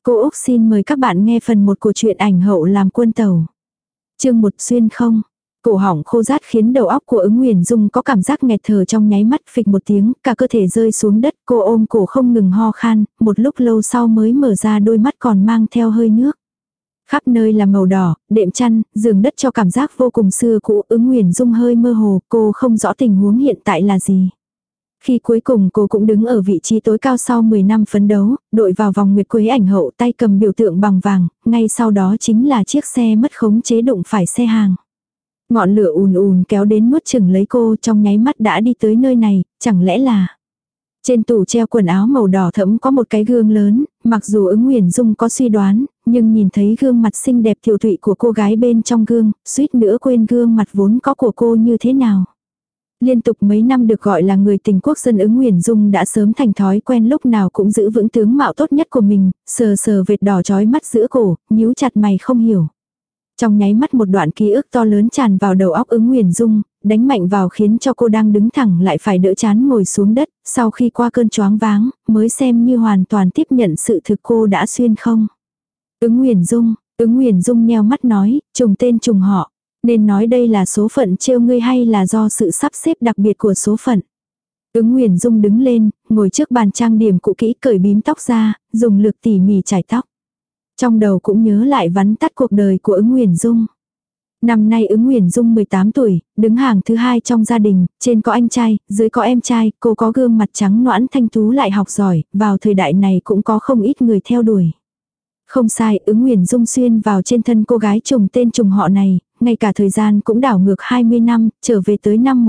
Cô Úc xin mời các bạn nghe phần 1 của truyện ảnh hậu làm quân tàu. Chương 1 xuyên không. Cổ họng khô rát khiến đầu óc của Ứng Huyền Dung có cảm giác nghẹt thở trong nháy mắt, phịch một tiếng, cả cơ thể rơi xuống đất, cô ôm cổ không ngừng ho khan, một lúc lâu sau mới mở ra đôi mắt còn mang theo hơi nước. Khắp nơi là màu đỏ, đệm chăn, giường đất cho cảm giác vô cùng xưa cũ. Ứng Huyền Dung hơi mơ hồ, cô không rõ tình huống hiện tại là gì. Khi cuối cùng cô cũng đứng ở vị trí tối cao sau 10 năm phấn đấu, đội vào vòng nguyệt quế ảnh hậu, tay cầm biểu tượng bằng vàng, ngay sau đó chính là chiếc xe mất khống chế đụng phải xe hàng. Ngọn lửa ùn ùn kéo đến nuốt chửng lấy cô, trong nháy mắt đã đi tới nơi này, chẳng lẽ là... Trên tủ treo quần áo màu đỏ thẫm có một cái gương lớn, mặc dù Ứng Huyền Dung có suy đoán, nhưng nhìn thấy gương mặt xinh đẹp thiểu thụy của cô gái bên trong gương, suýt nữa quên gương mặt vốn có của cô như thế nào. Liên tục mấy năm được gọi là người tình quốc dân, Ứng Huyền Dung đã sớm thành thói quen lúc nào cũng giữ vững tướng mạo tốt nhất của mình, sờ sờ vệt đỏ chói mắt giữa cổ, nhíu chặt mày không hiểu. Trong nháy mắt một đoạn ký ức to lớn tràn vào đầu óc Ứng Huyền Dung, đánh mạnh vào khiến cho cô đang đứng thẳng lại phải đỡ chán ngồi xuống đất, sau khi qua cơn choáng váng, mới xem như hoàn toàn tiếp nhận sự thực cô đã xuyên không. Ứng Huyền Dung nheo mắt nói, trùng tên trùng họ. Nên nói đây là số phận trêu ngươi hay là do sự sắp xếp đặc biệt của số phận. Ứng Huyền Dung đứng lên, ngồi trước bàn trang điểm cũ kỹ, cởi bím tóc ra, dùng lực tỉ mỉ chải tóc. Trong đầu cũng nhớ lại vắn tắt cuộc đời của Ứng Huyền Dung. Năm nay Ứng Huyền Dung 18 tuổi, đứng hàng thứ 2 trong gia đình, trên có anh trai, dưới có em trai, cô có gương mặt trắng nõn thanh tú lại học giỏi, vào thời đại này cũng có không ít người theo đuổi. Không sai, Ứng Huyền Dung xuyên vào trên thân cô gái trùng tên trùng họ này, ngay cả thời gian cũng đảo ngược 20 năm, trở về tới năm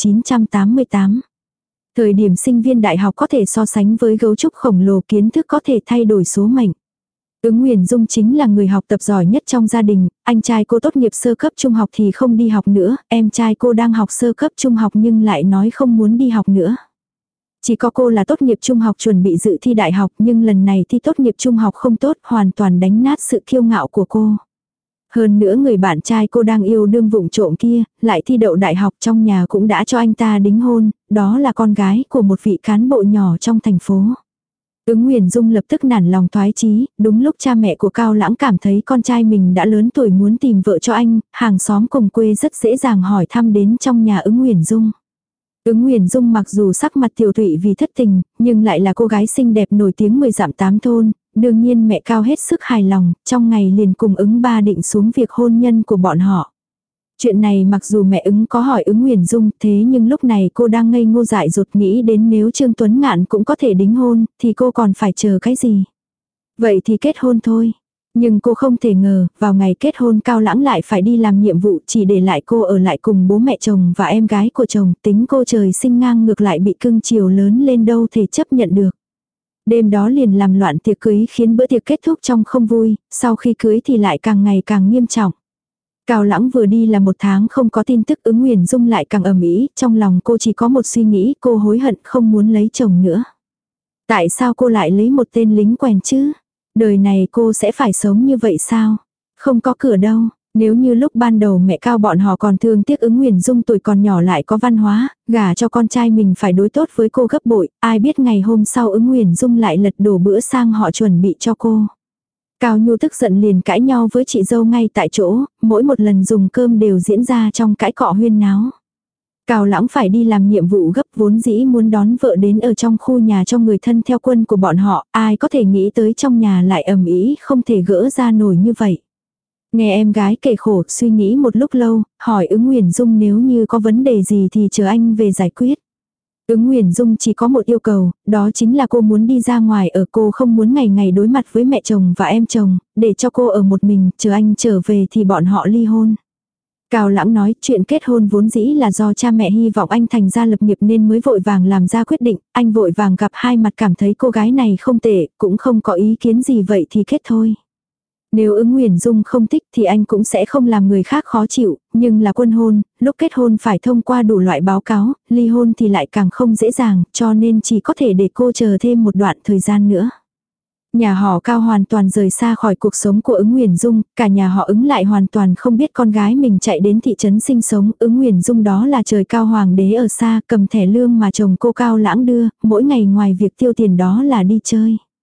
1988. Thời điểm sinh viên đại học có thể so sánh với gấu trúc khổng lồ, kiến thức có thể thay đổi số mệnh. Ứng Huyền Dung chính là người học tập giỏi nhất trong gia đình, anh trai cô tốt nghiệp sơ cấp trung học thì không đi học nữa, em trai cô đang học sơ cấp trung học nhưng lại nói không muốn đi học nữa. Chỉ có cô là tốt nghiệp trung học chuẩn bị dự thi đại học, nhưng lần này thi tốt nghiệp trung học không tốt, hoàn toàn đánh nát sự kiêu ngạo của cô. Hơn nữa người bạn trai cô đang yêu đương vụng trộm kia, lại thi đậu đại học, trong nhà cũng đã cho anh ta đính hôn, đó là con gái của một vị cán bộ nhỏ trong thành phố. Ứng Huyền Dung lập tức nản lòng thoái chí, đúng lúc cha mẹ của Cao Lãng cảm thấy con trai mình đã lớn tuổi muốn tìm vợ cho anh, hàng xóm cùng quê rất dễ dàng hỏi thăm đến trong nhà Ứng Huyền Dung. Ứng Huyền Dung mặc dù sắc mặt tiểu thụy vì thất tình, nhưng lại là cô gái xinh đẹp nổi tiếng 10 dặm 8 thôn, đương nhiên mẹ Cao hết sức hài lòng, trong ngày liền cùng Ứng ba định xuống việc hôn nhân của bọn họ. Chuyện này mặc dù mẹ Ứng có hỏi Ứng Huyền Dung, thế nhưng lúc này cô đang ngây ngô dại dột nghĩ đến nếu Trương Tuấn Ngạn cũng có thể đính hôn, thì cô còn phải chờ cái gì? Vậy thì kết hôn thôi. Nhưng cô không thể ngờ, vào ngày kết hôn Cao Lãng lại phải đi làm nhiệm vụ, chỉ để lại cô ở lại cùng bố mẹ chồng và em gái của chồng, tính cô trời sinh ngang ngược lại bị cưng chiều lớn lên đâu thể chấp nhận được. Đêm đó liền làm loạn tiệc cưới khiến bữa tiệc kết thúc trong không vui, sau khi cưới thì lại càng ngày càng nghiêm trọng. Cao Lãng vừa đi là 1 tháng không có tin tức, Ứng Huyền Dung lại càng ầm ĩ, trong lòng cô chỉ có một suy nghĩ, cô hối hận không muốn lấy chồng nữa. Tại sao cô lại lấy một tên lính quèn chứ? Đời này cô sẽ phải sống như vậy sao? Không có cửa đâu. Nếu như lúc ban đầu mẹ Cao bọn họ còn thương tiếc Ứng Huyền Dung tuổi còn nhỏ lại có văn hóa, gả cho con trai mình phải đối tốt với cô gấp bội, ai biết ngày hôm sau Ứng Huyền Dung lại lật đổ bữa sang họ chuẩn bị cho cô. Cao Nhu tức giận liền cãi nhau với chị dâu ngay tại chỗ, mỗi một lần dùng cơm đều diễn ra trong cãi cọ huyên náo. Cao Lãng phải đi làm nhiệm vụ gấp, vốn dĩ muốn đón vợ đến ở trong khu nhà cho người thân theo quân của bọn họ, ai có thể nghĩ tới trong nhà lại ầm ĩ không thể gỡ ra nổi như vậy. Nghe em gái kể khổ, suy nghĩ một lúc lâu, hỏi Ứng Huyền Dung nếu như có vấn đề gì thì chờ anh về giải quyết. Ứng Huyền Dung chỉ có một yêu cầu, đó chính là cô muốn đi ra ngoài ở, cô không muốn ngày ngày đối mặt với mẹ chồng và em chồng, để cho cô ở một mình, chờ anh trở về thì bọn họ ly hôn. Cao Lãng nói chuyện kết hôn vốn dĩ là do cha mẹ hy vọng anh thành gia lập nghiệp nên mới vội vàng làm ra quyết định, anh vội vàng gặp hai mặt cảm thấy cô gái này không tệ, cũng không có ý kiến gì vậy thì kết thôi. Nếu Ứng Huyền Dung không thích thì anh cũng sẽ không làm người khác khó chịu, nhưng là quân hôn, lúc kết hôn phải thông qua đủ loại báo cáo, ly hôn thì lại càng không dễ dàng, cho nên chỉ có thể để cô chờ thêm một đoạn thời gian nữa. Nhà họ Cao hoàn toàn rời xa khỏi cuộc sống của Ứng Huyền Dung, cả nhà họ Ứng lại hoàn toàn không biết con gái mình chạy đến thị trấn sinh sống. Ứng Huyền Dung đó là trời cao hoàng đế ở xa, cầm thẻ lương mà chồng cô Cao Lãng đưa, mỗi ngày ngoài việc tiêu tiền đó là đi chơi.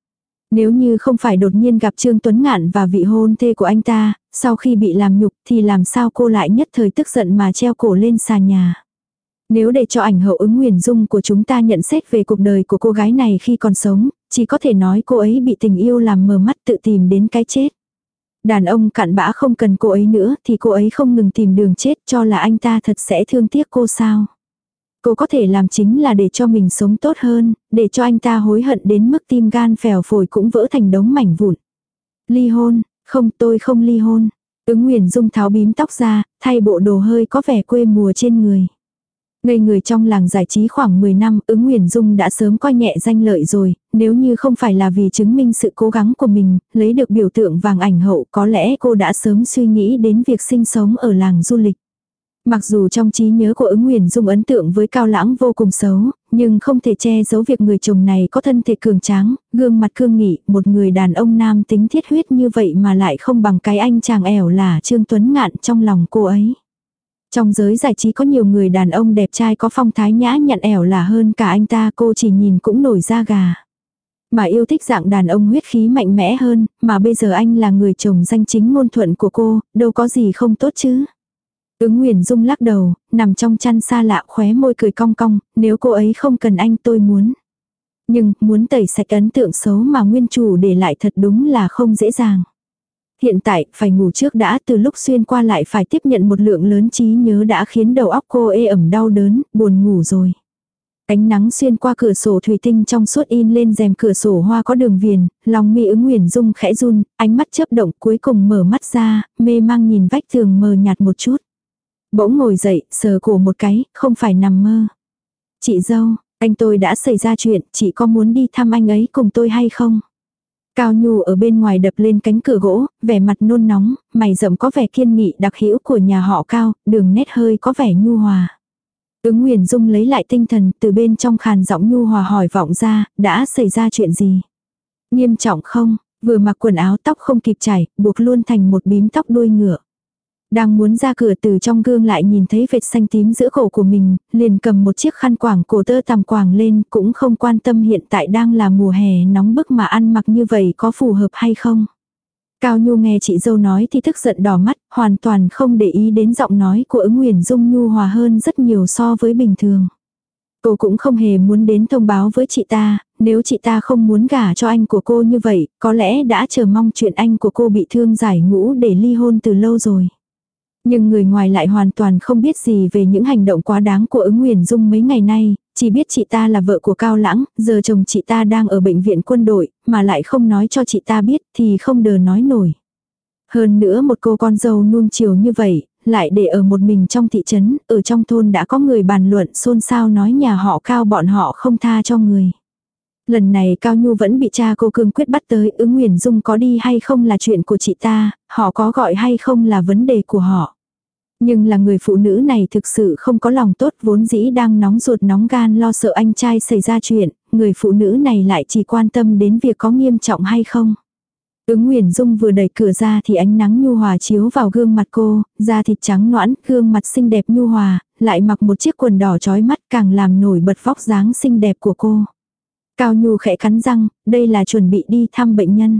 Nếu như không phải đột nhiên gặp Trương Tuấn Ngạn và vị hôn thê của anh ta, sau khi bị làm nhục thì làm sao cô lại nhất thời tức giận mà treo cổ lên xà nhà. Nếu để cho ảnh hậu Ứng Nguyền Dung của chúng ta nhận xét về cuộc đời của cô gái này khi còn sống, chỉ có thể nói cô ấy bị tình yêu làm mờ mắt tự tìm đến cái chết. Đàn ông cặn bã không cần cô ấy nữa thì cô ấy không ngừng tìm đường chết, cho là anh ta thật sẽ thương tiếc cô sao. Cô có thể làm chính là để cho mình sống tốt hơn, để cho anh ta hối hận đến mức tim gan phèo phổi cũng vỡ thành đống mảnh vụn. Ly hôn, không, tôi không ly hôn. Ứng Nguyền Dung tháo bím tóc ra, thay bộ đồ hơi có vẻ quê mùa trên người. Ngây người trong làng giải trí khoảng 10 năm, Ứng Nguyền Dung đã sớm coi nhẹ danh lợi rồi, nếu như không phải là vì chứng minh sự cố gắng của mình, lấy được biểu tượng vàng ảnh hậu, có lẽ cô đã sớm suy nghĩ đến việc sinh sống ở làng du lịch. Mặc dù trong trí nhớ của Ứng Nguyền Dung ấn tượng với Cao Lãng vô cùng xấu, nhưng không thể che giấu việc người chồng này có thân thể cường tráng, gương mặt cương nghị, một người đàn ông nam tính thiết huyết như vậy mà lại không bằng cái anh chàng ẻo là Trương Tuấn Ngạn trong lòng cô ấy. Trong giới giải trí có nhiều người đàn ông đẹp trai có phong thái nhã nhặn ẻo là hơn cả anh ta, cô chỉ nhìn cũng nổi da gà. Mà yêu thích dạng đàn ông huyết khí mạnh mẽ hơn, mà bây giờ anh là người chồng danh chính ngôn thuận của cô, đâu có gì không tốt chứ. Ứng Nguyền Dung lắc đầu, nằm trong chăn xa lạ khóe môi cười cong cong, nếu cô ấy không cần anh tôi muốn. Nhưng, muốn tẩy sạch ấn tượng xấu mà nguyên chủ để lại thật đúng là không dễ dàng. Hiện tại, phải ngủ trước đã, từ lúc xuyên qua lại phải tiếp nhận một lượng lớn trí nhớ đã khiến đầu óc cô ê ẩm đau đớn, buồn ngủ rồi. Ánh nắng xuyên qua cửa sổ thủy tinh trong suốt in lên rèm cửa sổ hoa có đường viền, lòng mi Ứng Nguyền Dung khẽ run, ánh mắt chớp động cuối cùng mở mắt ra, mê mang nhìn vách tường mờ nhạt một chút. Bỗng ngồi dậy, sờ cổ một cái, không phải nằm mơ. Chị dâu, anh tôi đã xảy ra chuyện, chị có muốn đi thăm anh ấy cùng tôi hay không? Cao Nhu ở bên ngoài đập lên cánh cửa gỗ, vẻ mặt nôn nóng, mày rậm có vẻ kiên nghị đặc hữu của nhà họ Cao, đường nét hơi có vẻ nhu hòa. Ứng Nguyền Dung lấy lại tinh thần, từ bên trong khàn giọng nhu hòa hỏi vọng ra, đã xảy ra chuyện gì? Nghiêm trọng không? Vừa mặc quần áo tóc không kịp chải, buộc luôn thành một bím tóc đuôi ngựa. Đang muốn ra cửa từ trong gương lại nhìn thấy vệt xanh tím giữa cổ của mình, liền cầm một chiếc khăn quàng cổ tơ tằm quàng lên, cũng không quan tâm hiện tại đang là mùa hè nóng bức mà ăn mặc như vậy có phù hợp hay không. Cao Nhu nghe chị dâu nói thì tức giận đỏ mắt, hoàn toàn không để ý đến giọng nói của Ứng Nguyền Dung nhu hòa hơn rất nhiều so với bình thường. Cô cũng không hề muốn đến thông báo với chị ta, nếu chị ta không muốn gả cho anh của cô như vậy, có lẽ đã chờ mong chuyện anh của cô bị thương giải ngũ để ly hôn từ lâu rồi. Nhưng người ngoài lại hoàn toàn không biết gì về những hành động quá đáng của Ứng Nguyền Dung mấy ngày nay, chỉ biết chị ta là vợ của Cao Lãng, giờ chồng chị ta đang ở bệnh viện quân đội, mà lại không nói cho chị ta biết thì không đờ nói nổi. Hơn nữa một cô con dâu nuông chiều như vậy, lại để ở một mình trong thị trấn, ở trong thôn đã có người bàn luận xôn xao nói nhà họ Cao bọn họ không tha cho người. Lần này Cao Nhu vẫn bị cha cô cương quyết bắt tới, Ứng Nguyền Dung có đi hay không là chuyện của chị ta, họ có gọi hay không là vấn đề của họ. Nhưng là người phụ nữ này thực sự không có lòng tốt, vốn dĩ đang nóng ruột nóng gan lo sợ anh trai xảy ra chuyện, người phụ nữ này lại chỉ quan tâm đến việc có nghiêm trọng hay không. Ứng Nguyền Dung vừa đẩy cửa ra thì ánh nắng nhu hòa chiếu vào gương mặt cô, da thịt trắng nõn, gương mặt xinh đẹp nhu hòa, lại mặc một chiếc quần đỏ chói mắt càng làm nổi bật vóc dáng xinh đẹp của cô. Cao Nhu khẽ cắn răng, đây là chuẩn bị đi thăm bệnh nhân.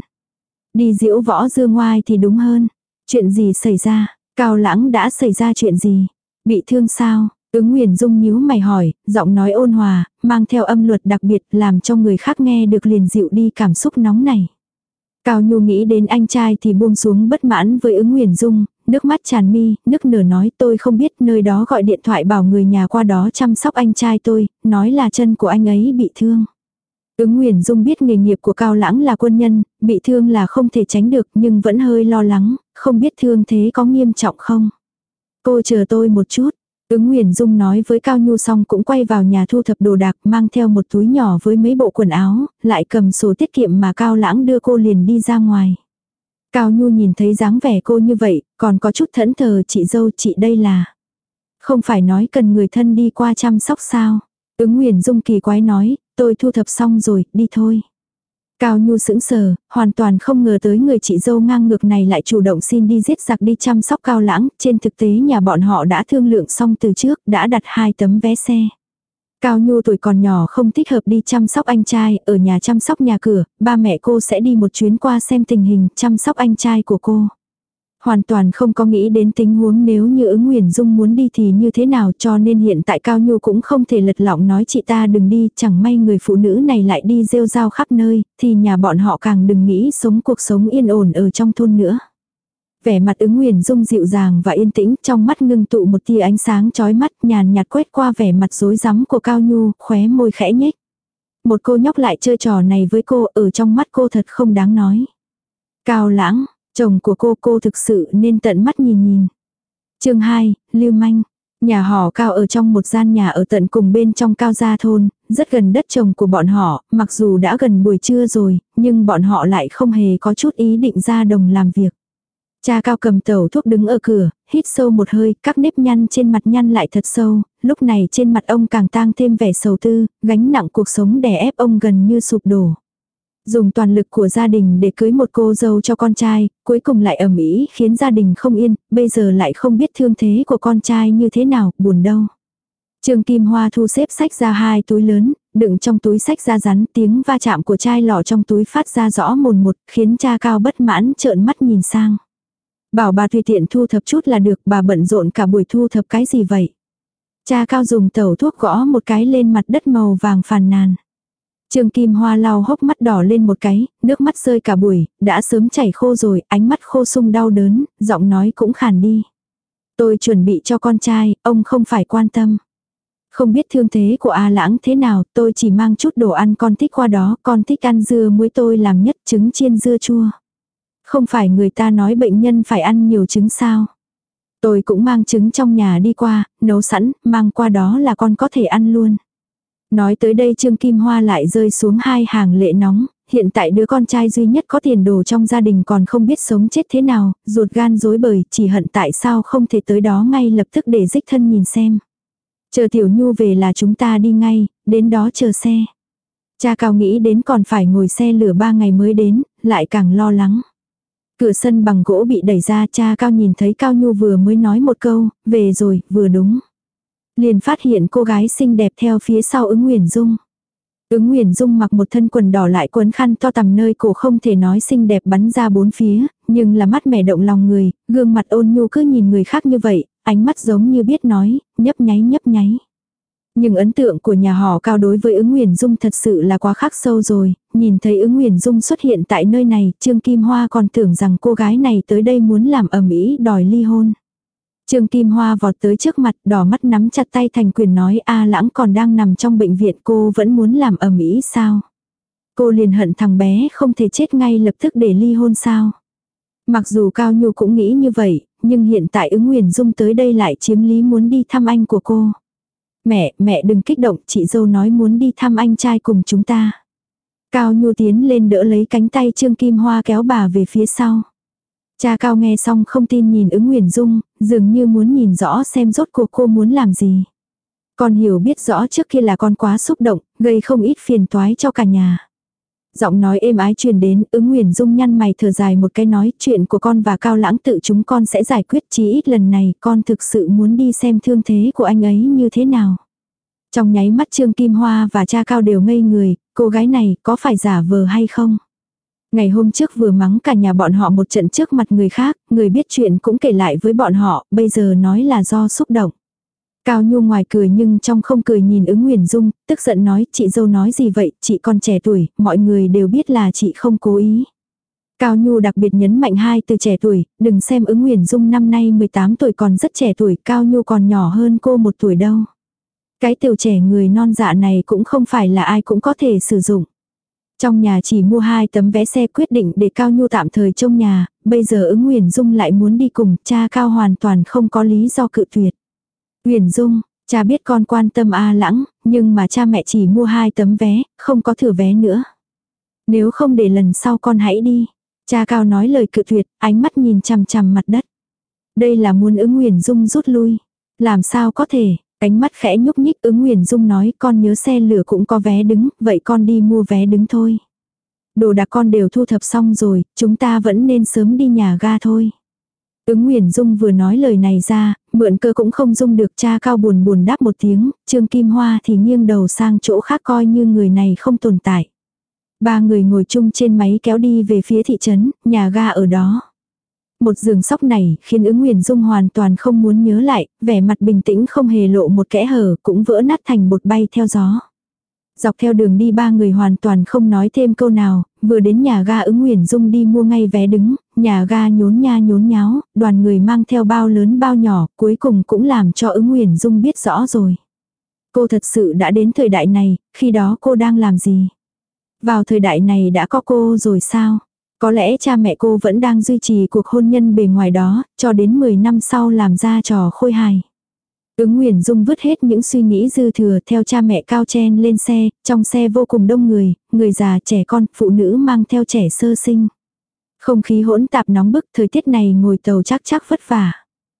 Đi diễu võ dương ngoai thì đúng hơn. Chuyện gì xảy ra? Cao Lãng đã xảy ra chuyện gì? Bị thương sao? Ứng Nguyền Dung nhíu mày hỏi, giọng nói ôn hòa, mang theo âm luật đặc biệt làm cho người khác nghe được liền dịu đi cảm xúc nóng này. Cao Nhu nghĩ đến anh trai thì buông xuống bất mãn với Ứng Nguyền Dung, nước mắt tràn mi, nức nở nói tôi không biết, nơi đó gọi điện thoại bảo người nhà qua đó chăm sóc anh trai tôi, nói là chân của anh ấy bị thương. Ứng Nguyền Dung biết nghề nghiệp của Cao Lãng là quân nhân, bị thương là không thể tránh được nhưng vẫn hơi lo lắng, không biết thương thế có nghiêm trọng không. Cô chờ tôi một chút. Ứng Nguyền Dung nói với Cao Nhu xong cũng quay vào nhà thu thập đồ đạc, mang theo một túi nhỏ với mấy bộ quần áo, lại cầm sổ tiết kiệm mà Cao Lãng đưa cô liền đi ra ngoài. Cao Nhu nhìn thấy dáng vẻ cô như vậy, còn có chút thẫn thờ, chị dâu chị đây là. Không phải nói cần người thân đi qua chăm sóc sao. Ứng Nguyền Dung kỳ quái nói, tôi thu thập xong rồi, đi thôi. Cao Nhu sững sờ, hoàn toàn không ngờ tới người chị dâu ngang ngược này lại chủ động xin đi giết giặc đi chăm sóc Cao Lãng, trên thực tế nhà bọn họ đã thương lượng xong từ trước, đã đặt 2 tấm vé xe. Cao Nhu tuổi còn nhỏ không thích hợp đi chăm sóc anh trai, ở nhà chăm sóc nhà cửa, ba mẹ cô sẽ đi một chuyến qua xem tình hình chăm sóc anh trai của cô. Hoàn toàn không có nghĩ đến tình huống nếu như Ứng Nguyền Dung muốn đi thì như thế nào, cho nên hiện tại Cao Nhu cũng không thể lật lọng nói chị ta đừng đi, chẳng may người phụ nữ này lại đi rêu rao khắp nơi, thì nhà bọn họ càng đừng nghĩ sống cuộc sống yên ổn ở trong thôn nữa. Vẻ mặt Ứng Nguyền Dung dịu dàng và yên tĩnh, trong mắt ngưng tụ một tia ánh sáng chói mắt, nhàn nhạt quét qua vẻ mặt rối rắm của Cao Nhu, khóe môi khẽ nhếch. Một cô nhóc lại chơi trò này với cô, ở trong mắt cô thật không đáng nói. Cao Lãng, chồng của cô thực sự nên tận mắt nhìn nhìn. Chương 2, lưu manh. Nhà họ Cao ở trong một gian nhà ở tận cùng bên trong Cao gia thôn, rất gần đất trồng của bọn họ, mặc dù đã gần buổi trưa rồi, nhưng bọn họ lại không hề có chút ý định ra đồng làm việc. Cha Cao cầm tẩu thuốc đứng ở cửa, hít sâu một hơi, các nếp nhăn trên mặt nhăn lại thật sâu, lúc này trên mặt ông càng tang thêm vẻ sầu tư, gánh nặng cuộc sống đè ép ông gần như sụp đổ. Dùng toàn lực của gia đình để cưới một cô dâu cho con trai, cuối cùng lại ầm ĩ khiến gia đình không yên, bây giờ lại không biết thương thế của con trai như thế nào, buồn đâu. Trương Kim Hoa thu xếp sách ra 2 túi lớn, đựng trong túi sách ra rắn, tiếng va chạm của chai lọ trong túi phát ra rõ mồn một, khiến cha Cao bất mãn trợn mắt nhìn sang. Bảo bà tùy tiện thu thập chút là được, bà bận rộn cả buổi thu thập cái gì vậy? Cha Cao dùng tẩu thuốc gõ một cái lên mặt đất màu vàng phàn nàn. Trương Kim Hoa lau hốc mắt đỏ lên một cái, nước mắt rơi cả buổi, đã sớm chảy khô rồi, ánh mắt khô sung đau đớn, giọng nói cũng khàn đi. Tôi chuẩn bị cho con trai, ông không phải quan tâm. Không biết thương thế của A Lãng thế nào, tôi chỉ mang chút đồ ăn con thích qua đó, con thích ăn dưa muối tôi làm nhất, trứng chiên dưa chua. Không phải người ta nói bệnh nhân phải ăn nhiều trứng sao. Tôi cũng mang trứng trong nhà đi qua, nấu sẵn, mang qua đó là con có thể ăn luôn. Nói tới đây Trương Kim Hoa lại rơi xuống 2 hàng lệ nóng, hiện tại đứa con trai duy nhất có tiền đồ trong gia đình còn không biết sống chết thế nào, ruột gan rối bời, chỉ hận tại sao không thể tới đó ngay lập tức để đích thân nhìn xem. Chờ Tiểu Nhu về là chúng ta đi ngay, đến đó chờ xe. Cha Cao nghĩ đến còn phải ngồi xe lửa 3 ngày mới đến, lại càng lo lắng. Cửa sân bằng gỗ bị đẩy ra, cha Cao nhìn thấy Cao Nhu vừa mới nói một câu, về rồi, vừa đúng. Liền phát hiện cô gái xinh đẹp theo phía sau Ứng Nguyền Dung. Ứng Nguyền Dung mặc một thân quần đỏ lại quấn khăn to tằm nơi cổ không thể nói xinh đẹp bắn ra 4 phía, nhưng là mắt mẻ động lòng người, gương mặt ôn nhu cứ nhìn người khác như vậy, ánh mắt giống như biết nói, nhấp nháy nhấp nháy. Nhưng ấn tượng của nhà họ Cao đối với Ứng Nguyền Dung thật sự là quá khắc sâu rồi, nhìn thấy Ứng Nguyền Dung xuất hiện tại nơi này, Trương Kim Hoa còn tưởng rằng cô gái này tới đây muốn làm ầm ĩ đòi ly hôn. Trương Kim Hoa vọt tới trước mặt, đỏ mắt nắm chặt tay thành quyền nói A Lãng còn đang nằm trong bệnh viện, cô vẫn muốn làm ầm ĩ sao? Cô liền hận thằng bé không thể chết ngay lập tức để ly hôn sao? Mặc dù Cao Nhu cũng nghĩ như vậy, nhưng hiện tại Ứng Nguyền Dung tới đây lại chiếm lý muốn đi thăm anh của cô. Mẹ đừng kích động, chị dâu nói muốn đi thăm anh trai cùng chúng ta. Cao Nhu tiến lên đỡ lấy cánh tay Trương Kim Hoa kéo bà về phía sau. Cha Cao nghe xong không tin nhìn Ứng Nguyền Dung, dường như muốn nhìn rõ xem rốt cuộc cô muốn làm gì. Con hiểu biết rõ trước kia là con quá xúc động, gây không ít phiền toái cho cả nhà. Giọng nói êm ái truyền đến, Ứng Nguyền Dung nhăn mày thở dài một cái nói chuyện của con và Cao Lãng tự chúng con sẽ giải quyết, chí ít lần này con thực sự muốn đi xem thương thế của anh ấy như thế nào. Trong nháy mắt Trương Kim Hoa và cha Cao đều ngây người, cô gái này có phải giả vờ hay không? Ngày hôm trước vừa mắng cả nhà bọn họ một trận trước mặt người khác, người biết chuyện cũng kể lại với bọn họ, bây giờ nói là do xúc động. Cao Nhu ngoài cười nhưng trong không cười nhìn Ứng Nguyền Dung, tức giận nói chị dâu nói gì vậy, chị còn trẻ tuổi, mọi người đều biết là chị không cố ý. Cao Nhu đặc biệt nhấn mạnh 2 từ trẻ tuổi, đừng xem Ứng Nguyền Dung năm nay 18 tuổi còn rất trẻ tuổi, Cao Nhu còn nhỏ hơn cô 1 tuổi đâu. Cái tiểu trẻ người non dạ này cũng không phải là ai cũng có thể sử dụng. Trong nhà chỉ mua 2 tấm vé xe quyết định để Cao Nhu tạm thời trông nhà, bây giờ Ứng Nguyền Dung lại muốn đi cùng, cha Cao hoàn toàn không có lý do cự tuyệt. Nguyền Dung, cha biết con quan tâm A Lãng, nhưng mà cha mẹ chỉ mua 2 tấm vé, không có thừa vé nữa. Nếu không để lần sau con hãy đi. Cha Cao nói lời cự tuyệt, ánh mắt nhìn chằm chằm mặt đất. Đây là muốn Ứng Nguyền Dung rút lui. Làm sao có thể, ánh mắt khẽ nhúc nhích. Ứng Nguyền Dung nói con nhớ xe lửa cũng có vé đứng, vậy con đi mua vé đứng thôi. Đồ đạc con đều thu thập xong rồi, chúng ta vẫn nên sớm đi nhà ga thôi. Ứng Nguyền Dung vừa nói lời này ra, mượn cơ cũng không dung được. Cha Cao buồn buồn đáp một tiếng, Trương Kim Hoa thì nghiêng đầu sang chỗ khác coi như người này không tồn tại. Ba người ngồi chung trên máy kéo đi về phía thị trấn, nhà ga ở đó. Một giường sóc này khiến Ứng Nguyền Dung hoàn toàn không muốn nhớ lại, vẻ mặt bình tĩnh không hề lộ một kẽ hở, cũng vỡ nát thành bột bay theo gió. Dọc theo đường đi ba người hoàn toàn không nói thêm câu nào, vừa đến nhà ga Ứng Nguyền Dung đi mua ngay vé đứng, nhà ga nhốn nha nhốn nháo, đoàn người mang theo bao lớn bao nhỏ, cuối cùng cũng làm cho Ứng Nguyền Dung biết rõ rồi. Cô thật sự đã đến thời đại này, khi đó cô đang làm gì? Vào thời đại này đã có cô rồi sao? Có lẽ cha mẹ cô vẫn đang duy trì cuộc hôn nhân bề ngoài đó, cho đến 10 năm sau làm ra trò khôi hài. Ứng Nguyền Dung vứt hết những suy nghĩ dư thừa theo cha mẹ Cao chen lên xe, trong xe vô cùng đông người già trẻ con, phụ nữ mang theo trẻ sơ sinh. Không khí hỗn tạp nóng bức, thời tiết này ngồi tàu chắc vất vả.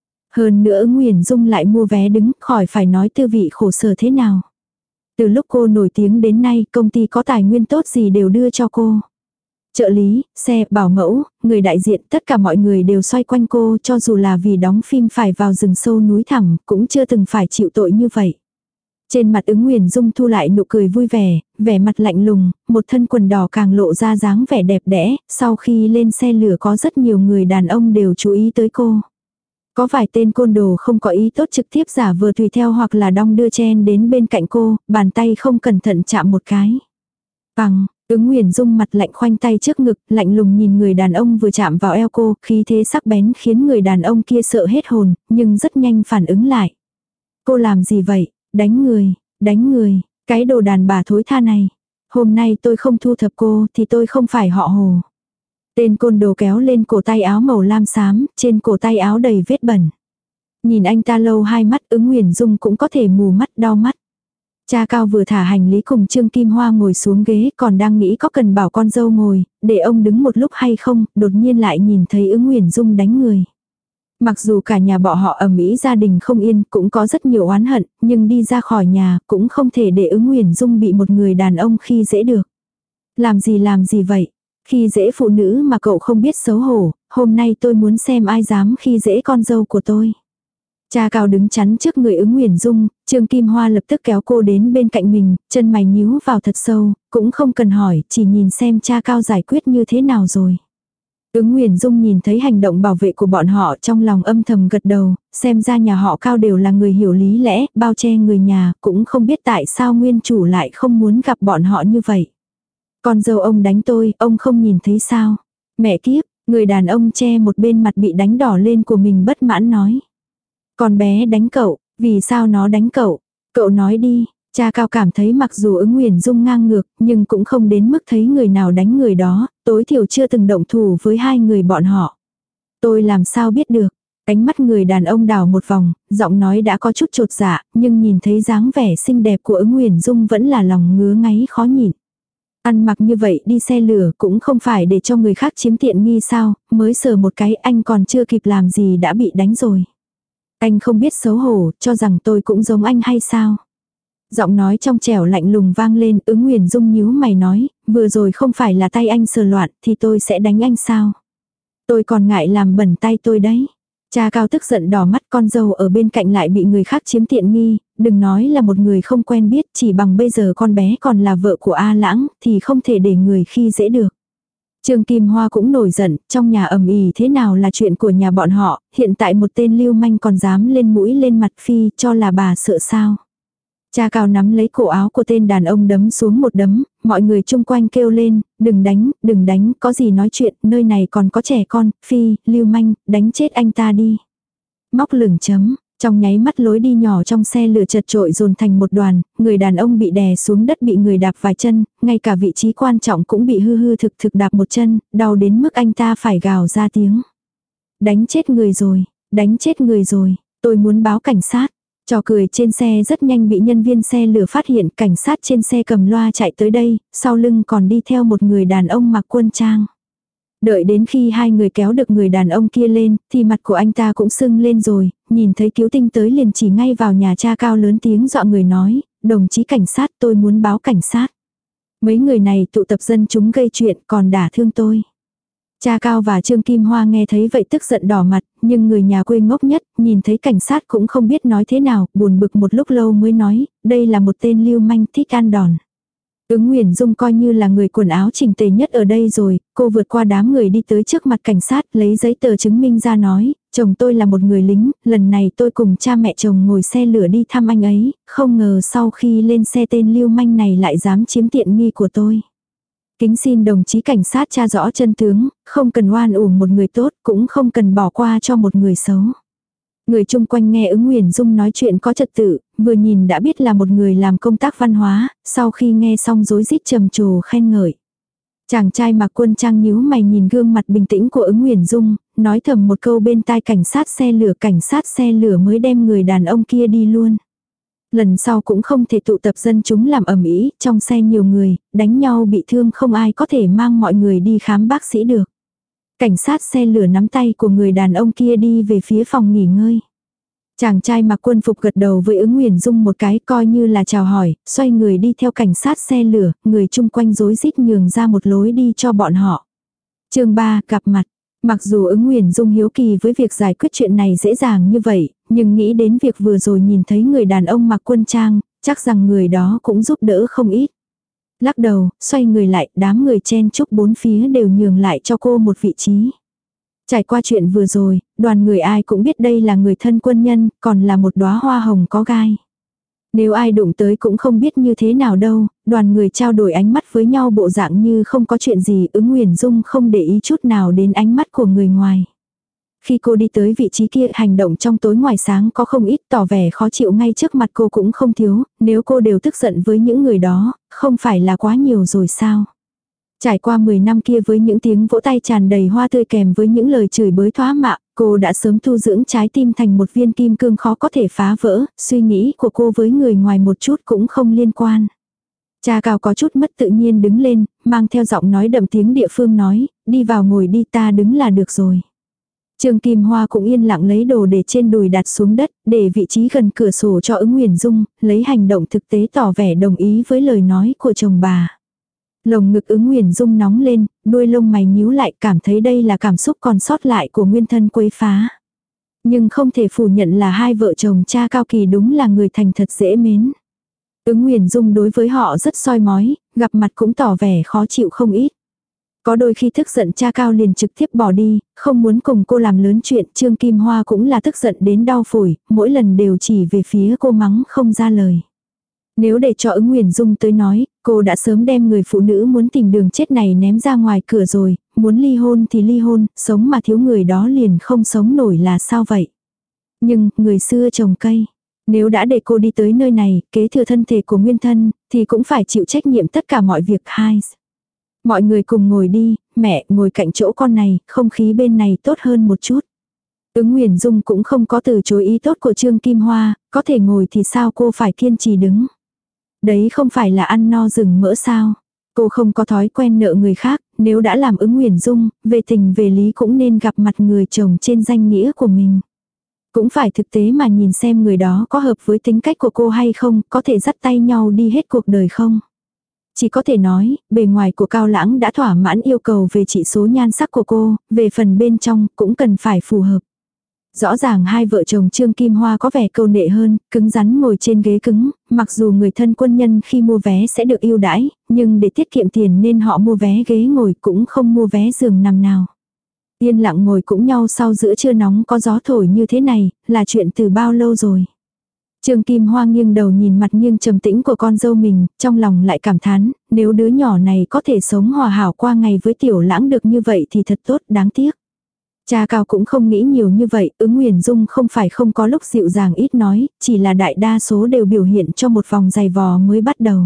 Hơn nữa Ứng Nguyền Dung lại mua vé đứng, khỏi phải nói tư vị khổ sở thế nào. Từ lúc cô nổi tiếng đến nay, công ty có tài nguyên tốt gì đều đưa cho cô. Trợ lý, xe, bảo mẫu, người đại diện, tất cả mọi người đều xoay quanh cô, cho dù là vì đóng phim phải vào rừng sâu núi thẳm, cũng chưa từng phải chịu tội như vậy. Trên mặt Ứng Nguyền Dung thu lại nụ cười vui vẻ, vẻ mặt lạnh lùng, một thân quần đỏ càng lộ ra dáng vẻ đẹp đẽ, sau khi lên xe lửa có rất nhiều người đàn ông đều chú ý tới cô. Có vài tên côn đồ không có ý tốt trực tiếp giả vờ tùy theo hoặc là đong đưa chen đến bên cạnh cô, bàn tay không cẩn thận chạm một cái. Bằng, Ứng Nguyền Dung mặt lạnh khoanh tay trước ngực, lạnh lùng nhìn người đàn ông vừa chạm vào eo cô, khí thế sắc bén khiến người đàn ông kia sợ hết hồn, nhưng rất nhanh phản ứng lại. Cô làm gì vậy? Đánh người, cái đồ đàn bà thối tha này. Hôm nay tôi không thu thập cô thì tôi không phải họ Hồ. Tên côn đồ kéo lên cổ tay áo màu lam xám, trên cổ tay áo đầy vết bẩn. Nhìn anh ta lâu hai mắt, Ứng Nguyền Dung cũng có thể mù mắt đau mắt. Cha Cao vừa thả hành lý cùng Trương Kim Hoa ngồi xuống ghế, còn đang nghĩ có cần bảo con dâu ngồi, để ông đứng một lúc hay không, đột nhiên lại nhìn thấy Ứng Nguyền Dung đánh người. Mặc dù cả nhà bọn họ ầm ĩ gia đình không yên, cũng có rất nhiều oán hận, nhưng đi ra khỏi nhà cũng không thể để Ứng Nguyền Dung bị một người đàn ông khi dễ được. Làm gì vậy? Khi dễ phụ nữ mà cậu không biết xấu hổ, hôm nay tôi muốn xem ai dám khi dễ con dâu của tôi. Cha Cao đứng chắn trước người Ứng Nguyền Dung, Trương Kim Hoa lập tức kéo cô đến bên cạnh mình, chân mày nhíu vào thật sâu, cũng không cần hỏi, chỉ nhìn xem cha Cao giải quyết như thế nào rồi. Ứng Nguyền Dung nhìn thấy hành động bảo vệ của bọn họ trong lòng âm thầm gật đầu, xem ra nhà họ Cao đều là người hiểu lý lẽ, bao che người nhà, cũng không biết tại sao nguyên chủ lại không muốn gặp bọn họ như vậy. Con dâu ông đánh tôi, ông không nhìn thấy sao? Mẹ kiếp, người đàn ông che một bên mặt bị đánh đỏ lên của mình bất mãn nói. Con bé đánh cậu, vì sao nó đánh cậu? Cậu nói đi. Cha Cao cảm thấy mặc dù Ứng Nguyền Dung ngang ngược, nhưng cũng không đến mức thấy người nào đánh người đó, tối thiểu chưa từng động thủ với hai người bọn họ. Tôi làm sao biết được? Ánh mắt người đàn ông đảo một vòng, giọng nói đã có chút chột dạ, nhưng nhìn thấy dáng vẻ xinh đẹp của Ứng Nguyền Dung vẫn là lòng ngứa ngáy khó nhịn. Ăn mặc như vậy đi xe lửa cũng không phải để cho người khác chiếm tiện nghi sao, mới sờ một cái anh còn chưa kịp làm gì đã bị đánh rồi. Anh không biết xấu hổ, cho rằng tôi cũng giống anh hay sao? Giọng nói trong trẻo lạnh lùng vang lên, Ứng Nguyền Dung nhíu mày nói, vừa rồi không phải là tay anh sờ loạn thì tôi sẽ đánh anh sao? Tôi còn ngại làm bẩn tay tôi đấy. Cha Cao tức giận đỏ mắt, con dâu ở bên cạnh lại bị người khác chiếm tiện nghi, đừng nói là một người không quen biết, chỉ bằng bây giờ con bé còn là vợ của A Lãng thì không thể để người khi dễ được. Trương Kim Hoa cũng nổi giận, trong nhà ầm ĩ thế nào là chuyện của nhà bọn họ, hiện tại một tên lưu manh còn dám lên mũi lên mặt phi, cho là bà sợ sao. Cha Cao nắm lấy cổ áo của tên đàn ông đấm xuống một đấm, mọi người chung quanh kêu lên, đừng đánh, có gì nói chuyện, nơi này còn có trẻ con, phi, lưu manh, đánh chết anh ta đi. Móc lửng chấm, trong nháy mắt lối đi nhỏ trong xe lửa chật trội dồn thành một đoàn, người đàn ông bị đè xuống đất bị người đạp vài chân, ngay cả vị trí quan trọng cũng bị hư thực đạp một chân, đau đến mức anh ta phải gào ra tiếng. Đánh chết người rồi, tôi muốn báo cảnh sát. Trò cười trên xe rất nhanh bị nhân viên xe lửa phát hiện, cảnh sát trên xe cầm loa chạy tới đây, sau lưng còn đi theo một người đàn ông mặc quân trang. Đợi đến khi hai người kéo được người đàn ông kia lên, thì mặt của anh ta cũng sưng lên rồi, nhìn thấy cứu tinh tới liền chỉ ngay vào nhà cha Cao lớn tiếng dọa người nói, đồng chí cảnh sát tôi muốn báo cảnh sát. Mấy người này tụ tập dân chúng gây chuyện còn đả thương tôi. Cha Cao và Trương Kim Hoa nghe thấy vậy tức giận đỏ mặt, nhưng người nhà quê ngốc nhất, nhìn thấy cảnh sát cũng không biết nói thế nào, buồn bực một lúc lâu mới nói, đây là một tên lưu manh thích ăn đòn. Ứng Nguyễn Dung coi như là người quần áo chỉnh tề nhất ở đây rồi, cô vượt qua đám người đi tới trước mặt cảnh sát, lấy giấy tờ chứng minh ra nói, chồng tôi là một người lính, lần này tôi cùng cha mẹ chồng ngồi xe lửa đi thăm anh ấy, không ngờ sau khi lên xe tên lưu manh này lại dám chiếm tiện nghi của tôi. Kính xin đồng chí cảnh sát tra rõ chân tướng, không cần oan uổng một người tốt, cũng không cần bỏ qua cho một người xấu. Người chung quanh nghe Ứng Nguyễn Dung nói chuyện có trật tự, vừa nhìn đã biết là một người làm công tác văn hóa, sau khi nghe xong rối rít trầm trồ khen ngợi. Chàng trai mặc quân trang nhíu mày nhìn gương mặt bình tĩnh của Ứng Nguyễn Dung, nói thầm một câu bên tai cảnh sát xe lửa mới đem người đàn ông kia đi luôn. Lần sau cũng không thể tụ tập dân chúng làm ầm ĩ, trong xe nhiều người, đánh nhau bị thương không ai có thể mang mọi người đi khám bác sĩ được. Cảnh sát xe lửa nắm tay của người đàn ông kia đi về phía phòng nghỉ ngơi. Chàng trai mặc quân phục gật đầu với Ứng Nguyễn Dung một cái coi như là chào hỏi, xoay người đi theo cảnh sát xe lửa, người chung quanh rối rít nhường ra một lối đi cho bọn họ. Chương 3 gặp mặt. Mặc dù Ứng Nguyễn Dung hiếu kỳ với việc giải quyết chuyện này dễ dàng như vậy, nhưng nghĩ đến việc vừa rồi nhìn thấy người đàn ông mặc quân trang, chắc rằng người đó cũng giúp đỡ không ít. Lắc đầu, xoay người lại, đám người chen chúc bốn phía đều nhường lại cho cô một vị trí. Trải qua chuyện vừa rồi, đoàn người ai cũng biết đây là người thân quân nhân, còn là một đóa hoa hồng có gai. Nếu ai đụng tới cũng không biết như thế nào đâu, đoàn người trao đổi ánh mắt với nhau bộ dạng như không có chuyện gì, Ứng Nguyễn Dung không để ý chút nào đến ánh mắt của người ngoài. Khi cô đi tới vị trí kia, hành động trong tối ngoài sáng có không ít, tỏ vẻ khó chịu ngay trước mặt cô cũng không thiếu, nếu cô đều tức giận với những người đó, không phải là quá nhiều rồi sao? Trải qua 10 năm kia với những tiếng vỗ tay tràn đầy hoa tươi kèm với những lời chửi bới thoá mạ, cô đã sớm tu dưỡng trái tim thành một viên kim cương khó có thể phá vỡ, suy nghĩ của cô với người ngoài một chút cũng không liên quan. Cha Cao có chút mất tự nhiên đứng lên, mang theo giọng nói đậm tiếng địa phương nói, đi vào ngồi đi, ta đứng là được rồi. Trương Kim Hoa cũng yên lặng lấy đồ để trên đùi đặt xuống đất, để vị trí gần cửa sổ cho Ứng Nguyễn Dung, lấy hành động thực tế tỏ vẻ đồng ý với lời nói của chồng bà. Lồng ngực Ứng Nguyễn Dung nóng lên, đuôi lông mày nhíu lại, cảm thấy đây là cảm xúc còn sót lại của nguyên thân quấy phá. Nhưng không thể phủ nhận là hai vợ chồng cha Cao Kỳ đúng là người thành thật dễ mến. Ứng Nguyễn Dung đối với họ rất soi mói, gặp mặt cũng tỏ vẻ khó chịu không ít. Có đôi khi tức giận cha Cao liền trực tiếp bỏ đi, không muốn cùng cô làm lớn chuyện. Trương Kim Hoa cũng là tức giận đến đau phổi, mỗi lần đều chỉ về phía cô mắng không ra lời. Nếu để cho Ứng Nguyễn Dung tới nói, cô đã sớm đem người phụ nữ muốn tìm đường chết này ném ra ngoài cửa rồi, muốn ly hôn thì ly hôn, sống mà thiếu người đó liền không sống nổi là sao vậy. Nhưng, người xưa trồng cây. Nếu đã để cô đi tới nơi này, kế thừa thân thể của nguyên thân, thì cũng phải chịu trách nhiệm tất cả mọi việc. Hai. Mọi người cùng ngồi đi, mẹ ngồi cạnh chỗ con này, không khí bên này tốt hơn một chút. Ứng Nguyễn Dung cũng không có từ chối ý tốt của Trương Kim Hoa, có thể ngồi thì sao cô phải kiên trì đứng. Đấy không phải là ăn no rừng mỡ sao. Cô không có thói quen nợ người khác, nếu đã làm Ứng Nguyễn Dung, về tình về lý cũng nên gặp mặt người chồng trên danh nghĩa của mình. Cũng phải thực tế mà nhìn xem người đó có hợp với tính cách của cô hay không, có thể dắt tay nhau đi hết cuộc đời không. Chỉ có thể nói, bề ngoài của Cao Lãng đã thỏa mãn yêu cầu về chỉ số nhan sắc của cô, về phần bên trong cũng cần phải phù hợp. Rõ ràng hai vợ chồng Trương Kim Hoa có vẻ câu nệ hơn, cứng rắn ngồi trên ghế cứng, mặc dù người thân quân nhân khi mua vé sẽ được ưu đãi, nhưng để tiết kiệm tiền nên họ mua vé ghế ngồi cũng không mua vé giường nằm nào. Yên lặng ngồi cũng nhau sau giữa trưa nóng có gió thổi như thế này, là chuyện từ bao lâu rồi. Trương Kim Hoa nghiêng đầu nhìn mặt nghiêng trầm tĩnh của con dâu mình, trong lòng lại cảm thán, nếu đứa nhỏ này có thể sống hòa hảo qua ngày với Tiểu Lãng được như vậy thì thật tốt, đáng tiếc. Cha Cao cũng không nghĩ nhiều như vậy, Ứng Nguyễn Dung không phải không có lúc dịu dàng ít nói, chỉ là đại đa số đều biểu hiện cho một vòng giày vò mới bắt đầu.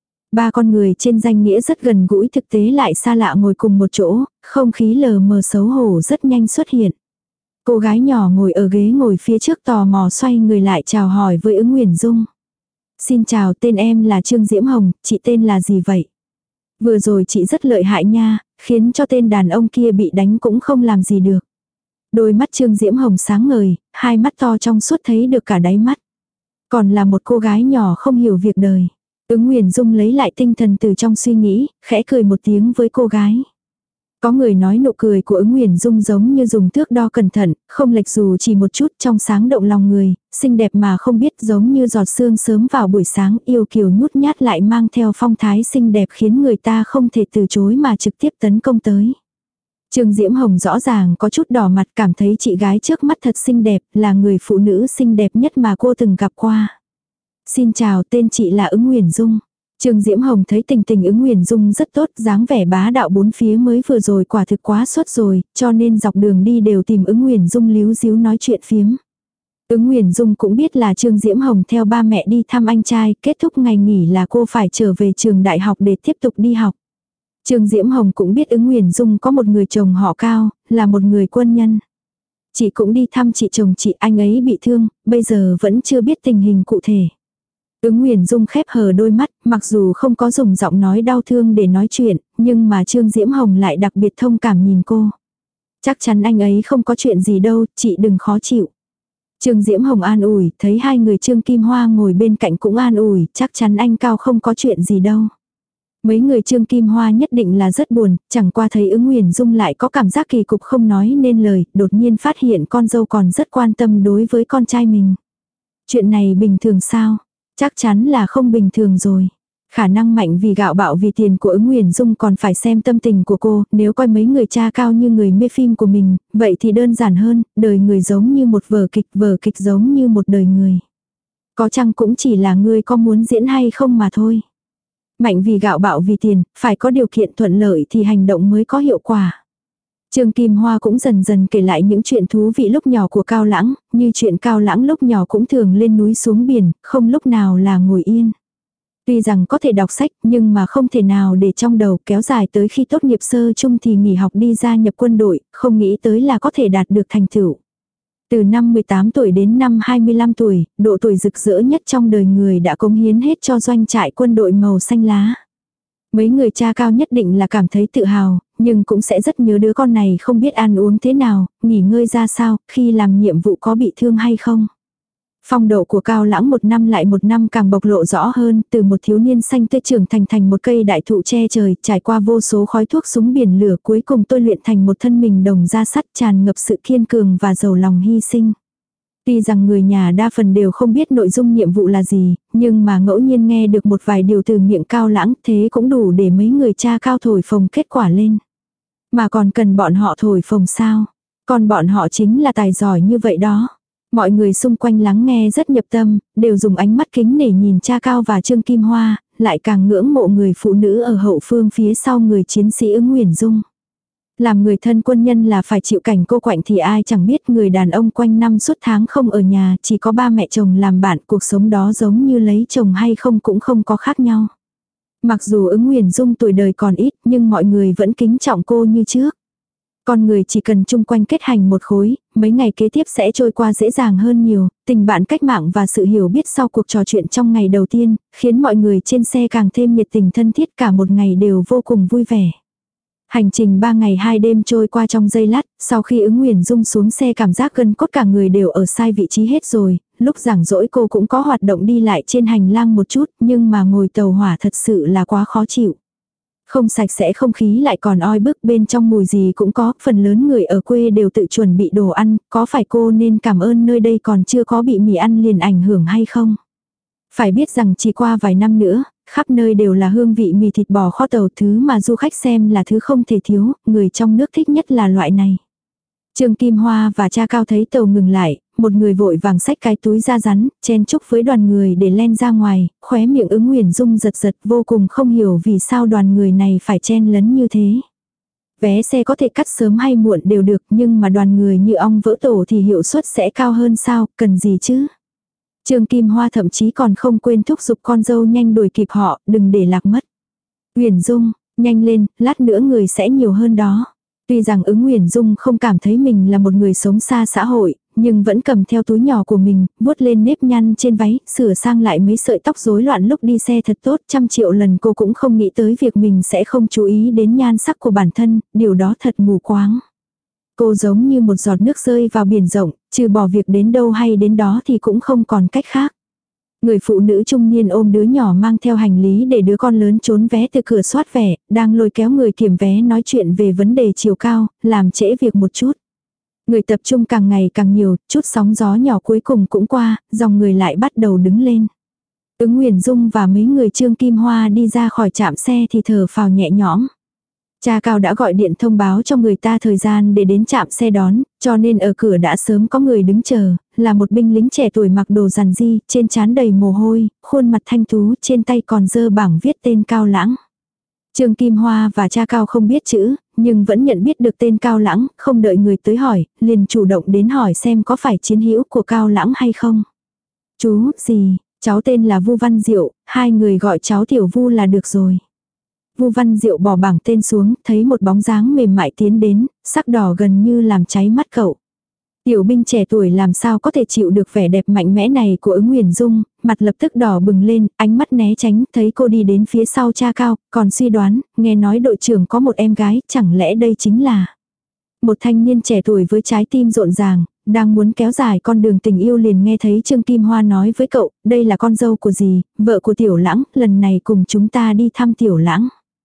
Ba con người trên danh nghĩa rất gần gũi thực tế lại xa lạ ngồi cùng một chỗ, không khí lờ mờ xấu hổ rất nhanh xuất hiện. Cô gái nhỏ ngồi ở ghế ngồi phía trước tò mò xoay người lại chào hỏi với Ứng Nguyễn Dung. Xin chào, tên em là Trương Diễm Hồng, chị tên là gì vậy? Vừa rồi chị rất lợi hại nha, khiến cho tên đàn ông kia bị đánh cũng không làm gì được. Đôi mắt Trương Diễm Hồng sáng ngời, hai mắt to trong suốt thấy được cả đáy mắt. Còn là một cô gái nhỏ không hiểu việc đời. Ứng Nguyễn Dung lấy lại tinh thần từ trong suy nghĩ, khẽ cười một tiếng với cô gái. Có người nói nụ cười của Ứng Huyền Dung giống như dùng thước đo cẩn thận, không lệch dù chỉ một chút, trong sáng động lòng người, xinh đẹp mà không biết, giống như giọt sương sớm vào buổi sáng, yêu kiều nhút nhát lại mang theo phong thái xinh đẹp khiến người ta không thể từ chối mà trực tiếp tấn công tới. Trương Diễm Hồng rõ ràng có chút đỏ mặt, cảm thấy chị gái trước mắt thật xinh đẹp, là người phụ nữ xinh đẹp nhất mà cô từng gặp qua. Xin chào, tên chị là Ứng Huyền Dung. Trương Diễm Hồng thấy tình Ứng Huyền Dung rất tốt, dáng vẻ bá đạo bốn phía mới vừa rồi quả thực quá xuất rồi, cho nên dọc đường đi đều tìm Ứng Huyền Dung líu díu nói chuyện phiếm. Ứng Huyền Dung cũng biết là Trương Diễm Hồng theo ba mẹ đi thăm anh trai, kết thúc ngày nghỉ là cô phải trở về trường đại học để tiếp tục đi học. Trương Diễm Hồng cũng biết Ứng Huyền Dung có một người chồng họ Cao, là một người quân nhân. Chị cũng đi thăm chị chồng chị, anh ấy bị thương, bây giờ vẫn chưa biết tình hình cụ thể. Ứng Huyền Dung khép hờ đôi mắt, mặc dù không có dùng giọng nói đau thương để nói chuyện, nhưng mà Trương Diễm Hồng lại đặc biệt thông cảm nhìn cô. Chắc chắn anh ấy không có chuyện gì đâu, chị đừng khó chịu. Trương Diễm Hồng an ủi, thấy hai người Trương Kim Hoa ngồi bên cạnh cũng an ủi, chắc chắn anh Cao không có chuyện gì đâu. Mấy người Trương Kim Hoa nhất định là rất buồn, chẳng qua thấy Ứng Huyền Dung lại có cảm giác kỳ cục không nói nên lời, đột nhiên phát hiện con dâu còn rất quan tâm đối với con trai mình. Chuyện này bình thường sao? Chắc chắn là không bình thường rồi. Khả năng mạnh vì gạo bạo vì tiền của Ứng Huyền Dung còn phải xem tâm tình của cô, nếu coi mấy người cha Cao như người mê phim của mình, vậy thì đơn giản hơn, đời người giống như một vở kịch giống như một đời người. Có chăng cũng chỉ là người có muốn diễn hay không mà thôi. Mạnh vì gạo bạo vì tiền, phải có điều kiện thuận lợi thì hành động mới có hiệu quả. Trương Kim Hoa cũng dần dần kể lại những chuyện thú vị lúc nhỏ của Cao Lãng, như chuyện Cao Lãng lúc nhỏ cũng thường lên núi xuống biển, không lúc nào là ngồi yên. Tuy rằng có thể đọc sách nhưng mà không thể nào để trong đầu kéo dài tới khi tốt nghiệp sơ chung thì nghỉ học đi gia nhập quân đội, không nghĩ tới là có thể đạt được thành tựu. Từ năm 18 tuổi đến năm 25 tuổi, độ tuổi rực rỡ nhất trong đời người đã cống hiến hết cho doanh trại quân đội màu xanh lá. Mấy người cha Cao nhất định là cảm thấy tự hào, nhưng cũng sẽ rất nhớ đứa con này không biết ăn uống thế nào, nghỉ ngơi ra sao, khi làm nhiệm vụ có bị thương hay không. Phong độ của Cao Lãng một năm lại một năm càng bộc lộ rõ hơn, từ một thiếu niên xanh tươi trưởng thành một cây đại thụ che trời, trải qua vô số khói thuốc súng biển lửa, cuối cùng tôi luyện thành một thân mình đồng da sắt tràn ngập sự kiên cường và giàu lòng hy sinh. Tuy rằng người nhà đa phần đều không biết nội dung nhiệm vụ là gì, nhưng mà ngẫu nhiên nghe được một vài điều từ miệng Cao Lãng, thế cũng đủ để mấy người cha Cao thổi phồng kết quả lên. Mà còn cần bọn họ thổi phồng sao? Còn bọn họ chính là tài giỏi như vậy đó. Mọi người xung quanh lắng nghe rất nhập tâm, đều dùng ánh mắt kính nể nhìn cha Cao và Trương Kim Hoa, lại càng ngưỡng mộ người phụ nữ ở hậu phương phía sau người chiến sĩ Ứng Huyền Dung. Làm người thân quân nhân là phải chịu cảnh cô quạnh thì ai chẳng biết, người đàn ông quanh năm suốt tháng không ở nhà, chỉ có ba mẹ chồng làm bạn, cuộc sống đó giống như lấy chồng hay không cũng không có khác nhau. Mặc dù Ứng Huyền Dung tuổi đời còn ít nhưng mọi người vẫn kính trọng cô như trước. Con người chỉ cần chung quanh kết hành một khối, mấy ngày kế tiếp sẽ trôi qua dễ dàng hơn nhiều, tình bạn cách mạng và sự hiểu biết sau cuộc trò chuyện trong ngày đầu tiên, khiến mọi người trên xe càng thêm nhiệt tình thân thiết, cả một ngày đều vô cùng vui vẻ. Hành trình 3 ngày 2 đêm trôi qua trong giây lát, sau khi Ứng Huyền Dung xuống xe cảm giác gân cốt cả người đều ở sai vị trí hết rồi, lúc rảnh rỗi cô cũng có hoạt động đi lại trên hành lang một chút, nhưng mà ngồi tàu hỏa thật sự là quá khó chịu. Không sạch sẽ, không khí lại còn oi bức, bên trong mùi gì cũng có, phần lớn người ở quê đều tự chuẩn bị đồ ăn, có phải cô nên cảm ơn nơi đây còn chưa có bị mì ăn liền ảnh hưởng hay không? Phải biết rằng chỉ qua vài năm nữa, khắp nơi đều là hương vị mì thịt bò kho tàu, thứ mà du khách xem là thứ không thể thiếu, người trong nước thích nhất là loại này. Trương Kim Hoa và cha Cao thấy tàu ngừng lại, một người vội vàng xách cái túi da rắn, chen chúc với đoàn người để len ra ngoài, khóe miệng Ứng Huyền Dung giật giật, vô cùng không hiểu vì sao đoàn người này phải chen lấn như thế. Vé xe có thể cắt sớm hay muộn đều được, nhưng mà đoàn người như ong vỡ tổ thì hiệu suất sẽ cao hơn sao, cần gì chứ? Trương Kim Hoa thậm chí còn không quên thúc giục con dâu nhanh đuổi kịp họ, đừng để lạc mất. Huyền Dung, nhanh lên, lát nữa người sẽ nhiều hơn đó. Tuy rằng Ứng Huyền Dung không cảm thấy mình là một người sống xa xã hội, nhưng vẫn cầm theo túi nhỏ của mình, vuốt lên nếp nhăn trên váy, sửa sang lại mấy sợi tóc rối loạn lúc đi xe thật tốt. 100.000.000 lần cô cũng không nghĩ tới việc mình sẽ không chú ý đến nhan sắc của bản thân, điều đó thật mù quáng. Cô giống như một giọt nước rơi vào biển rộng, trừ bỏ việc đến đâu hay đến đó thì cũng không còn cách khác. Người phụ nữ trung niên ôm đứa nhỏ mang theo hành lý để đứa con lớn trốn vé từ cửa soát vé, đang lôi kéo người kiểm vé nói chuyện về vấn đề chiều cao, làm trễ việc một chút. Người tập trung càng ngày càng nhiều, chút sóng gió nhỏ cuối cùng cũng qua, dòng người lại bắt đầu đứng lên. Ứng Nguyền Dung và mấy người Trương Kim Hoa đi ra khỏi trạm xe thì thở phào nhẹ nhõm. Cha Cao đã gọi điện thông báo cho người ta thời gian để đến trạm xe đón, cho nên ở cửa đã sớm có người đứng chờ, là một binh lính trẻ tuổi mặc đồ rằn ri, trên trán đầy mồ hôi, khuôn mặt thanh tú, trên tay còn giơ bảng viết tên Cao Lãng. Trương Kim Hoa và cha Cao không biết chữ, nhưng vẫn nhận biết được tên Cao Lãng, không đợi người tới hỏi, liền chủ động đến hỏi xem có phải chiến hữu của Cao Lãng hay không. Chú, gì, cháu tên là Vu Văn Diệu, hai người gọi cháu Tiểu Vu là được rồi. Vu Văn Diệu bỏ bảng tên xuống, thấy một bóng dáng mềm mại tiến đến, sắc đỏ gần như làm cháy mắt cậu. Tiểu binh trẻ tuổi làm sao có thể chịu được vẻ đẹp mạnh mẽ này của Ứng Nguyền Dung, mặt lập tức đỏ bừng lên, ánh mắt né tránh, thấy cô đi đến phía sau cha Cao, còn suy đoán, nghe nói đội trưởng có một em gái, chẳng lẽ đây chính là một thanh niên trẻ tuổi với trái tim rộn ràng, đang muốn kéo dài con đường tình yêu liền nghe thấy Trương Kim Hoa nói với cậu, đây là con dâu của dì, vợ của Tiểu Lãng, lần này cùng chúng ta đi thăm Tiểu Lãng.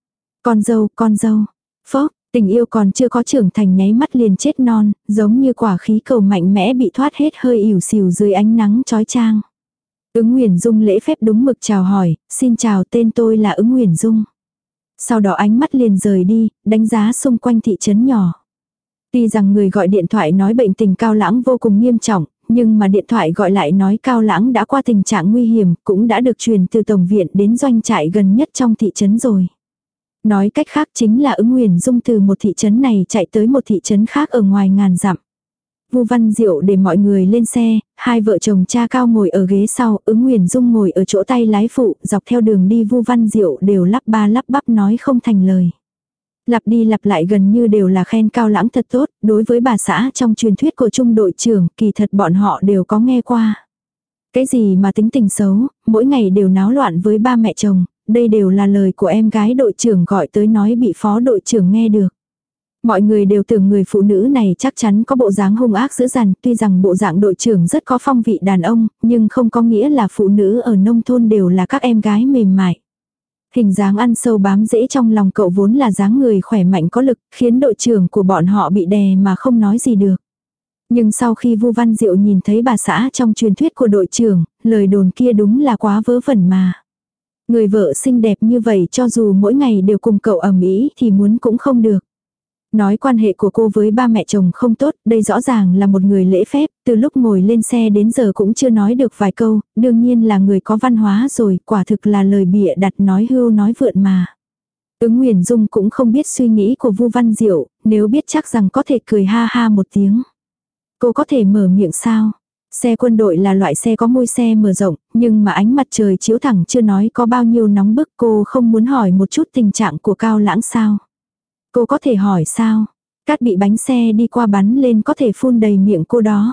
Con dâu, phốc, tình yêu còn chưa có trưởng thành nháy mắt liền chết non, giống như quả khí cầu mạnh mẽ bị thoát hết hơi ỉu xìu dưới ánh nắng chói chang. Ứng Nguyền Dung lễ phép đúng mực chào hỏi, xin chào tên tôi là Ứng Nguyền Dung. Sau đó ánh mắt liền rời đi, đánh giá xung quanh thị trấn nhỏ. Tuy rằng người gọi điện thoại nói bệnh tình Cao Lãng vô cùng nghiêm trọng, nhưng mà điện thoại gọi lại nói Cao Lãng đã qua tình trạng nguy hiểm, cũng đã được truyền từ tổng viện đến doanh trại gần nhất trong thị trấn rồi. Nói cách khác chính là Ứng Nguyền Dung từ một thị trấn này chạy tới một thị trấn khác ở ngoài ngàn dặm. Vu Văn Diệu để mọi người lên xe, hai vợ chồng cha Cao ngồi ở ghế sau, Ứng Nguyền Dung ngồi ở chỗ tay lái phụ, dọc theo đường đi Vu Văn Diệu đều lắp ba lắp bắp nói không thành lời. Lặp đi lặp lại gần như đều là khen Cao Lãng thật tốt, đối với bà xã trong truyền thuyết của trung đội trưởng, kỳ thật bọn họ đều có nghe qua. Cái gì mà tính tình xấu, mỗi ngày đều náo loạn với ba mẹ chồng, đây đều là lời của em gái đội trưởng gọi tới nói bị phó đội trưởng nghe được. Mọi người đều tưởng người phụ nữ này chắc chắn có bộ dáng hung ác dữ dằn, tuy rằng bộ dạng đội trưởng rất có phong vị đàn ông, nhưng không có nghĩa là phụ nữ ở nông thôn đều là các em gái mềm mại. Hình dáng ăn sâu bám rễ trong lòng cậu vốn là dáng người khỏe mạnh có lực, khiến đội trưởng của bọn họ bị đè mà không nói gì được. Nhưng sau khi Vu Văn Diệu nhìn thấy bà xã trong truyền thuyết của đội trưởng, lời đồn kia đúng là quá vớ vẩn mà. Người vợ xinh đẹp như vậy cho dù mỗi ngày đều cùng cậu ầm ĩ thì muốn cũng không được. Nói quan hệ của cô với ba mẹ chồng không tốt, đây rõ ràng là một người lễ phép, từ lúc ngồi lên xe đến giờ cũng chưa nói được vài câu, đương nhiên là người có văn hóa rồi, quả thực là lời bịa đặt nói hưu nói vượn mà. Ứng Nguyền Dung cũng không biết suy nghĩ của Vu Văn Diệu, nếu biết chắc rằng có thể cười ha ha một tiếng. Cô có thể mở miệng sao? Xe quân đội là loại xe có môi xe mở rộng, nhưng mà ánh mặt trời chiếu thẳng chưa nói có bao nhiêu nóng bức, cô không muốn hỏi một chút tình trạng của Cao Lãng sao? Cô có thể hỏi sao? Cát bị bánh xe đi qua bắn lên có thể phun đầy miệng cô đó.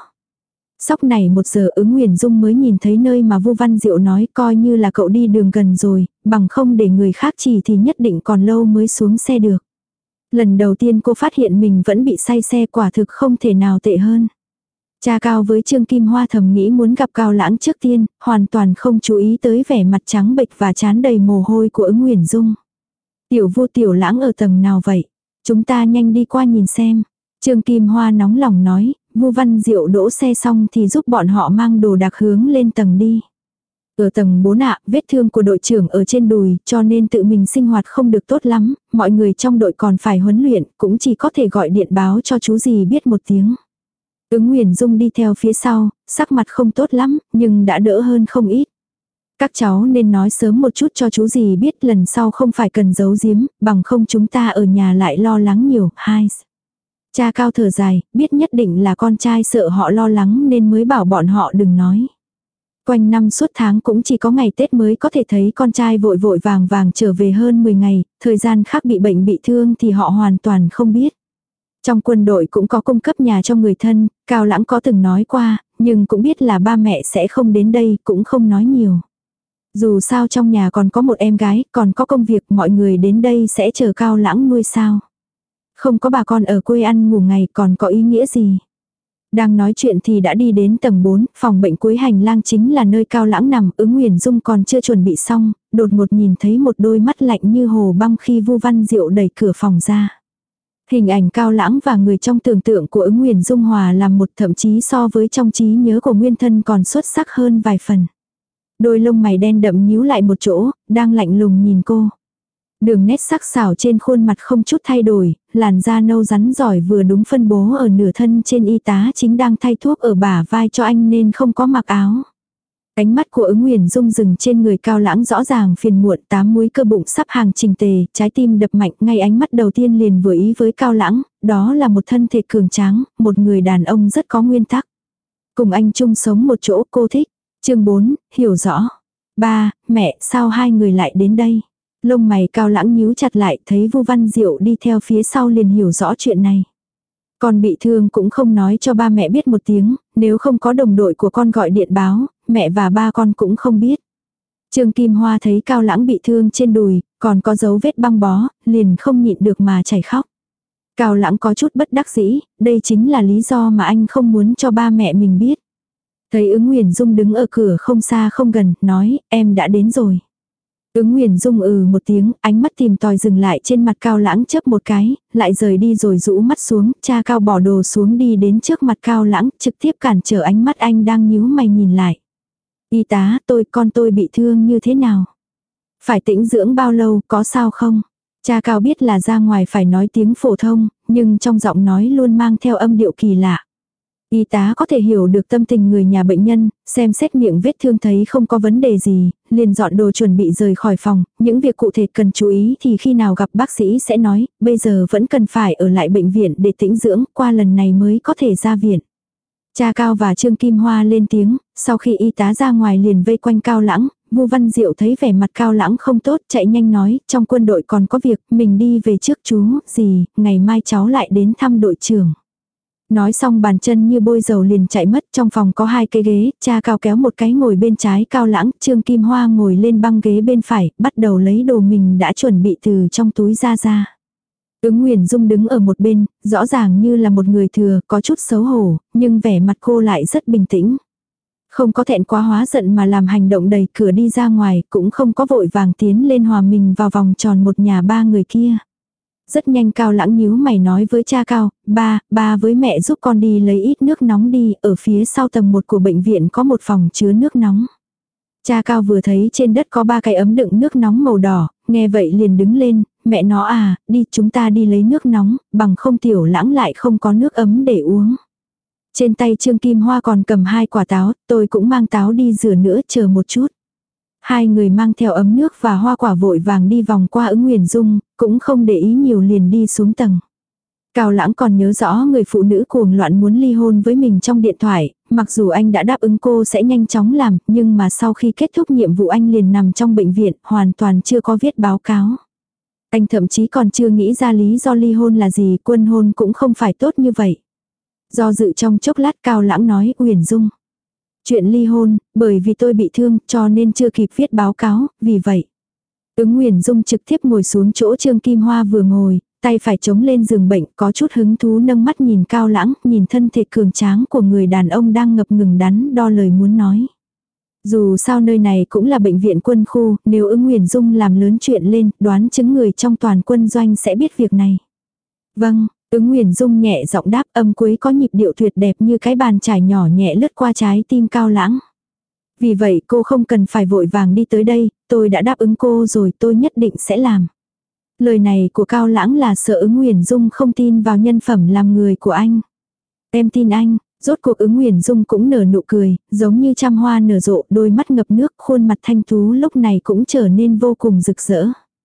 Sóc này 1 giờ Ứng Nguyền Dung mới nhìn thấy nơi mà Vu Văn Diệu nói coi như là cậu đi đường gần rồi, bằng không để người khác chỉ thì nhất định còn lâu mới xuống xe được. Lần đầu tiên cô phát hiện mình vẫn bị say xe quả thực không thể nào tệ hơn. Cha Cao với Trương Kim Hoa thầm nghĩ muốn gặp Cao Lãng trước tiên, hoàn toàn không chú ý tới vẻ mặt trắng bệch và trán đầy mồ hôi của Ứng Nguyền Dung. Tiểu Vu Tiểu Lãng ở tầng nào vậy? Chúng ta nhanh đi qua nhìn xem. Trương Kim Hoa nóng lòng nói, Vu Văn Diệu đỗ xe xong thì giúp bọn họ mang đồ đạc hướng lên tầng đi. Ở tầng 4 ạ, vết thương của đội trưởng ở trên đùi, cho nên tự mình sinh hoạt không được tốt lắm, mọi người trong đội còn phải huấn luyện, cũng chỉ có thể gọi điện báo cho chú gì biết một tiếng. Ứng Nguyền Dung đi theo phía sau, sắc mặt không tốt lắm, nhưng đã đỡ hơn không ít. Các cháu nên nói sớm một chút cho chú gì biết lần sau không phải cần giấu giếm, bằng không chúng ta ở nhà lại lo lắng nhiều. Hai. Cha Cao thở dài, biết nhất định là con trai sợ họ lo lắng nên mới bảo bọn họ đừng nói. Quanh năm suốt tháng cũng chỉ có ngày Tết mới có thể thấy con trai vội vội vàng vàng trở về hơn 10 ngày, thời gian khác bị bệnh bị thương thì họ hoàn toàn không biết. Trong quân đội cũng có cung cấp nhà cho người thân, Cao Lãng có từng nói qua, nhưng cũng biết là ba mẹ sẽ không đến đây, cũng không nói nhiều. Dù sao trong nhà còn có một em gái, còn có công việc, mọi người đến đây sẽ chờ Cao Lãng nuôi sao. Không có bà con ở quê ăn ngủ ngày còn có ý nghĩa gì. Đang nói chuyện thì đã đi đến tầng 4, phòng bệnh cuối hành lang chính là nơi Cao Lãng nằm, Ứng Huyền Dung còn chưa chuẩn bị xong, đột ngột nhìn thấy một đôi mắt lạnh như hồ băng khi Vu Văn Diệu đẩy cửa phòng ra. Hình ảnh Cao Lãng và người trong tưởng tượng của Ứng Huyền Dung hòa làm một, thậm chí so với trong trí nhớ của nguyên thân còn xuất sắc hơn vài phần. Đôi lông mày đen đậm nhíu lại một chỗ, đang lạnh lùng nhìn cô. Đường nét sắc sảo trên khuôn mặt không chút thay đổi, làn da nâu rắn giỏi vừa đúng phân bố ở nửa thân trên. Y tá chính đang thay thuốc ở bả vai cho anh nên không có mặc áo. Ánh mắt của Ứng Huyền Dung dừng trên người Cao Lãng rõ ràng phiền muộn, 8 múi cơ bụng sắp hàng chỉnh tề, trái tim đập mạnh, ngay ánh mắt đầu tiên liền vừa ý với Cao Lãng, đó là một thân thể cường tráng, một người đàn ông rất có nguyên tắc. Cùng anh chung sống một chỗ cô thích. Chương 4, hiểu rõ. Ba, mẹ, sao hai người lại đến đây? Lông mày Cao Lãng nhíu chặt lại, thấy Vu Văn Diệu đi theo phía sau liền hiểu rõ chuyện này. Con bị thương cũng không nói cho ba mẹ biết một tiếng, nếu không có đồng đội của con gọi điện báo, mẹ và ba con cũng không biết. Trương Kim Hoa thấy Cao Lãng bị thương trên đùi, còn có dấu vết băng bó, liền không nhịn được mà chảy khóc. Cao Lãng có chút bất đắc dĩ, đây chính là lý do mà anh không muốn cho ba mẹ mình biết. Thấy Ứng Huyền Dung đứng ở cửa không xa không gần, nói, em đã đến rồi. Ứng Huyền Dung một tiếng, ánh mắt tìm tòi dừng lại trên mặt Cao Lãng chớp một cái, lại rời đi rồi rũ mắt xuống, cha Cao bỏ đồ xuống đi đến trước mặt Cao Lãng, trực tiếp cản trở ánh mắt anh đang nhíu mày nhìn lại. Y tá, con tôi bị thương như thế nào? Phải tĩnh dưỡng bao lâu, có sao không? Cha Cao biết là ra ngoài phải nói tiếng phổ thông, nhưng trong giọng nói luôn mang theo âm điệu kỳ lạ. Y tá có thể hiểu được tâm tình người nhà bệnh nhân, xem xét miệng vết thương thấy không có vấn đề gì, liền dọn đồ chuẩn bị rời khỏi phòng, những việc cụ thể cần chú ý thì khi nào gặp bác sĩ sẽ nói, bây giờ vẫn cần phải ở lại bệnh viện để tĩnh dưỡng, qua lần này mới có thể ra viện. Cha Cao và Trương Kim Hoa lên tiếng, sau khi y tá ra ngoài liền vây quanh Cao Lãng, Vu Văn Diệu thấy vẻ mặt Cao Lãng không tốt, chạy nhanh nói, trong quân đội còn có việc, mình đi về trước chú, gì, ngày mai cháu lại đến thăm đội trưởng. Nói xong bàn chân như bôi dầu liền chạy mất, trong phòng có 2 cái ghế, cha Cao kéo một cái ngồi bên trái Cao Lãng, Trương Kim Hoa ngồi lên băng ghế bên phải, bắt đầu lấy đồ mình đã chuẩn bị từ trong túi ra. Ứng Huyền Dung đứng ở một bên, rõ ràng như là một người thừa, có chút xấu hổ, nhưng vẻ mặt cô lại rất bình tĩnh. Không có thẹn quá hóa giận mà làm hành động đẩy cửa đi ra ngoài, cũng không có vội vàng tiến lên hòa mình vào vòng tròn một nhà 3 người kia. Rất nhanh Cao Lãng nhíu mày nói với cha Cao, ba với mẹ giúp con đi lấy ít nước nóng đi, ở phía sau tầng 1 của bệnh viện có một phòng chứa nước nóng. Cha Cao vừa thấy trên đất có 3 cái ấm đựng nước nóng màu đỏ, nghe vậy liền đứng lên, mẹ nó đi chúng ta đi lấy nước nóng, bằng không Tiểu Lãng lại không có nước ấm để uống. Trên tay Trương Kim Hoa còn cầm 2 quả táo, tôi cũng mang táo đi rửa nữa, chờ một chút. 2 người mang theo ấm nước và hoa quả vội vàng đi vòng qua Ứng Huyền Dung, cũng không để ý nhiều liền đi xuống tầng. Cao Lãng còn nhớ rõ người phụ nữ cuồng loạn muốn ly hôn với mình trong điện thoại, mặc dù anh đã đáp ứng cô sẽ nhanh chóng làm, nhưng mà sau khi kết thúc nhiệm vụ anh liền nằm trong bệnh viện, hoàn toàn chưa có viết báo cáo. Anh thậm chí còn chưa nghĩ ra lý do ly hôn là gì, quân hôn cũng không phải tốt như vậy. Do dự trong chốc lát Cao Lãng nói, Huyền Dung. Chuyện ly hôn, bởi vì tôi bị thương cho nên chưa kịp viết báo cáo, vì vậy. Ứng Huyền Dung trực tiếp ngồi xuống chỗ Trương Kim Hoa vừa ngồi, tay phải chống lên giường bệnh, có chút hứng thú nâng mắt nhìn Cao Lãng, nhìn thân thể cường tráng của người đàn ông đang ngập ngừng đắn đo lời muốn nói. Dù sao nơi này cũng là bệnh viện quân khu, nếu Ứng Huyền Dung làm lớn chuyện lên, đoán chứng người trong toàn quân doanh sẽ biết việc này. Vâng, Ứng Huyền Dung nhẹ giọng đáp, âm cuối có nhịp điệu tuyệt đẹp như cái bàn chải nhỏ nhẹ lướt qua trái tim Cao Lãng. Vì vậy cô không cần phải vội vàng đi tới đây, tôi đã đáp ứng cô rồi, tôi nhất định sẽ làm. Lời này của Cao Lãng là sợ Ứng Huyền Dung không tin vào nhân phẩm làm người của anh. Em tin anh. Rốt cuộc Ứng Huyền Dung cũng nở nụ cười, giống như trăm hoa nở rộ, đôi mắt ngập nước, khuôn mặt thanh tú lúc này cũng trở nên vô cùng rực rỡ.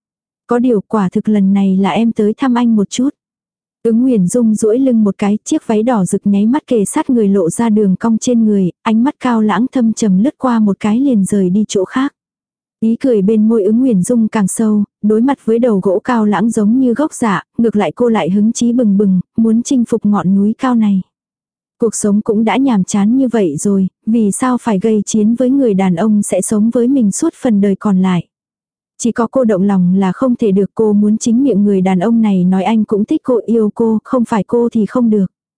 Có điều quả thực lần này là em tới thăm anh một chút. Ứng Huyền Dung duỗi lưng một cái, chiếc váy đỏ rực nháy mắt kề sát người lộ ra đường cong trên người, ánh mắt Cao Lãng thâm trầm lướt qua một cái liền rời đi chỗ khác. Ý cười bên môi Ứng Huyền Dung càng sâu, đối mặt với đầu gỗ Cao Lãng giống như gốc dạ, ngược lại cô lại hứng chí bừng bừng, muốn chinh phục ngọn núi cao này. Cuộc sống cũng đã nhàm chán như vậy rồi, vì sao phải gây chiến với người đàn ông sẽ sống với mình suốt phần đời còn lại. Chỉ có cô động lòng là không thể được, cô muốn chính miệng người đàn ông này nói anh cũng thích cô, yêu cô, không phải cô thì không được.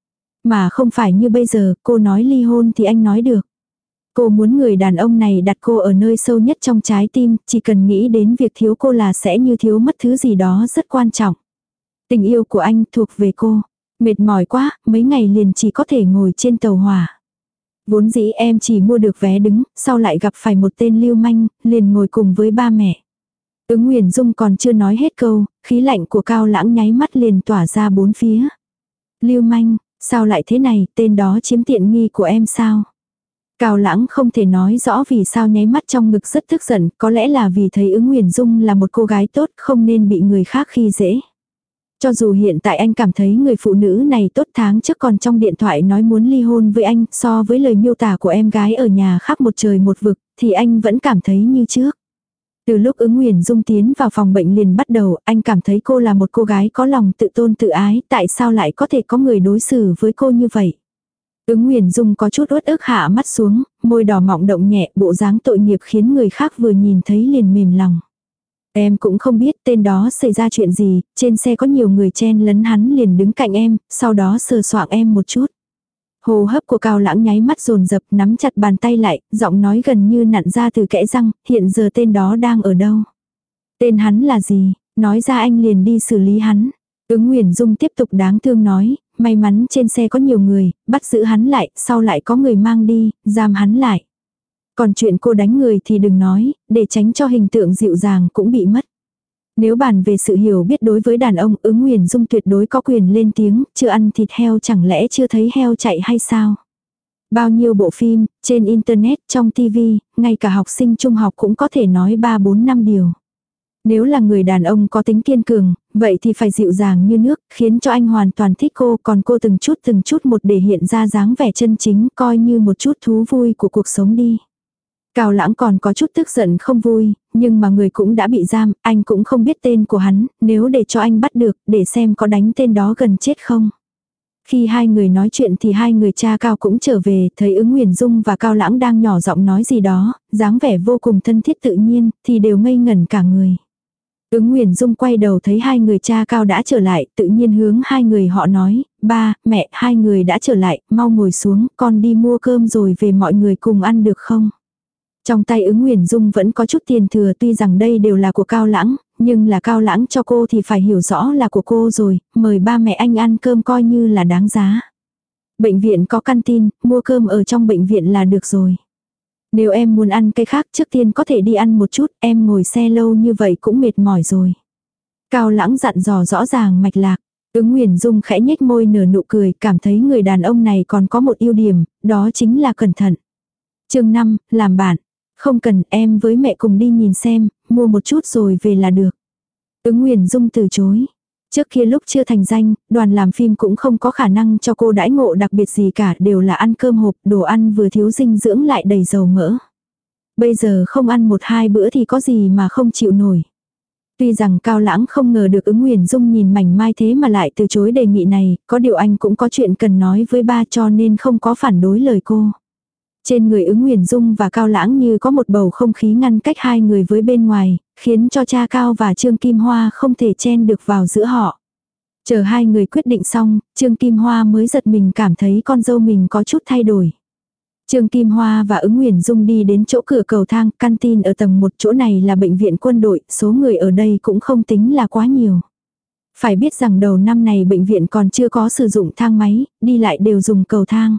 Mà không phải như bây giờ, cô nói ly hôn thì anh nói được. Cô muốn người đàn ông này đặt cô ở nơi sâu nhất trong trái tim, chỉ cần nghĩ đến việc thiếu cô là sẽ như thiếu mất thứ gì đó rất quan trọng. Tình yêu của anh thuộc về cô. Mệt mỏi quá, mấy ngày liền chỉ có thể ngồi trên tàu hỏa. Vốn dĩ em chỉ mua được vé đứng, sau lại gặp phải một tên lưu manh, liền ngồi cùng với ba mẹ. Ứng Nguyền Dung còn chưa nói hết câu, khí lạnh của Cao Lãng nháy mắt liền tỏa ra bốn phía. Lưu manh, sao lại thế này, tên đó chiếm tiện nghi của em sao? Cao Lãng không thể nói rõ vì sao nháy mắt trong ngực rất tức giận, có lẽ là vì thấy Ứng Nguyền Dung là một cô gái tốt không nên bị người khác khi dễ. Cho dù hiện tại anh cảm thấy người phụ nữ này tốt, tháng trước còn trong điện thoại nói muốn ly hôn với anh, so với lời miêu tả của em gái ở nhà khác một trời một vực, thì anh vẫn cảm thấy như trước. Từ lúc Ứng Nguyền Dung tiến vào phòng bệnh liền bắt đầu, anh cảm thấy cô là một cô gái có lòng tự tôn tự ái, tại sao lại có thể có người đối xử với cô như vậy. Ứng Nguyền Dung có chút uất ức hạ mắt xuống, môi đỏ mọng động nhẹ, bộ dáng tội nghiệp khiến người khác vừa nhìn thấy liền mềm lòng. Em cũng không biết tên đó xảy ra chuyện gì, trên xe có nhiều người chen lấn, hắn liền đứng cạnh em, sau đó sờ soạng em một chút. Hô hấp của Cao Lãng nháy mắt dồn dập, nắm chặt bàn tay lại, giọng nói gần như nặn ra từ kẽ răng, hiện giờ tên đó đang ở đâu? Tên hắn là gì? Nói ra anh liền đi xử lý hắn. Ứng Nguyền Dung tiếp tục đáng thương nói, may mắn trên xe có nhiều người, bắt giữ hắn lại, sau lại có người mang đi, giam hắn lại. Còn chuyện cô đánh người thì đừng nói, để tránh cho hình tượng dịu dàng cũng bị mất. Nếu bàn về sự hiểu biết đối với đàn ông, Ứng Nguyền Dung tuyệt đối có quyền lên tiếng, chưa ăn thịt heo chẳng lẽ chưa thấy heo chạy hay sao? Bao nhiêu bộ phim, trên internet, trong tivi, ngay cả học sinh trung học cũng có thể nói 3-4-5 điều. Nếu là người đàn ông có tính kiên cường, vậy thì phải dịu dàng như nước, khiến cho anh hoàn toàn thích cô, còn cô từng chút một để hiện ra dáng vẻ chân chính, coi như một chút thú vui của cuộc sống đi. Cao Lãng còn có chút tức giận không vui, nhưng mà người cũng đã bị giam, anh cũng không biết tên của hắn, nếu để cho anh bắt được, để xem có đánh tên đó gần chết không. Khi hai người nói chuyện thì hai người cha Cao cũng trở về, thấy Ứng Nguyền Dung và Cao Lãng đang nhỏ giọng nói gì đó, dáng vẻ vô cùng thân thiết tự nhiên, thì đều ngây ngẩn cả người. Ứng Nguyền Dung quay đầu thấy hai người cha Cao đã trở lại, tự nhiên hướng hai người họ nói, ba, mẹ, hai người đã trở lại, mau ngồi xuống, con đi mua cơm rồi về mọi người cùng ăn được không? Trong tay Ứng Nguyền Dung vẫn có chút tiền thừa, tuy rằng đây đều là của Cao Lãng, nhưng là Cao Lãng cho cô thì phải hiểu rõ là của cô rồi, mời ba mẹ anh ăn cơm coi như là đáng giá. Bệnh viện có canteen, mua cơm ở trong bệnh viện là được rồi. Nếu em muốn ăn cái khác trước tiên có thể đi ăn một chút, em ngồi xe lâu như vậy cũng mệt mỏi rồi. Cao Lãng dặn dò rõ ràng mạch lạc. Ứng Nguyền Dung khẽ nhếch môi nở nụ cười, cảm thấy người đàn ông này còn có một ưu điểm, đó chính là cẩn thận. Chương 5, làm bạn. Không cần, em với mẹ cùng đi nhìn xem, mua một chút rồi về là được. Ứng Nguyền Dung từ chối. Trước kia lúc chưa thành danh, đoàn làm phim cũng không có khả năng cho cô đãi ngộ đặc biệt gì cả, đều là ăn cơm hộp, đồ ăn vừa thiếu dinh dưỡng lại đầy dầu mỡ. Bây giờ không ăn 1-2 bữa thì có gì mà không chịu nổi. Tuy rằng Cao Lãng không ngờ được Ứng Nguyền Dung nhìn mảnh mai thế mà lại từ chối đề nghị này, có điều anh cũng có chuyện cần nói với ba cho nên không có phản đối lời cô. Trên người Ứng Nguyền Dung và Cao Lãng như có một bầu không khí ngăn cách hai người với bên ngoài, khiến cho cha Cao và Trương Kim Hoa không thể chen được vào giữa họ. Chờ hai người quyết định xong, Trương Kim Hoa mới giật mình cảm thấy con dâu mình có chút thay đổi. Trương Kim Hoa và Ứng Nguyền Dung đi đến chỗ cửa cầu thang, canteen ở tầng 1, chỗ này là bệnh viện quân đội, số người ở đây cũng không tính là quá nhiều. Phải biết rằng đầu năm này bệnh viện còn chưa có sử dụng thang máy, đi lại đều dùng cầu thang.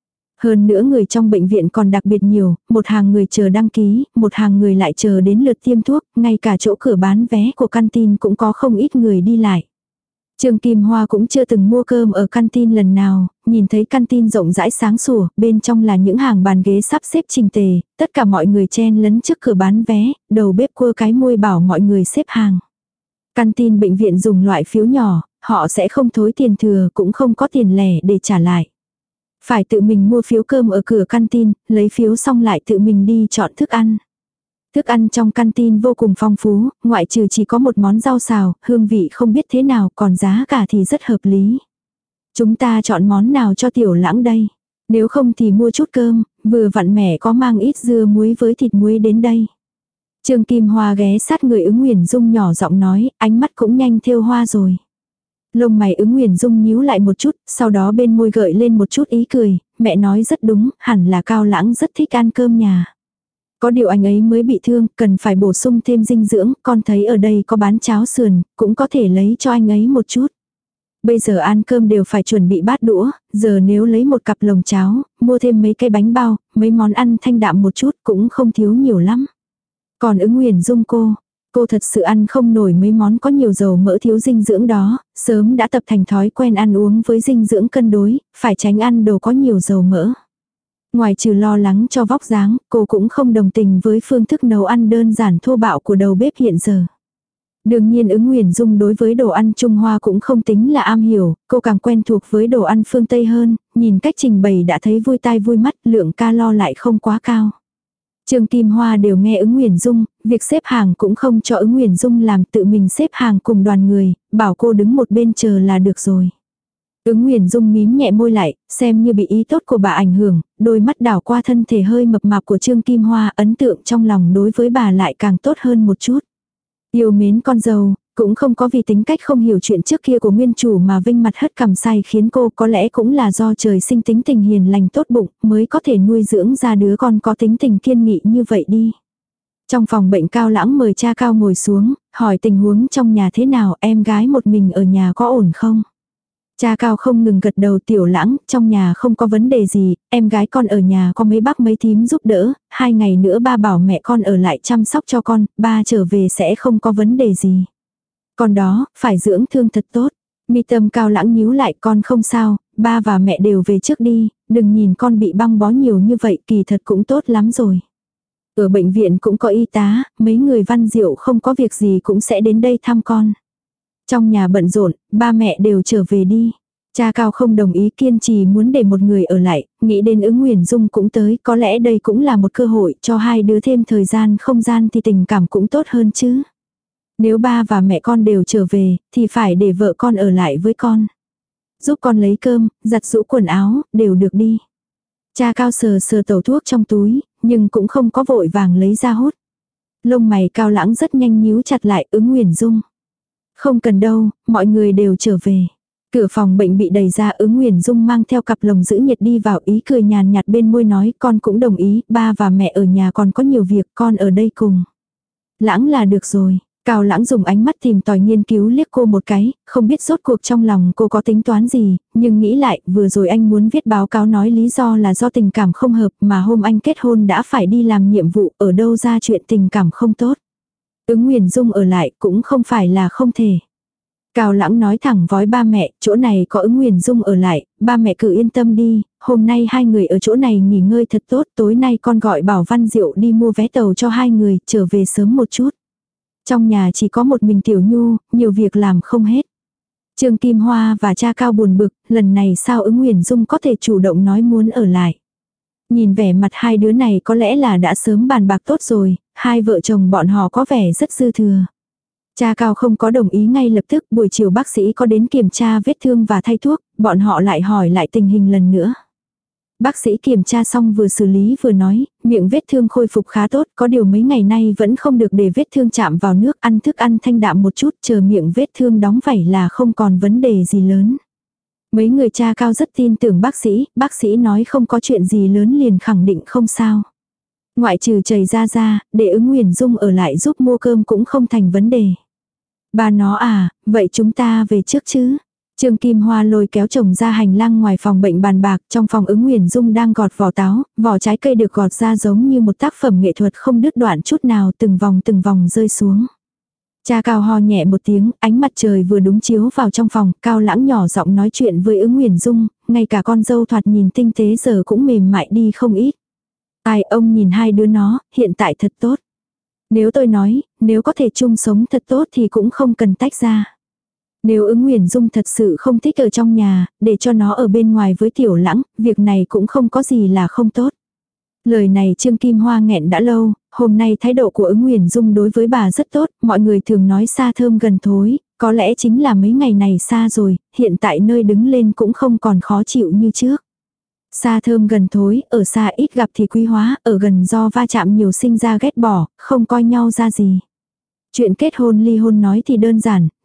Hơn nữa người trong bệnh viện còn đặc biệt nhiều, một hàng người chờ đăng ký, một hàng người lại chờ đến lượt tiêm thuốc, ngay cả chỗ cửa bán vé của canteen cũng có không ít người đi lại. Trương Kim Hoa cũng chưa từng mua cơm ở canteen lần nào, nhìn thấy canteen rộng rãi sáng sủa, bên trong là những hàng bàn ghế sắp xếp chỉnh tề, tất cả mọi người chen lấn trước cửa bán vé, đầu bếp cua cái môi bảo mọi người xếp hàng. Canteen bệnh viện dùng loại phiếu nhỏ, họ sẽ không thối tiền thừa cũng không có tiền lẻ để trả lại. Phải tự mình mua phiếu cơm ở cửa canteen, lấy phiếu xong lại tự mình đi chọn thức ăn. Thức ăn trong canteen vô cùng phong phú, ngoại trừ chỉ có một món rau xào, hương vị không biết thế nào, còn giá cả thì rất hợp lý. Chúng ta chọn món nào cho Tiểu Lãng đây? Nếu không thì mua chút cơm, vừa vặn mẹ có mang ít dưa muối với thịt muối đến đây. Trương Kim Hoa ghé sát người Ứng Nguyền Dung nhỏ giọng nói, ánh mắt cũng nhanh thêu hoa rồi. Lông mày Ứng Nguyền Dung nhíu lại một chút, sau đó bên môi gợi lên một chút ý cười, mẹ nói rất đúng, hẳn là Cao Lãng rất thích ăn cơm nhà. Có điều anh ấy mới bị thương, cần phải bổ sung thêm dinh dưỡng, con thấy ở đây có bán cháo sườn, cũng có thể lấy cho anh ấy một chút. Bây giờ ăn cơm đều phải chuẩn bị bát đũa, giờ nếu lấy một cặp lồng cháo, mua thêm mấy cái bánh bao, mấy món ăn thanh đạm một chút cũng không thiếu nhiều lắm. Còn Ứng Nguyền Dung cô thật sự ăn không nổi mấy món có nhiều dầu mỡ thiếu dinh dưỡng đó, sớm đã tập thành thói quen ăn uống với dinh dưỡng cân đối, phải tránh ăn đồ có nhiều dầu mỡ. Ngoài trừ lo lắng cho vóc dáng, cô cũng không đồng tình với phương thức nấu ăn đơn giản thô bạo của đầu bếp hiện giờ. Đương nhiên Ứng Nguyền Dung đối với đồ ăn Trung Hoa cũng không tính là am hiểu, cô càng quen thuộc với đồ ăn phương Tây hơn, nhìn cách trình bày đã thấy vui tai vui mắt, lượng calo lại không quá cao. Trương Kim Hoa đều nghe Ứng Nguyền Dung, việc xếp hàng cũng không cho Ứng Nguyền Dung làm, tự mình xếp hàng cùng đoàn người, bảo cô đứng một bên chờ là được rồi. Ứng Nguyền Dung mím nhẹ môi lại, xem như bị ý tốt của bà ảnh hưởng, đôi mắt đảo qua thân thể hơi mập mạp của Trương Kim Hoa, ấn tượng trong lòng đối với bà lại càng tốt hơn một chút. Yêu mến con dâu, cũng không có vì tính cách không hiểu chuyện trước kia của nguyên chủ mà vinh mặt hất cằm say khiến cô, có lẽ cũng là do trời sinh tính tình hiền lành tốt bụng mới có thể nuôi dưỡng ra đứa con có tính tình kiên nghị như vậy đi. Trong phòng bệnh Cao Lãng mời cha Cao ngồi xuống, hỏi tình huống trong nhà thế nào, em gái một mình ở nhà có ổn không? Cha Cao không ngừng gật đầu. Tiểu Lãng, trong nhà không có vấn đề gì, em gái con ở nhà có mấy bác mấy thím giúp đỡ, 2 ngày nữa ba bảo mẹ con ở lại chăm sóc cho con, ba trở về sẽ không có vấn đề gì. Còn đó, phải dưỡng thương thật tốt. Mi tâm Cao Lãng nhíu lại, con không sao, ba và mẹ đều về trước đi, đừng nhìn con bị băng bó nhiều như vậy, kỳ thật cũng tốt lắm rồi. Ở bệnh viện cũng có y tá, mấy người Văn Diệu không có việc gì cũng sẽ đến đây thăm con. Trong nhà bận rộn, ba mẹ đều trở về đi. Cha Cao không đồng ý, kiên trì muốn để một người ở lại, nghĩ đến Ứng Nguyền Dung cũng tới, có lẽ đây cũng là một cơ hội cho hai đứa thêm thời gian không gian thì tình cảm cũng tốt hơn chứ. Nếu ba và mẹ con đều trở về, thì phải để vợ con ở lại với con. Giúp con lấy cơm, giặt giũ quần áo, đều được đi. Cha Cao sờ sờ tẩu thuốc trong túi, nhưng cũng không có vội vàng lấy ra hút. Lông mày Cao Lãng rất nhanh nhíu chặt lại. Ứng Nguyền Dung: không cần đâu, mọi người đều trở về. Cửa phòng bệnh bị đẩy ra, Ứng Nguyền Dung mang theo cặp lồng giữ nhiệt đi vào, ý cười nhàn nhạt bên môi nói, con cũng đồng ý, ba và mẹ ở nhà còn có nhiều việc, con ở đây cùng. Lãng là được rồi. Cao Lãng dùng ánh mắt tìm tòi nghiên cứu liếc cô một cái, không biết rốt cuộc trong lòng cô có tính toán gì, nhưng nghĩ lại, vừa rồi anh muốn viết báo cáo nói lý do là do tình cảm không hợp, mà hôm anh kết hôn đã phải đi làm nhiệm vụ, ở đâu ra chuyện tình cảm không tốt. Ứng Nguyền Dung ở lại cũng không phải là không thể. Cao Lãng nói thẳng với ba mẹ, chỗ này có Ứng Nguyền Dung ở lại, ba mẹ cứ yên tâm đi, hôm nay hai người ở chỗ này nghỉ ngơi thật tốt, tối nay con gọi bảo Văn Diệu đi mua vé tàu cho hai người, trở về sớm một chút. Trong nhà chỉ có một mình Tiểu Nhu, nhiều việc làm không hết. Trương Kim Hoa và cha Cao buồn bực, lần này sao Ứng Nguyền Dung có thể chủ động nói muốn ở lại. Nhìn vẻ mặt hai đứa này có lẽ là đã sớm bàn bạc tốt rồi, hai vợ chồng bọn họ có vẻ rất dư thừa. Cha Cao không có đồng ý ngay lập tức, buổi chiều bác sĩ có đến kiểm tra vết thương và thay thuốc, bọn họ lại hỏi lại tình hình lần nữa. Bác sĩ kiểm tra xong vừa xử lý vừa nói, miệng vết thương khôi phục khá tốt, có điều mấy ngày nay vẫn không được để vết thương chạm vào nước, ăn thức ăn thanh đạm một chút, chờ miệng vết thương đóng vảy là không còn vấn đề gì lớn. Mấy người cha Cao rất tin tưởng bác sĩ nói không có chuyện gì lớn liền khẳng định không sao. Ngoại trừ chảy ra, để Ứng Nguyền Dung ở lại giúp mua cơm cũng không thành vấn đề. Bà nó à, vậy chúng ta về trước chứ? Trương Kim Hoa lôi kéo chồng ra hành lang ngoài phòng bệnh bàn bạc, trong phòng Ứng Nguyền Dung đang gọt vỏ táo, vỏ trái cây được gọt ra giống như một tác phẩm nghệ thuật không đứt đoạn chút nào, từng vòng rơi xuống. Cha Cao ho nhẹ một tiếng, ánh mặt trời vừa đúng chiếu vào trong phòng, Cao Lãng nhỏ giọng nói chuyện với Ứng Nguyền Dung, ngay cả con dâu thoạt nhìn tinh tế giờ cũng mềm mại đi không ít. Ai, ông nhìn hai đứa nó, hiện tại thật tốt. Nếu tôi nói, nếu có thể chung sống thật tốt thì cũng không cần tách ra. Nếu Ứng Nguyền Dung thật sự không thích ở trong nhà, để cho nó ở bên ngoài với Tiểu Lãng, việc này cũng không có gì là không tốt. Lời này Trương Kim Hoa nghẹn đã lâu, hôm nay thái độ của Ứng Nguyền Dung đối với bà rất tốt, mọi người thường nói xa thơm gần thối, có lẽ chính là mấy ngày này xa rồi, hiện tại nơi đứng lên cũng không còn khó chịu như trước. Xa thơm gần thối, ở xa ít gặp thì quý hóa, ở gần do va chạm nhiều sinh ra ghét bỏ, không coi nhau ra gì. Chuyện kết hôn ly hôn nói thì đơn giản,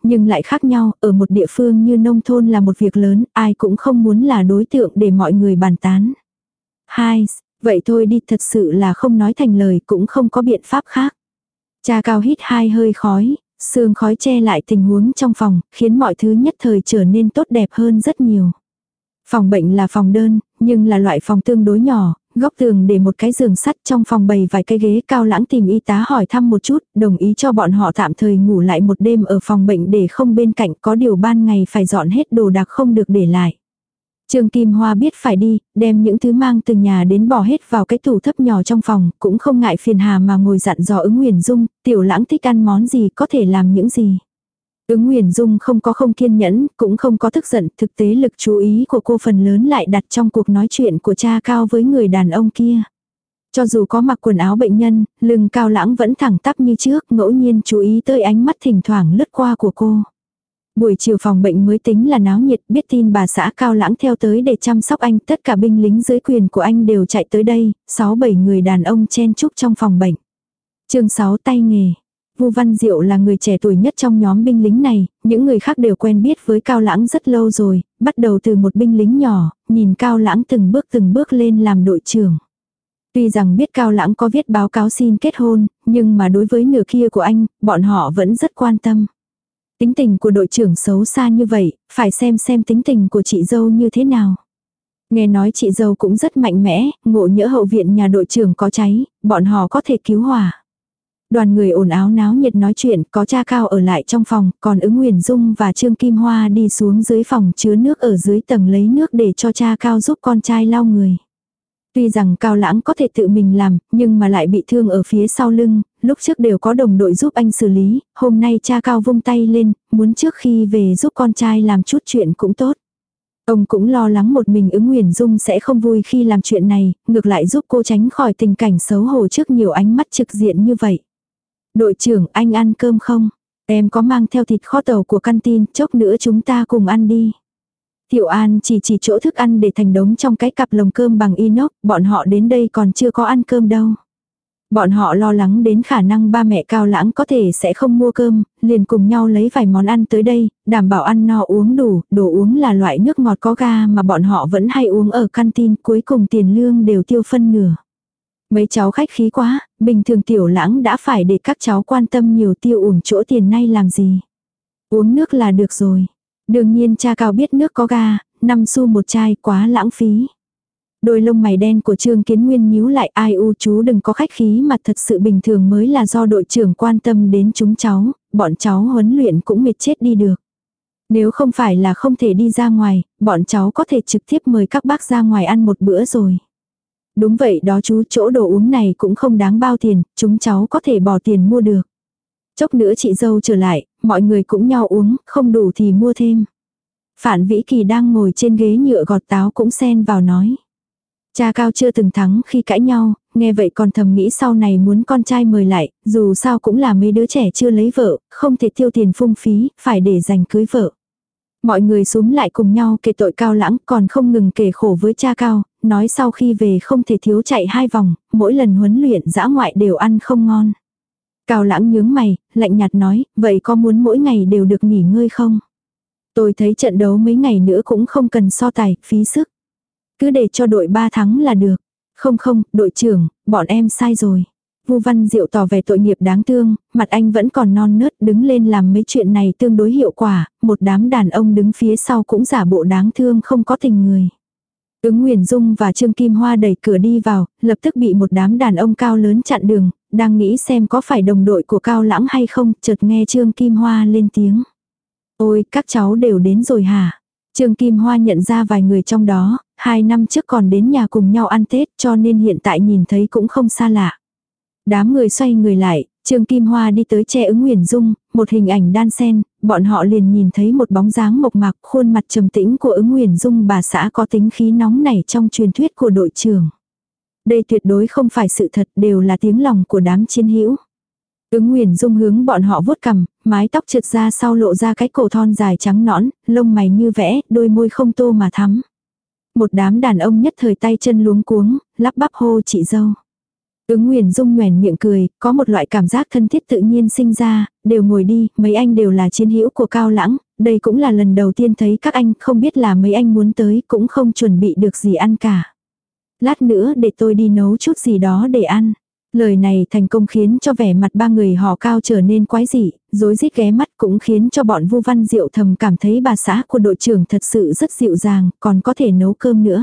nhưng lại khác nhau, ở một địa phương như nông thôn là một việc lớn, ai cũng không muốn là đối tượng để mọi người bàn tán. Hai, vậy thôi đi, thật sự là không nói thành lời, cũng không có biện pháp khác. Cha Cao hít hai hơi khói, sương khói che lại tình huống trong phòng, khiến mọi thứ nhất thời trở nên tốt đẹp hơn rất nhiều. Phòng bệnh là phòng đơn, nhưng là loại phòng tương đối nhỏ, góc tường để một cái giường sắt, trong phòng bày vài cái ghế. Cao Lãng tìm y tá hỏi thăm một chút, đồng ý cho bọn họ tạm thời ngủ lại một đêm ở phòng bệnh để không bên cạnh, có điều ban ngày phải dọn hết đồ đạc không được để lại. Trương Kim Hoa biết phải đi, đem những thứ mang từ nhà đến bỏ hết vào cái tủ thấp nhỏ trong phòng, cũng không ngại phiền hà mà ngồi dặn dò Ứng Nguyền Dung, Tiểu Lãng thích ăn món gì, có thể làm những gì. Ứng Nguyền Dung không có không kiên nhẫn, cũng không có tức giận, thực tế lực chú ý của cô phần lớn lại đặt trong cuộc nói chuyện của cha Cao với người đàn ông kia. Cho dù có mặc quần áo bệnh nhân, lưng Cao Lãng vẫn thẳng tắp như trước, ngẫu nhiên chú ý tới ánh mắt thỉnh thoảng lướt qua của cô. Buổi chiều phòng bệnh mới tính là náo nhiệt, biết tin bà xã Cao Lãng theo tới để chăm sóc anh, tất cả binh lính dưới quyền của anh đều chạy tới đây, 6-7 người đàn ông chen chúc trong phòng bệnh. Chương 6 tay nghề. Vu Văn Diệu là người trẻ tuổi nhất trong nhóm binh lính này, những người khác đều quen biết với Cao Lãng rất lâu rồi, bắt đầu từ một binh lính nhỏ, nhìn Cao Lãng từng bước lên làm đội trưởng. Tuy rằng biết Cao Lãng có viết báo cáo xin kết hôn, nhưng mà đối với nửa kia của anh, bọn họ vẫn rất quan tâm. Tính tình của đội trưởng xấu xa như vậy, phải xem tính tình của chị dâu như thế nào. Nghe nói chị dâu cũng rất mạnh mẽ, ngộ nhỡ hậu viện nhà đội trưởng có cháy, bọn họ có thể cứu hỏa. Đoàn người ồn ào náo nhiệt nói chuyện, có cha Cao ở lại trong phòng, còn Ứng Nguyền Dung và Trương Kim Hoa đi xuống dưới phòng chứa nước ở dưới tầng lấy nước để cho cha Cao giúp con trai lau người. Tuy rằng Cao Lãng có thể tự mình làm, nhưng mà lại bị thương ở phía sau lưng, lúc trước đều có đồng đội giúp anh xử lý, hôm nay cha Cao vung tay lên, muốn trước khi về giúp con trai làm chút chuyện cũng tốt. Ông cũng lo lắng một mình Ứng Nguyền Dung sẽ không vui khi làm chuyện này, ngược lại giúp cô tránh khỏi tình cảnh xấu hổ trước nhiều ánh mắt trực diện như vậy. Đội trưởng, anh ăn cơm không? Em có mang theo thịt kho tàu của canteen, chốc nữa chúng ta cùng ăn đi. Tiểu An chỉ chỗ thức ăn để thành đống trong cái cặp lồng cơm bằng inox, bọn họ đến đây còn chưa có ăn cơm đâu. Bọn họ lo lắng đến khả năng ba mẹ Cao Lãng có thể sẽ không mua cơm, liền cùng nhau lấy vài món ăn tới đây, đảm bảo ăn no uống đủ, đồ uống là loại nước ngọt có ga mà bọn họ vẫn hay uống ở canteen, cuối cùng tiền lương đều tiêu phân nửa. Mấy cháu khách khí quá, bình thường Tiểu Lãng đã phải để các cháu quan tâm nhiều, tiêu uổng chỗ tiền nay làm gì. Uống nước là được rồi. Đương nhiên cha Cao biết nước có ga, 5 xu một chai quá lãng phí. Đôi lông mày đen của Trương Kiến Nguyên nhíu lại, ai u chú đừng có khách khí, mà thật sự bình thường mới là do đội trưởng quan tâm đến chúng cháu, bọn cháu huấn luyện cũng mệt chết đi được. Nếu không phải là không thể đi ra ngoài, bọn cháu có thể trực tiếp mời các bác ra ngoài ăn một bữa rồi. Đúng vậy đó chú, chỗ đồ uống này cũng không đáng bao tiền, chúng cháu có thể bỏ tiền mua được. Chốc nữa chị dâu trở lại, mọi người cũng nhau uống, không đủ thì mua thêm. Phản Vĩ Kỳ đang ngồi trên ghế nhựa gọt táo cũng xen vào nói. Cha Cao chưa từng thắng khi cãi nhau, nghe vậy còn thầm nghĩ sau này muốn con trai mời lại, dù sao cũng là mấy đứa trẻ chưa lấy vợ, không thể tiêu tiền phung phí, phải để dành cưới vợ. Mọi người xúm lại cùng nhau kể tội Cao Lãng, còn không ngừng kể khổ với cha Cao, nói sau khi về không thể thiếu chạy 2 vòng, mỗi lần huấn luyện dã ngoại đều ăn không ngon. Cao Lãng nhướng mày, lạnh nhạt nói, vậy có muốn mỗi ngày đều được nghỉ ngơi không? Tôi thấy trận đấu mấy ngày nữa cũng không cần so tài, phí sức. Cứ để cho đội 3 thắng là được. Không, đội trưởng, bọn em sai rồi. Vu Văn Diệu tỏ vẻ tội nghiệp đáng thương, mặt anh vẫn còn non nớt, đứng lên làm mấy chuyện này tương đối hiệu quả, một đám đàn ông đứng phía sau cũng giả bộ đáng thương không có tình người. Ứng Nguyền Dung và Trương Kim Hoa đẩy cửa đi vào, lập tức bị một đám đàn ông cao lớn chặn đường, đang nghĩ xem có phải đồng đội của Cao Lãng hay không, chợt nghe Trương Kim Hoa lên tiếng. Ôi, các cháu đều đến rồi hả? Trương Kim Hoa nhận ra vài người trong đó, 2 năm trước còn đến nhà cùng nhau ăn Tết cho nên hiện tại nhìn thấy cũng không xa lạ. Đám người xoay người lại, Trương Kim Hoa đi tới che Ứng Nguyền Dung, một hình ảnh đan xen, bọn họ liền nhìn thấy một bóng dáng mộc mạc, khuôn mặt trầm tĩnh của Ứng Nguyền Dung, bà xã có tính khí nóng nảy trong truyền thuyết của đội trưởng. Đây tuyệt đối không phải sự thật, đều là tiếng lòng của đám chiến hữu. Ứng Nguyền Dung hướng bọn họ vuốt cằm, mái tóc trượt ra sau lộ ra cái cổ thon dài trắng nõn, lông mày như vẽ, đôi môi không tô mà thắm. Một đám đàn ông nhất thời tay chân luống cuống, lắp bắp hô chị dâu. Ứng Nguyền Dung nhoẻn miệng cười, có một loại cảm giác thân thiết tự nhiên sinh ra, đều ngồi đi, mấy anh đều là chiến hữu của Cao Lãng, đây cũng là lần đầu tiên thấy các anh, không biết là mấy anh muốn tới, cũng không chuẩn bị được gì ăn cả. Lát nữa để tôi đi nấu chút gì đó để ăn. Lời này thành công khiến cho vẻ mặt ba người họ Cao trở nên quái dị, rối rít ghé mắt, cũng khiến cho bọn Vu Văn Diệu thầm cảm thấy bà xã của đội trưởng thật sự rất dịu dàng, còn có thể nấu cơm nữa.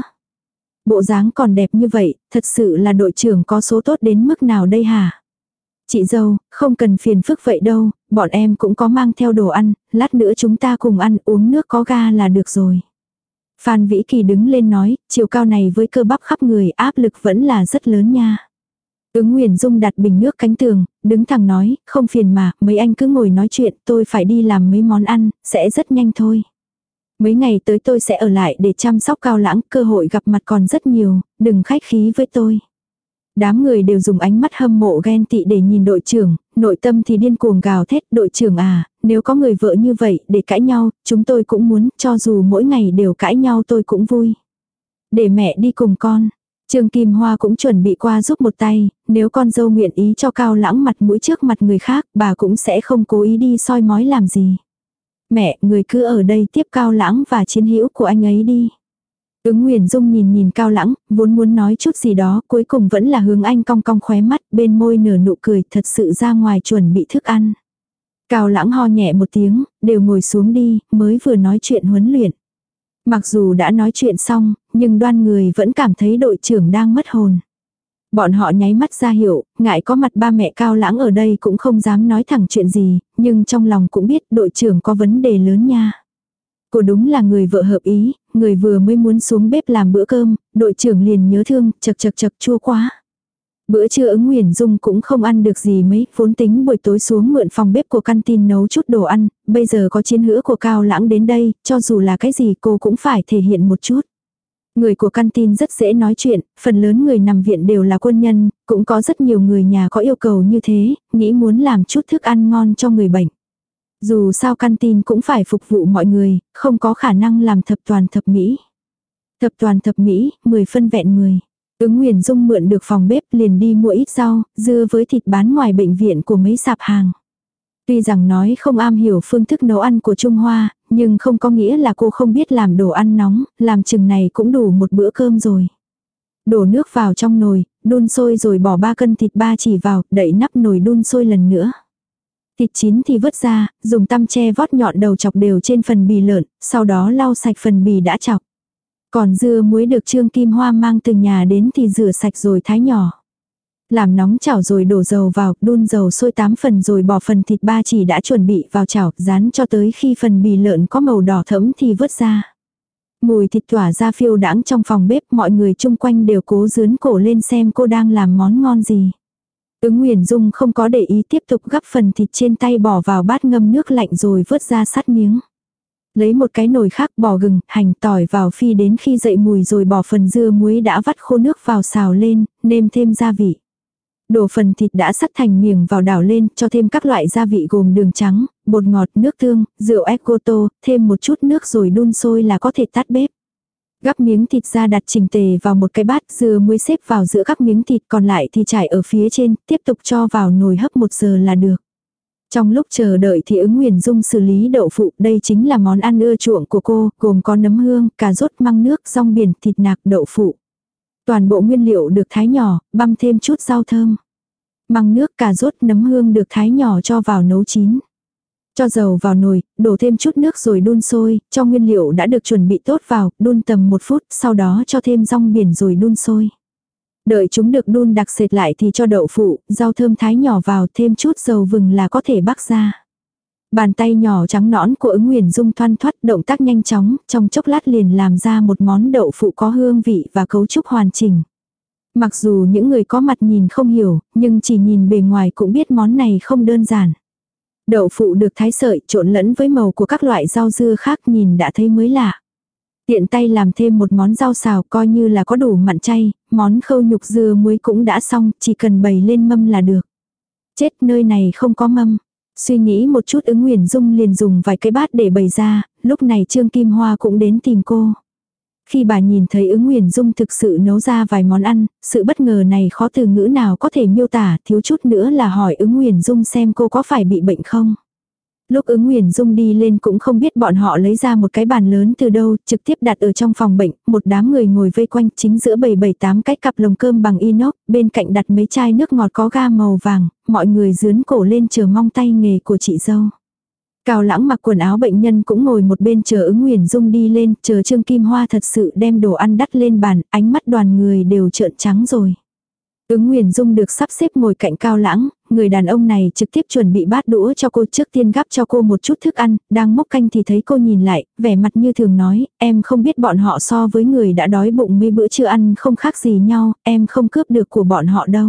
Bộ dáng còn đẹp như vậy, thật sự là đội trưởng có số tốt đến mức nào đây hả? Chị dâu, không cần phiền phức vậy đâu, bọn em cũng có mang theo đồ ăn, lát nữa chúng ta cùng ăn uống nước có ga là được rồi. Phan Vĩ Kỳ đứng lên nói, chiều cao này với cơ bắp khắp người áp lực vẫn là rất lớn nha. Ứng Nguyền Dung đặt bình nước cánh tường, đứng thẳng nói, không phiền mà, mấy anh cứ ngồi nói chuyện, tôi phải đi làm mấy món ăn, sẽ rất nhanh thôi. Mấy ngày tới tôi sẽ ở lại để chăm sóc Cao Lãng, cơ hội gặp mặt còn rất nhiều, đừng khách khí với tôi. Đám người đều dùng ánh mắt hâm mộ ghen tị để nhìn đội trưởng, nội tâm thì điên cuồng gào thét, đội trưởng à, nếu có người vợ như vậy để cãi nhau, chúng tôi cũng muốn, cho dù mỗi ngày đều cãi nhau tôi cũng vui. Để mẹ đi cùng con. Trương Kim Hoa cũng chuẩn bị qua giúp một tay, nếu con dâu nguyện ý cho Cao Lãng mặt mũi trước mặt người khác, bà cũng sẽ không cố ý đi soi mói làm gì. Mẹ, người cứ ở đây tiếp Cao Lãng và chiến hữu của anh ấy đi. Ứng Nguyền Dung nhìn Cao Lãng, vốn muốn nói chút gì đó, cuối cùng vẫn là hướng anh cong cong khóe mắt, bên môi nở nụ cười, thật sự ra ngoài chuẩn bị thức ăn. Cao Lãng ho nhẹ một tiếng, đều ngồi xuống đi, mới vừa nói chuyện huấn luyện. Mặc dù đã nói chuyện xong, nhưng Đoan người vẫn cảm thấy đội trưởng đang mất hồn. Bọn họ nháy mắt ra hiệu, ngại có mặt ba mẹ Cao Lãng ở đây cũng không dám nói thẳng chuyện gì, nhưng trong lòng cũng biết đội trưởng có vấn đề lớn nha. Cô đúng là người vợ hợp ý, người vừa mới muốn xuống bếp làm bữa cơm, đội trưởng liền nhớ thương, chật chua quá. Bữa trưa Ứng Nguyền Dung cũng không ăn được gì mấy, vốn tính buổi tối xuống mượn phòng bếp của canteen nấu chút đồ ăn, bây giờ có chiến hữu của Cao Lãng đến đây, cho dù là cái gì cô cũng phải thể hiện một chút. Người của canteen rất dễ nói chuyện, phần lớn người nằm viện đều là quân nhân, cũng có rất nhiều người nhà có yêu cầu như thế, nghĩ muốn làm chút thức ăn ngon cho người bệnh. Dù sao canteen cũng phải phục vụ mọi người, không có khả năng làm thập toàn thập mỹ. Thập toàn thập mỹ, 10 phân vẹn 10. Ứng Nguyền Dung mượn được phòng bếp liền đi mua ít rau, dưa với thịt bán ngoài bệnh viện của mấy sạp hàng. Tuy rằng nói không am hiểu phương thức nấu ăn của Trung Hoa, nhưng không có nghĩa là cô không biết làm đồ ăn nóng, làm chừng này cũng đủ một bữa cơm rồi. Đổ nước vào trong nồi, đun sôi rồi bỏ 3 cân thịt ba chỉ vào, đậy nắp nồi đun sôi lần nữa. Thịt chín thì vớt ra, dùng tăm che vót nhọn đầu chọc đều trên phần bì lợn, sau đó lau sạch phần bì đã chọc. Còn dưa muối được Trương Kim Hoa mang từ nhà đến thì rửa sạch rồi thái nhỏ. Làm nóng chảo rồi đổ dầu vào, đun dầu sôi 8 phần rồi bỏ phần thịt ba chỉ đã chuẩn bị vào chảo, rán cho tới khi phần bì lợn có màu đỏ thẫm thì vớt ra. Mùi thịt tỏa ra phiêu đãng trong phòng bếp, mọi người chung quanh đều cố dướn cổ lên xem cô đang làm món ngon gì. Ứng Nguyền Dung không có để ý, tiếp tục gắp phần thịt trên tay bỏ vào bát ngâm nước lạnh rồi vớt ra sát miếng. Lấy một cái nồi khác bỏ gừng, hành, tỏi vào phi đến khi dậy mùi rồi bỏ phần dưa muối đã vắt khô nước vào xào lên, nêm thêm gia vị. Đổ phần thịt đã sắt thành miếng vào đảo lên, cho thêm các loại gia vị gồm đường trắng, bột ngọt, nước tương, rượu Exoto, thêm một chút nước rồi đun sôi là có thể tắt bếp. Gắp miếng thịt ra đặt chỉnh tề vào một cái bát, dưa muối xếp vào giữa các miếng thịt, còn lại thì trải ở phía trên, tiếp tục cho vào nồi hấp 1 giờ là được. Trong lúc chờ đợi thì Ứng Nguyền Dung xử lý đậu phụ, đây chính là món ăn ưa chuộng của cô, gồm có nấm hương, cà rốt, măng nước, rong biển, thịt nạc, đậu phụ. Toàn bộ nguyên liệu được thái nhỏ, băm thêm chút rau thơm. Măng nước, cà rốt, nấm hương được thái nhỏ cho vào nấu chín. Cho dầu vào nồi, đổ thêm chút nước rồi đun sôi, cho nguyên liệu đã được chuẩn bị tốt vào, đun tầm 1 phút, sau đó cho thêm rong biển rồi đun sôi. Đợi chúng được đun đặc sệt lại thì cho đậu phụ, rau thơm thái nhỏ vào, thêm chút dầu vừng là có thể bắc ra. Bàn tay nhỏ trắng nõn của Ứng Nguyền Dung thoăn thoắt, động tác nhanh chóng, trong chốc lát liền làm ra một món đậu phụ có hương vị và cấu trúc hoàn chỉnh. Mặc dù những người có mặt nhìn không hiểu, nhưng chỉ nhìn bề ngoài cũng biết món này không đơn giản. Đậu phụ được thái sợi trộn lẫn với màu của các loại rau dưa khác nhìn đã thấy mới lạ. Tiện tay làm thêm một món rau xào coi như là có đủ mặn chay, món khâu nhục dưa muối cũng đã xong, chỉ cần bày lên mâm là được. Chết, nơi này không có mâm. Suy nghĩ một chút Ứng Nguyền Dung liền dùng vài cái bát để bày ra, lúc này Trương Kim Hoa cũng đến tìm cô. Khi bà nhìn thấy Ứng Nguyền Dung thực sự nấu ra vài món ăn, sự bất ngờ này khó từ ngữ nào có thể miêu tả, thiếu chút nữa là hỏi Ứng Nguyền Dung xem cô có phải bị bệnh không. Lúc Ứng Nguyền Dung đi lên cũng không biết bọn họ lấy ra một cái bàn lớn từ đâu, trực tiếp đặt ở trong phòng bệnh, một đám người ngồi vây quanh, chính giữa bầy 7-8 cái cặp lồng cơm bằng inox, bên cạnh đặt mấy chai nước ngọt có ga màu vàng, mọi người dướn cổ lên chờ mong tay nghề của chị dâu. Cao Lãng mặc quần áo bệnh nhân cũng ngồi một bên chờ Ứng Nguyền Dung đi lên, chờ Trương Kim Hoa thật sự đem đồ ăn đắt lên bàn, ánh mắt đoàn người đều trợn trắng rồi. Ứng Nguyền Dung được sắp xếp ngồi cạnh Cao Lãng, người đàn ông này trực tiếp chuẩn bị bát đũa cho cô, trước tiên gắp cho cô một chút thức ăn, đang múc canh thì thấy cô nhìn lại, vẻ mặt như thường nói, em không biết bọn họ so với người đã đói bụng mấy bữa chưa ăn không khác gì nhau, em không cướp được của bọn họ đâu.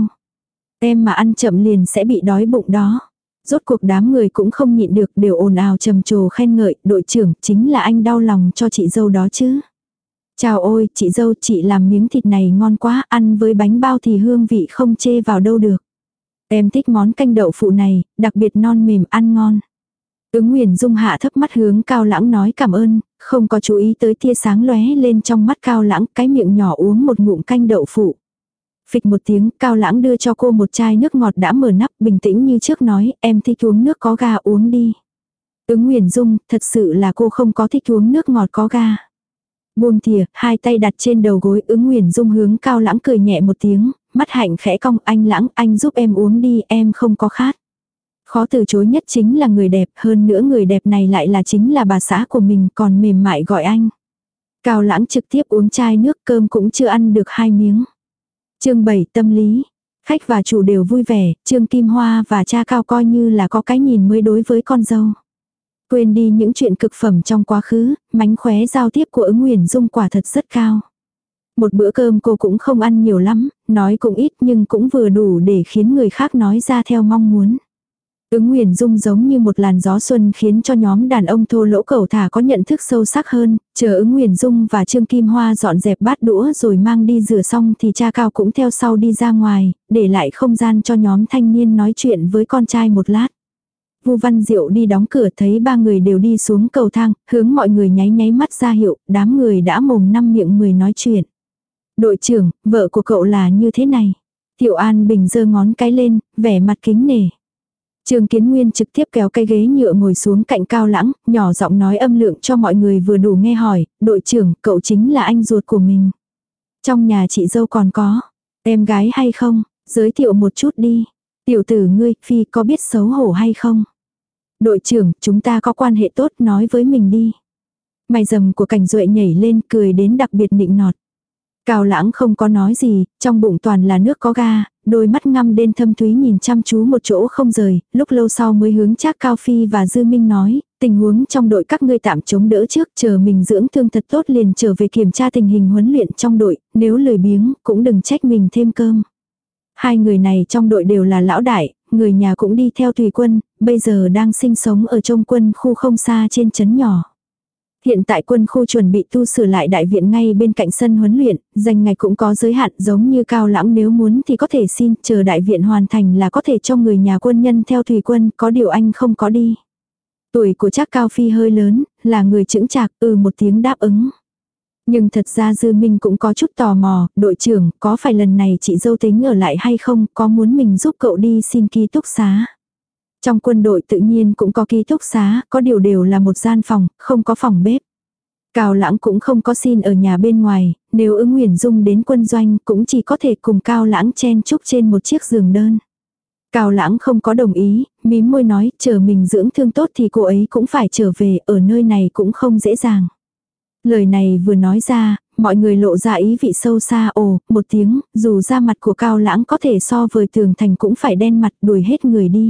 Em mà ăn chậm liền sẽ bị đói bụng đó. Rốt cuộc đám người cũng không nhịn được, đều ồn ào trầm trồ khen ngợi, đội trưởng chính là anh đau lòng cho chị dâu đó chứ. Chào ôi, chị dâu, chị làm miếng thịt này ngon quá, ăn với bánh bao thì hương vị không chê vào đâu được. Em thích món canh đậu phụ này, đặc biệt non mềm ăn ngon. Ứng Nguyền Dung hạ thấp mắt hướng Cao Lãng nói cảm ơn, không có chú ý tới tia sáng lóe lên trong mắt Cao Lãng, cái miệng nhỏ uống một ngụm canh đậu phụ. Phịch một tiếng, Cao Lãng đưa cho cô một chai nước ngọt đã mở nắp, bình tĩnh như trước nói, em thích uống nước có ga uống đi. Ứng Nguyền Dung, thật sự là cô không có thích uống nước ngọt có ga. Buông thìa, hai tay đặt trên đầu gối, Ứng Nguyền Dung hướng Cao Lãng cười nhẹ một tiếng, mắt hạnh khẽ cong, anh Lãng, anh giúp em uống đi, em không có khát. Khó từ chối nhất chính là người đẹp, hơn nữa người đẹp này lại là chính là bà xã của mình, còn mềm mại gọi anh. Cao Lãng trực tiếp uống chai nước, cơm cũng chưa ăn được 2 miếng. Chương 7 tâm lý. Khách và chủ đều vui vẻ, Trương Kim Hoa và cha Cao coi như là có cái nhìn mới đối với con dâu. Quên đi những chuyện cực phẩm trong quá khứ, mánh khóe giao tiếp của Ứng Nguyền Dung quả thật rất cao. Một bữa cơm cô cũng không ăn nhiều lắm, nói cũng ít nhưng cũng vừa đủ để khiến người khác nói ra theo mong muốn. Ứng Nguyền Dung giống như một làn gió xuân khiến cho nhóm đàn ông thô lỗ cẩu thả có nhận thức sâu sắc hơn, chờ Ứng Nguyền Dung và Trương Kim Hoa dọn dẹp bát đũa rồi mang đi rửa xong thì cha Cao cũng theo sau đi ra ngoài, để lại không gian cho nhóm thanh niên nói chuyện với con trai một lát. Vu Văn Diệu đi đóng cửa thấy 3 người đều đi xuống cầu thang, hướng mọi người nháy nháy mắt ra hiệu, đám người đã mồm năm miệng mười nói chuyện. Đội trưởng, vợ của cậu là như thế này. Tiểu An Bình giơ ngón cái lên, vẻ mặt kính nể. Trương Kiến Nguyên trực tiếp kéo cái ghế nhựa ngồi xuống cạnh Cao Lãng, nhỏ giọng nói âm lượng cho mọi người vừa đủ nghe hỏi, đội trưởng, cậu chính là anh ruột của mình. Trong nhà chị dâu còn có em gái hay không, giới thiệu một chút đi. Tiểu tử ngươi, Phi có biết xấu hổ hay không? Đội trưởng, chúng ta có quan hệ tốt, nói với mình đi. Mày rầm của Cảnh Duệ nhảy lên cười đến đặc biệt nịnh nọt. Cao Lãng không có nói gì, trong bụng toàn là nước có ga, đôi mắt ngăm đen thâm thúy nhìn chăm chú một chỗ không rời, lúc lâu sau mới hướng Trác Cao Phi và Dư Minh nói, tình huống trong đội các ngươi tạm chống đỡ trước, chờ mình dưỡng thương thật tốt liền trở về kiểm tra tình hình huấn luyện trong đội, nếu lười biếng cũng đừng trách mình thêm cơm. Hai người này trong đội đều là lão đại, người nhà cũng đi theo tùy quân, bây giờ đang sinh sống ở trong quân khu không xa trên trấn nhỏ. Hiện tại quân khu chuẩn bị tu sửa lại đại viện ngay bên cạnh sân huấn luyện, danh ngạch cũng có giới hạn, giống như Cao Lãng nếu muốn thì có thể xin, chờ đại viện hoàn thành là có thể cho người nhà quân nhân theo tùy quân, có điều anh không có đi. Tuổi của Trác Cao Phi hơi lớn, là người chững chạc, một tiếng đáp ứng. Nhưng thật ra Dư Minh cũng có chút tò mò, đội trưởng, có phải lần này chị dâu tính ở lại hay không, có muốn mình giúp cậu đi xin ký túc xá. Trong quân đội tự nhiên cũng có ký túc xá, có điều đều là một gian phòng, không có phòng bếp. Cao Lãng cũng không có xin ở nhà bên ngoài, nếu Ứng Nguyền Dung đến quân doanh cũng chỉ có thể cùng Cao Lãng chen chúc trên một chiếc giường đơn. Cao Lãng không có đồng ý, mím môi nói, chờ mình dưỡng thương tốt thì cô ấy cũng phải trở về, ở nơi này cũng không dễ dàng. Lời này vừa nói ra, mọi người lộ ra ý vị sâu xa một tiếng, dù da mặt của Cao Lãng có thể so với tường thành cũng phải đen mặt đuổi hết người đi.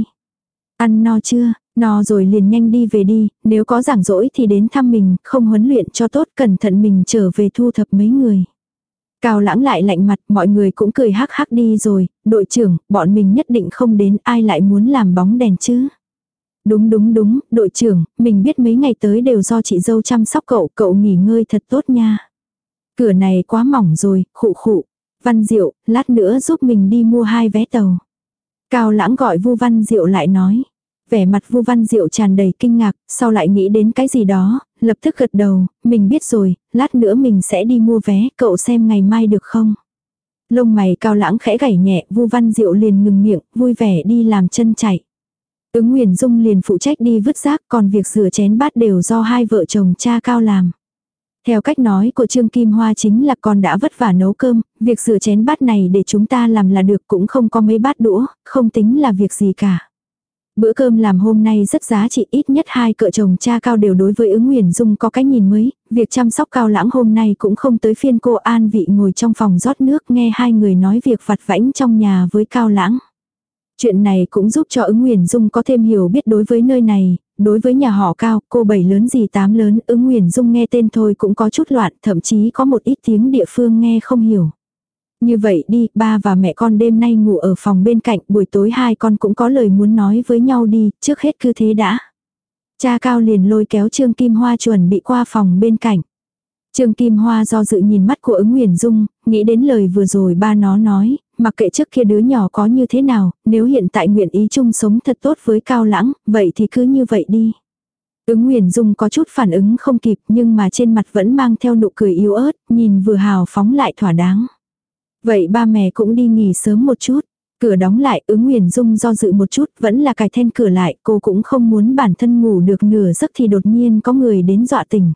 Ăn no chưa? No rồi liền nhanh đi về đi, nếu có rảnh rỗi thì đến thăm mình, không huấn luyện cho tốt, cẩn thận mình trở về thu thập mấy người. Cao Lãng lại lạnh mặt, mọi người cũng cười hắc hắc đi rồi, đội trưởng, bọn mình nhất định không đến, ai lại muốn làm bóng đèn chứ. Đúng, đội trưởng, mình biết mấy ngày tới đều do chị dâu chăm sóc cậu nghỉ ngơi thật tốt nha. Cửa này quá mỏng rồi, khụ. Văn Diệu, lát nữa giúp mình đi mua 2 vé tàu. Cao Lãng gọi Vu Văn Diệu lại nói. Vẻ mặt Vu Văn Diệu tràn đầy kinh ngạc, sau lại nghĩ đến cái gì đó, lập tức gật đầu, mình biết rồi, lát nữa mình sẽ đi mua vé, cậu xem ngày mai được không? Lông mày Cao Lãng khẽ gảy nhẹ, Vu Văn Diệu liền ngừng miệng, vui vẻ đi làm chân chạy. Ứng Nguyền Dung liền phụ trách đi vứt rác, còn việc rửa chén bát đều do hai vợ chồng cha Cao làm. Theo cách nói của Trương Kim Hoa chính là con đã vất vả nấu cơm, việc rửa chén bát này để chúng ta làm là được, cũng không có mấy bát đũa, không tính là việc gì cả. Bữa cơm làm hôm nay rất giá trị, ít nhất hai vợ chồng cha Cao đều đối với Ứng Nguyền Dung có cái nhìn mới, việc chăm sóc Cao Lãng hôm nay cũng không tới phiên cô An Vị ngồi trong phòng rót nước nghe hai người nói việc vặt vãnh trong nhà với Cao Lãng. Chuyện này cũng giúp cho Ứng Nguyền Dung có thêm hiểu biết đối với nơi này, đối với nhà họ Cao, cô bảy lớn gì tám lớn, Ứng Nguyền Dung nghe tên thôi cũng có chút loạn, thậm chí có một ít tiếng địa phương nghe không hiểu. Như vậy đi, ba và mẹ con đêm nay ngủ ở phòng bên cạnh, buổi tối hai con cũng có lời muốn nói với nhau đi, trước hết cứ thế đã. Cha Cao liền lôi kéo Trương Kim Hoa chuẩn bị qua phòng bên cạnh. Trương Kim Hoa do dự nhìn mắt của Ứng Nguyền Dung, nghĩ đến lời vừa rồi ba nó nói, mặc kệ trước kia đứa nhỏ có như thế nào, nếu hiện tại nguyện ý chung sống thật tốt với Cao Lãng, vậy thì cứ như vậy đi. Ứng Nguyền Dung có chút phản ứng không kịp nhưng mà trên mặt vẫn mang theo nụ cười yếu ớt, nhìn vừa hào phóng lại thỏa đáng. Vậy ba mẹ cũng đi nghỉ sớm một chút. Cửa đóng lại, Ứng Nguyền Dung do dự một chút, vẫn là cài then cửa lại, cô cũng không muốn bản thân ngủ được nửa giấc thì đột nhiên có người đến dọa tỉnh.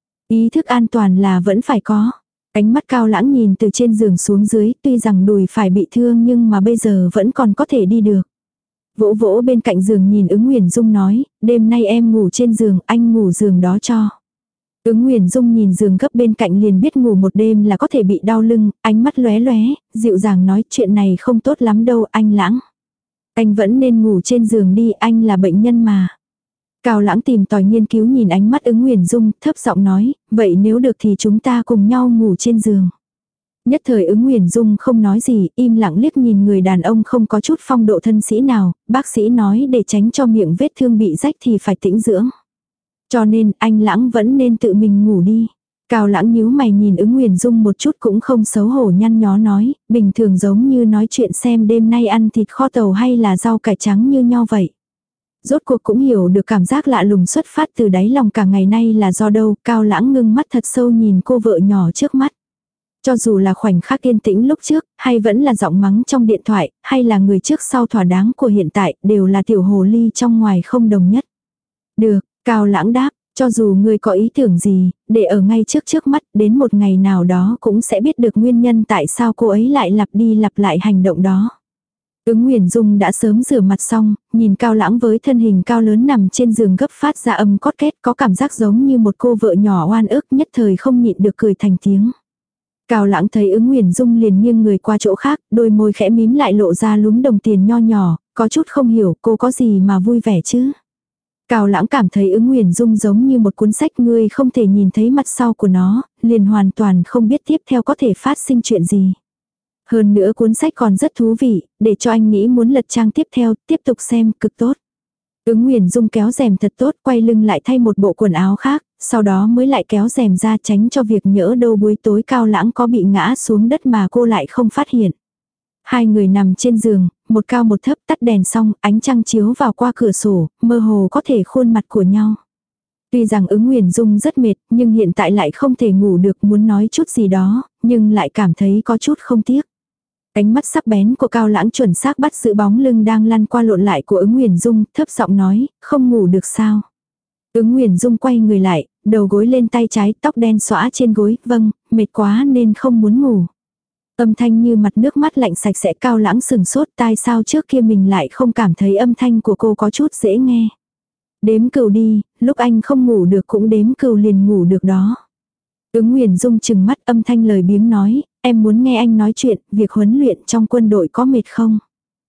Ý thức an toàn là vẫn phải có. Ánh mắt Cao Lãng nhìn từ trên giường xuống dưới, tuy rằng đùi phải bị thương nhưng mà bây giờ vẫn còn có thể đi được. Vỗ vỗ bên cạnh giường nhìn Ứng Nguyền Dung nói, đêm nay em ngủ trên giường, anh ngủ giường đó cho. Ứng Nguyền Dung nhìn giường gấp bên cạnh liền biết ngủ một đêm là có thể bị đau lưng, ánh mắt lóe lóe, dịu dàng nói chuyện này không tốt lắm đâu anh Lãng. Anh vẫn nên ngủ trên giường đi, anh là bệnh nhân mà. Cao Lãng tìm tòi nghiên cứu nhìn ánh mắt Ứng Nguyền Dung, thấp giọng nói, vậy nếu được thì chúng ta cùng nhau ngủ trên giường. Nhất thời Ứng Nguyền Dung không nói gì, im lặng liếc nhìn người đàn ông không có chút phong độ thân sĩ nào, bác sĩ nói để tránh cho miệng vết thương bị rách thì phải tĩnh dưỡng. Cho nên anh Lãng vẫn nên tự mình ngủ đi. Cao Lãng nhíu mày nhìn Ứng Nguyền Dung một chút cũng không xấu hổ nhăn nhó nói, bình thường giống như nói chuyện xem đêm nay ăn thịt kho tàu hay là rau cải trắng như nhau vậy. Rốt cuộc cũng hiểu được cảm giác lạ lùng xuất phát từ đáy lòng cả ngày nay là do đâu, Cao Lãng ngưng mắt thật sâu nhìn cô vợ nhỏ trước mắt. Cho dù là khoảnh khắc yên tĩnh lúc trước, hay vẫn là giọng mắng trong điện thoại, hay là người trước sau thỏa đáng của hiện tại, đều là tiểu hồ ly trong ngoài không đồng nhất. Được, Cao Lãng đáp, cho dù người có ý tưởng gì, để ở ngay trước mắt, đến một ngày nào đó cũng sẽ biết được nguyên nhân tại sao cô ấy lại lặp đi lặp lại hành động đó. Ứng Nguyền Dung đã sớm rửa mặt xong, nhìn Cao Lãng với thân hình cao lớn nằm trên giường gấp phát ra âm cót két, có cảm giác giống như một cô vợ nhỏ oan ức, nhất thời không nhịn được cười thành tiếng. Cao Lãng thấy Ứng Nguyền Dung liền nghiêng người qua chỗ khác, đôi môi khẽ mím lại lộ ra lúm đồng tiền nho nhỏ, có chút không hiểu cô có gì mà vui vẻ chứ. Cao Lãng cảm thấy Ứng Nguyền Dung giống như một cuốn sách, ngươi không thể nhìn thấy mặt sau của nó, liền hoàn toàn không biết tiếp theo có thể phát sinh chuyện gì. Hơn nữa cuốn sách còn rất thú vị, để cho anh nghĩ muốn lật trang tiếp theo, tiếp tục xem, cực tốt. Ứng Nguyền Dung kéo rèm thật tốt, quay lưng lại thay một bộ quần áo khác, sau đó mới lại kéo rèm ra tránh cho việc nhỡ đâu buổi tối Cao Lãng có bị ngã xuống đất mà cô lại không phát hiện. Hai người nằm trên giường, một cao một thấp, tắt đèn xong, ánh trăng chiếu vào qua cửa sổ, mơ hồ có thể khuôn mặt của nhau. Tuy rằng Ứng Nguyền Dung rất mệt, nhưng hiện tại lại không thể ngủ được, muốn nói chút gì đó, nhưng lại cảm thấy có chút không tiếc. Ánh mắt sắc bén của Cao Lãng chuẩn xác bắt giữ bóng lưng đang lăn qua lộn lại của Ứng Nguyền Dung, thấp giọng nói, không ngủ được sao. Ứng Nguyền Dung quay người lại, đầu gối lên tay trái, tóc đen xõa trên gối, vâng, mệt quá nên không muốn ngủ. Âm thanh như mặt nước mắt lạnh sạch sẽ. Cao Lãng sừng sốt, tai sao trước kia mình lại không cảm thấy âm thanh của cô có chút dễ nghe. Đếm cừu đi, lúc anh không ngủ được cũng đếm cừu liền ngủ được đó. Ứng Nguyền Dung chừng mắt, âm thanh lời biếng nói, em muốn nghe anh nói chuyện, việc huấn luyện trong quân đội có mệt không?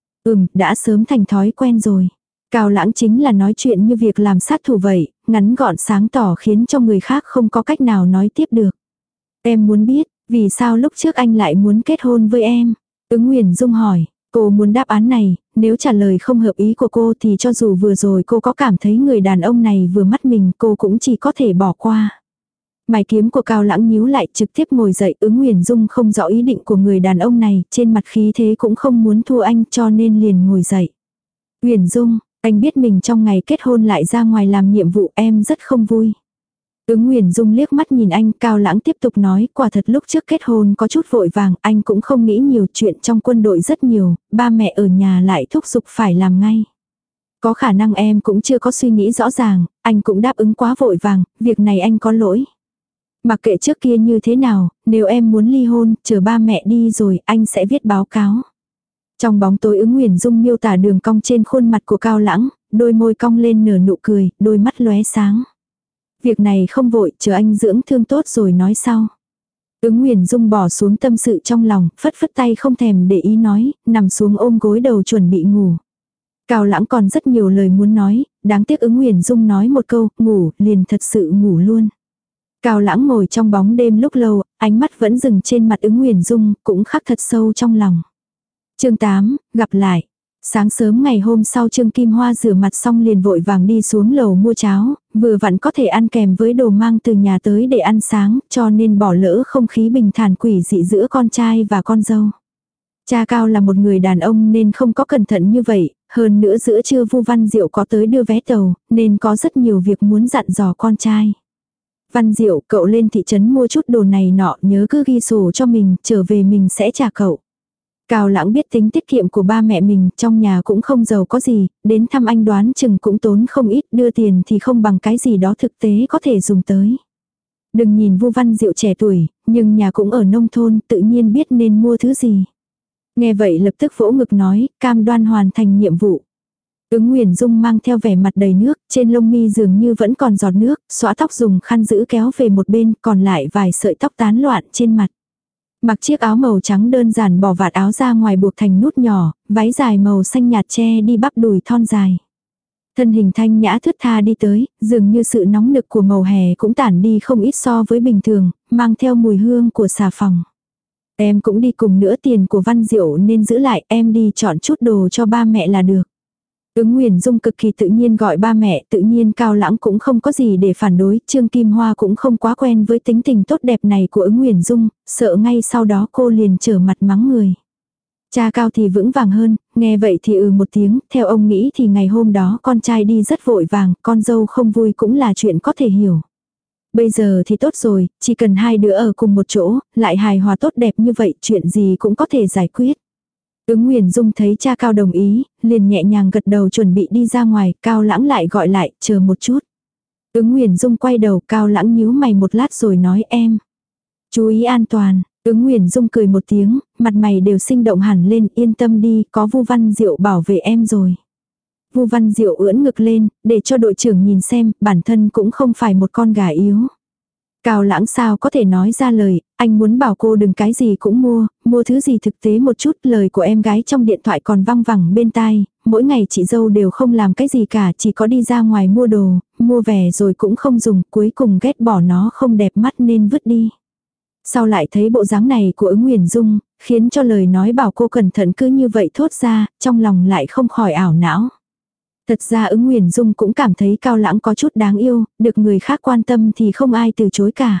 Đã sớm thành thói quen rồi. Cao Lãng chính là nói chuyện như việc làm sát thủ vậy, ngắn gọn sáng tỏ khiến cho người khác không có cách nào nói tiếp được. Em muốn biết, vì sao lúc trước anh lại muốn kết hôn với em? Ứng Nguyền Dung hỏi, cô muốn đáp án này, nếu trả lời không hợp ý của cô thì cho dù vừa rồi cô có cảm thấy người đàn ông này vừa mắt mình cô cũng chỉ có thể bỏ qua. Mày kiếm của Cao Lãng nhíu lại trực tiếp ngồi dậy. Ứng Nguyền Dung không rõ ý định của người đàn ông này, trên mặt khí thế cũng không muốn thua anh cho nên liền ngồi dậy. Nguyền Dung, Anh biết mình trong ngày kết hôn lại ra ngoài làm nhiệm vụ, em rất không vui. Ứng Nguyền Dung liếc mắt nhìn anh, Cao Lãng tiếp tục nói, quả thật lúc trước kết hôn có chút vội vàng, anh cũng không nghĩ nhiều, chuyện trong quân đội rất nhiều, ba mẹ ở nhà lại thúc giục phải làm ngay. Có khả năng em cũng chưa có suy nghĩ rõ ràng, anh cũng đáp ứng quá vội vàng, việc này anh có lỗi. Mặc kệ trước kia như thế nào, nếu em muốn ly hôn, chờ ba mẹ đi rồi, anh sẽ viết báo cáo. Trong bóng tối Ứng Nguyền Dung miêu tả đường cong trên khuôn mặt của Cao Lãng, đôi môi cong lên nở nụ cười, đôi mắt lóe sáng. Việc này không vội, chờ anh dưỡng thương tốt rồi nói sau. Ứng Nguyền Dung bỏ xuống tâm sự trong lòng, phất phất tay không thèm để ý nói, nằm xuống ôm gối đầu chuẩn bị ngủ. Cao Lãng còn rất nhiều lời muốn nói, đáng tiếc Ứng Nguyền Dung nói một câu, ngủ, liền thật sự ngủ luôn. Cao Lãng ngồi trong bóng đêm lúc lâu, ánh mắt vẫn dừng trên mặt Ứng Nguyền Dung, cũng khắc thật sâu trong lòng. Chương 8, gặp lại. Sáng sớm ngày hôm sau Trương Kim Hoa rửa mặt xong liền vội vàng đi xuống lầu mua cháo, vừa vặn có thể ăn kèm với đồ mang từ nhà tới để ăn sáng, cho nên bỏ lỡ không khí bình thản quỷ dị giữa con trai và con dâu. Cha Cao là một người đàn ông nên không có cẩn thận như vậy, hơn nữa giữa trưa Vu Văn Diệu có tới đưa vé tàu, nên có rất nhiều việc muốn dặn dò con trai. Văn Diệu, cậu lên thị trấn mua chút đồ này nọ, nhớ cứ ghi sổ cho mình, trở về mình sẽ trả cậu. Cao Lãng biết tính tiết kiệm của ba mẹ mình, trong nhà cũng không giàu có gì, đến thăm anh đoán chừng cũng tốn không ít, đưa tiền thì không bằng cái gì đó thực tế có thể dùng tới. Đừng nhìn Vu Văn Diệu trẻ tuổi, nhưng nhà cũng ở nông thôn, tự nhiên biết nên mua thứ gì. Nghe vậy lập tức vỗ ngực nói, cam đoan hoàn thành nhiệm vụ. Ứng Nguyền Dung mang theo vẻ mặt đầy nước, trên lông mi dường như vẫn còn giọt nước, xõa tóc dùng khăn giữ kéo về một bên, còn lại vài sợi tóc tán loạn trên mặt. Mặc chiếc áo màu trắng đơn giản bỏ vạt áo ra ngoài buộc thành nút nhỏ, váy dài màu xanh nhạt che đi bắp đùi thon dài. Thân hình thanh nhã thướt tha đi tới, dường như sự nóng nực của màu hè cũng tản đi không ít so với bình thường, mang theo mùi hương của xà phòng. Em cũng đi cùng nữa, tiền của Văn Diệu nên giữ lại, em đi chọn chút đồ cho ba mẹ là được. Ứng Nguyền Dung cực kỳ tự nhiên gọi ba mẹ, tự nhiên Cao Lãng cũng không có gì để phản đối, Trương Kim Hoa cũng không quá quen với tính tình tốt đẹp này của Ứng Nguyền Dung, sợ ngay sau đó cô liền trở mặt mắng người. Cha Cao thì vững vàng hơn, nghe vậy thì một tiếng, theo ông nghĩ thì ngày hôm đó con trai đi rất vội vàng, con dâu không vui cũng là chuyện có thể hiểu. Bây giờ thì tốt rồi, chỉ cần hai đứa ở cùng một chỗ, lại hài hòa tốt đẹp như vậy, chuyện gì cũng có thể giải quyết. Ứng Nguyền Dung thấy cha Cao đồng ý, liền nhẹ nhàng gật đầu chuẩn bị đi ra ngoài, Cao Lãng lại gọi lại, chờ một chút. Ứng Nguyền Dung quay đầu, Cao Lãng nhíu mày một lát rồi nói em. Chú ý an toàn, Ứng Nguyền Dung cười một tiếng, mặt mày đều sinh động hẳn lên, yên tâm đi, có Vu Văn Diệu bảo vệ em rồi. Vu Văn Diệu ưỡn ngực lên, để cho đội trưởng nhìn xem, bản thân cũng không phải một con gà yếu. Cao Lãng sao có thể nói ra lời, anh muốn bảo cô đừng cái gì cũng mua thứ gì thực tế một chút, lời của em gái trong điện thoại còn văng vẳng bên tai, mỗi ngày chị dâu đều không làm cái gì cả, chỉ có đi ra ngoài mua đồ, mua về rồi cũng không dùng, cuối cùng ghét bỏ nó không đẹp mắt nên vứt đi. Sau lại thấy bộ dáng này của Ứng Nguyền Dung, khiến cho lời nói bảo cô cẩn thận cứ như vậy thốt ra, trong lòng lại không khỏi ảo não. Thật ra Ứng Nguyền Dung cũng cảm thấy Cao Lãng có chút đáng yêu, được người khác quan tâm thì không ai từ chối cả.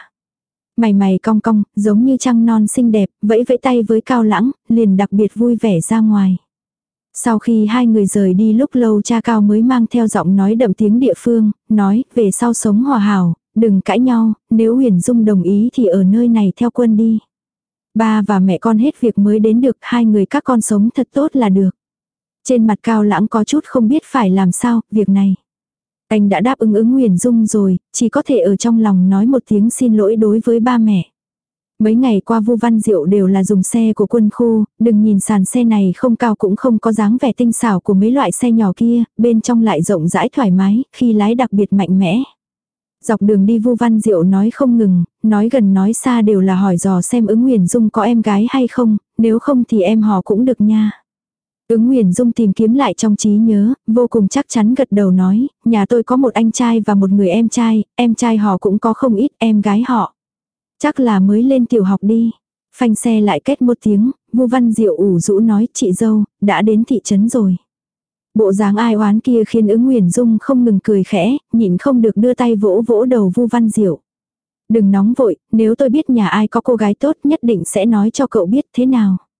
Mày cong cong, giống như trăng non xinh đẹp, vẫy vẫy tay với Cao Lãng, liền đặc biệt vui vẻ ra ngoài. Sau khi hai người rời đi lúc lâu, cha Cao mới mang theo giọng nói đậm tiếng địa phương, nói, về sau sống hòa hảo, đừng cãi nhau, nếu Huyền Dung đồng ý thì ở nơi này theo quân đi. Ba và mẹ con hết việc mới đến được, hai người các con sống thật tốt là được. Trên mặt Cao Lãng có chút không biết phải làm sao, việc này. Anh đã đáp ứng Ứng Nguyền Dung rồi, chỉ có thể ở trong lòng nói một tiếng xin lỗi đối với ba mẹ. Mấy ngày qua Vu Văn Diệu đều là dùng xe của quân khu, đừng nhìn sàn xe này không cao cũng không có dáng vẻ tinh xảo của mấy loại xe nhỏ kia, bên trong lại rộng rãi thoải mái, khi lái đặc biệt mạnh mẽ. Dọc đường đi Vu Văn Diệu nói không ngừng, nói gần nói xa đều là hỏi dò xem Ứng Nguyền Dung có em gái hay không, nếu không thì em họ cũng được nha. Ứng Nguyền Dung tìm kiếm lại trong trí nhớ, vô cùng chắc chắn gật đầu nói, nhà tôi có một anh trai và một người em trai họ cũng có không ít, em gái họ. Chắc là mới lên tiểu học đi. Phanh xe lại két một tiếng, Vu Văn Diệu ủ rũ nói, chị dâu, đã đến thị trấn rồi. Bộ dáng ai oán kia khiến Ứng Nguyền Dung không ngừng cười khẽ, nhịn không được đưa tay vỗ vỗ đầu Vu Văn Diệu. Đừng nóng vội, nếu tôi biết nhà ai có cô gái tốt nhất định sẽ nói cho cậu biết thế nào.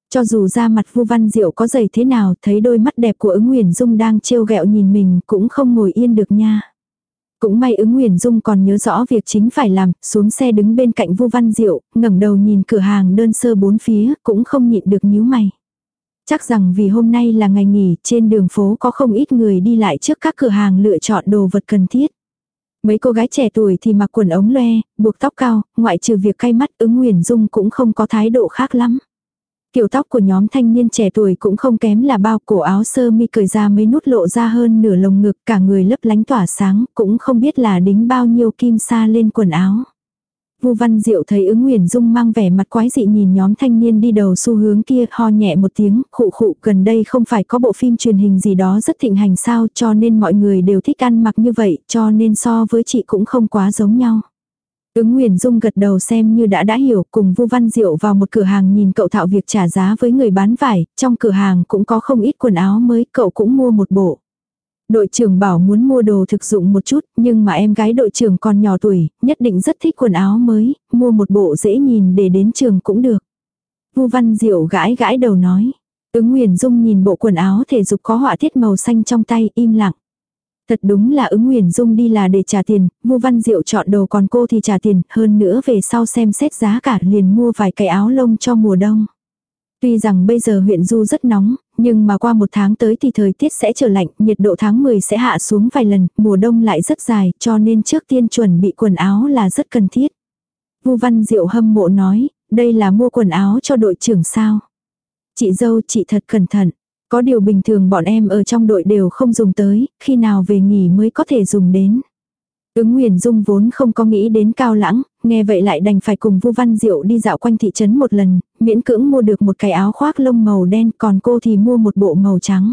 Cho dù da mặt Vu Văn Diệu có dày thế nào, thấy đôi mắt đẹp của Ứng Nguyền Dung đang trêu ghẹo nhìn mình cũng không ngồi yên được nha. Cũng may Ứng Nguyền Dung còn nhớ rõ việc chính phải làm, xuống xe đứng bên cạnh Vu Văn Diệu, ngẩng đầu nhìn cửa hàng đơn sơ bốn phía, cũng không nhịn được nhíu mày. Chắc rằng vì hôm nay là ngày nghỉ, trên đường phố có không ít người đi lại trước các cửa hàng lựa chọn đồ vật cần thiết. Mấy cô gái trẻ tuổi thì mặc quần ống loe, buộc tóc cao, ngoại trừ việc cay mắt, Ứng Nguyền Dung cũng không có thái độ khác lắm. Kiểu tóc của nhóm thanh niên trẻ tuổi cũng không kém là bao, cổ áo sơ mi cởi ra mấy nút lộ ra hơn nửa lồng ngực, cả người lấp lánh tỏa sáng, cũng không biết là đính bao nhiêu kim sa lên quần áo. Vu Văn Diệu thấy Ứng Nguyền Dung mang vẻ mặt quái dị nhìn nhóm thanh niên đi đầu xu hướng kia, ho nhẹ một tiếng, khụ khụ, gần đây không phải có bộ phim truyền hình gì đó rất thịnh hành sao, cho nên mọi người đều thích ăn mặc như vậy, cho nên so với chị cũng không quá giống nhau. Ứng Nguyền Dung gật đầu xem như đã hiểu, cùng Vu Văn Diệu vào một cửa hàng nhìn cậu thạo việc trả giá với người bán vải, trong cửa hàng cũng có không ít quần áo mới, cậu cũng mua một bộ. Đội trưởng bảo muốn mua đồ thực dụng một chút, nhưng mà em gái đội trưởng còn nhỏ tuổi, nhất định rất thích quần áo mới, mua một bộ dễ nhìn để đến trường cũng được. Vu Văn Diệu gãi gãi đầu nói. Ứng Nguyền Dung nhìn bộ quần áo thể dục có họa tiết màu xanh trong tay, im lặng. Thật đúng là Ứng Nguyền Dung đi là để trả tiền, Vu Văn Diệu chọn đồ còn cô thì trả tiền, hơn nữa về sau xem xét giá cả liền mua vài cái áo lông cho mùa đông. Tuy rằng bây giờ huyện Du rất nóng, nhưng mà qua một tháng tới thì thời tiết sẽ trở lạnh, nhiệt độ tháng 10 sẽ hạ xuống vài lần, mùa đông lại rất dài, cho nên trước tiên chuẩn bị quần áo là rất cần thiết. Vu Văn Diệu hâm mộ nói, đây là mua quần áo cho đội trưởng sao? Chị dâu chị thật cẩn thận. Có điều bình thường bọn em ở trong đội đều không dùng tới, khi nào về nghỉ mới có thể dùng đến. Ứng Nguyền Dung vốn không có nghĩ đến Cao Lãng, nghe vậy lại đành phải cùng Vu Văn Diệu đi dạo quanh thị trấn một lần, miễn cưỡng mua được một cái áo khoác lông màu đen, còn cô thì mua một bộ màu trắng.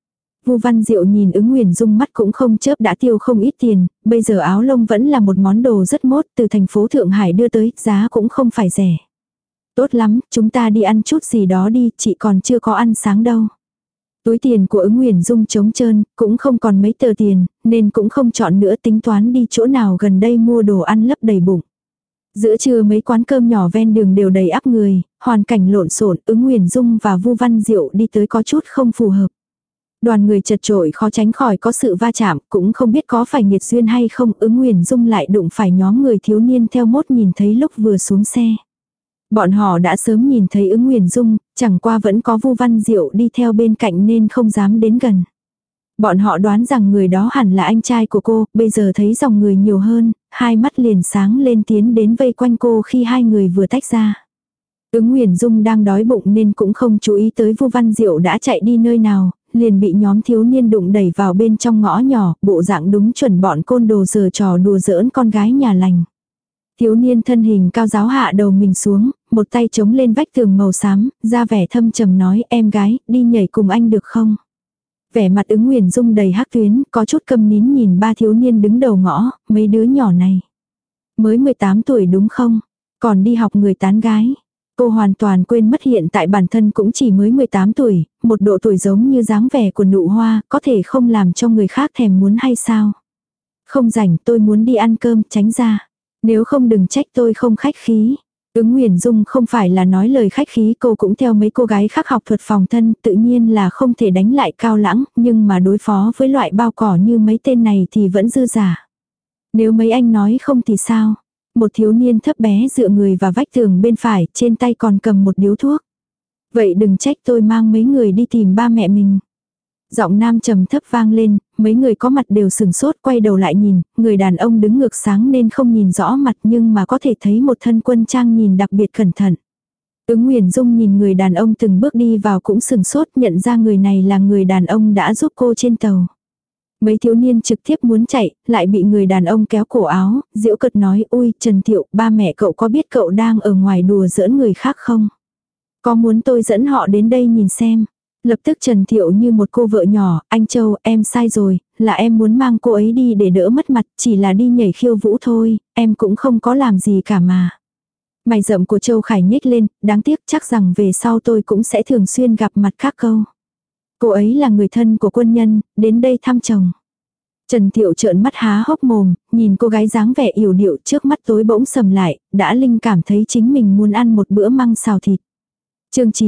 Vu Văn Diệu nhìn Ứng Nguyền Dung mắt cũng không chớp đã tiêu không ít tiền, bây giờ áo lông vẫn là một món đồ rất mốt, từ thành phố Thượng Hải đưa tới, giá cũng không phải rẻ. Tốt lắm, chúng ta đi ăn chút gì đó đi, chị còn chưa có ăn sáng đâu. Túi tiền của Ứng Nguyền Dung trống trơn, cũng không còn mấy tờ tiền, nên cũng không chọn nữa, tính toán đi chỗ nào gần đây mua đồ ăn lấp đầy bụng. Giữa trưa mấy quán cơm nhỏ ven đường đều đầy ắp người, hoàn cảnh lộn xộn, Ứng Nguyền Dung và Vu Văn Diệu đi tới có chút không phù hợp. Đoàn người chật chội khó tránh khỏi có sự va chạm, cũng không biết có phải nghiệt duyên hay không, Ứng Nguyền Dung lại đụng phải nhóm người thiếu niên theo mốt nhìn thấy lúc vừa xuống xe. Bọn họ đã sớm nhìn thấy Ứng Nguyền Dung, chẳng qua vẫn có Vu Văn Diệu đi theo bên cạnh nên không dám đến gần. Bọn họ đoán rằng người đó hẳn là anh trai của cô, bây giờ thấy dòng người nhiều hơn, hai mắt liền sáng lên tiến đến vây quanh cô khi hai người vừa tách ra. Ứng Nguyền Dung đang đói bụng nên cũng không chú ý tới Vu Văn Diệu đã chạy đi nơi nào, liền bị nhóm thiếu niên đụng đẩy vào bên trong ngõ nhỏ, bộ dạng đúng chuẩn bọn côn đồ giở trò đùa giỡn con gái nhà lành. Thiếu niên thân hình cao giáo hạ đầu mình xuống, một tay chống lên vách tường màu xám, ra vẻ thâm trầm nói, em gái, đi nhảy cùng anh được không? Vẻ mặt Ứng Nguyền Dung đầy hắc tuyến, có chút câm nín nhìn ba thiếu niên đứng đầu ngõ, mấy đứa nhỏ này. Mới 18 tuổi đúng không? Còn đi học người tán gái. Cô hoàn toàn quên mất hiện tại bản thân cũng chỉ mới 18 tuổi, một độ tuổi giống như dáng vẻ của nụ hoa, có thể không làm cho người khác thèm muốn hay sao? Không rảnh, tôi muốn đi ăn cơm, tránh ra. Nếu không đừng trách tôi không khách khí. Ứng Nguyền Dung không phải là nói lời khách khí, cô cũng theo mấy cô gái khác học thuật phòng thân, tự nhiên là không thể đánh lại Cao Lãng, nhưng mà đối phó với loại bao cỏ như mấy tên này thì vẫn dư giả. Nếu mấy anh nói không thì sao? Một thiếu niên thấp bé dựa người vào vách tường bên phải, trên tay còn cầm một điếu thuốc. Vậy đừng trách tôi mang mấy người đi tìm ba mẹ mình. Giọng nam trầm thấp vang lên, mấy người có mặt đều sừng sốt quay đầu lại nhìn, người đàn ông đứng ngược sáng nên không nhìn rõ mặt nhưng mà có thể thấy một thân quân trang nhìn đặc biệt cẩn thận. Ứng Nguyền Dung nhìn người đàn ông từng bước đi vào cũng sừng sốt, nhận ra người này là người đàn ông đã giúp cô trên tàu. Mấy thiếu niên trực tiếp muốn chạy, lại bị người đàn ông kéo cổ áo, giễu cợt nói, ui Trần Thiệu, ba mẹ cậu có biết cậu đang ở ngoài đùa giỡn người khác không? Có muốn tôi dẫn họ đến đây nhìn xem? Lập tức Trần Thiệu như một cô vợ nhỏ, anh Châu, em sai rồi, là em muốn mang cô ấy đi để đỡ mất mặt, chỉ là đi nhảy khiêu vũ thôi, em cũng không có làm gì cả mà. Mày rậm của Châu Khải nhếch lên, đáng tiếc chắc rằng về sau tôi cũng sẽ thường xuyên gặp mặt các câu. Cô ấy là người thân của quân nhân, đến đây thăm chồng. Trần Thiệu trợn mắt há hốc mồm, nhìn cô gái dáng vẻ yểu điệu trước mắt tối bỗng sầm lại, đã linh cảm thấy chính mình muốn ăn một bữa măng xào thịt. Chương 9,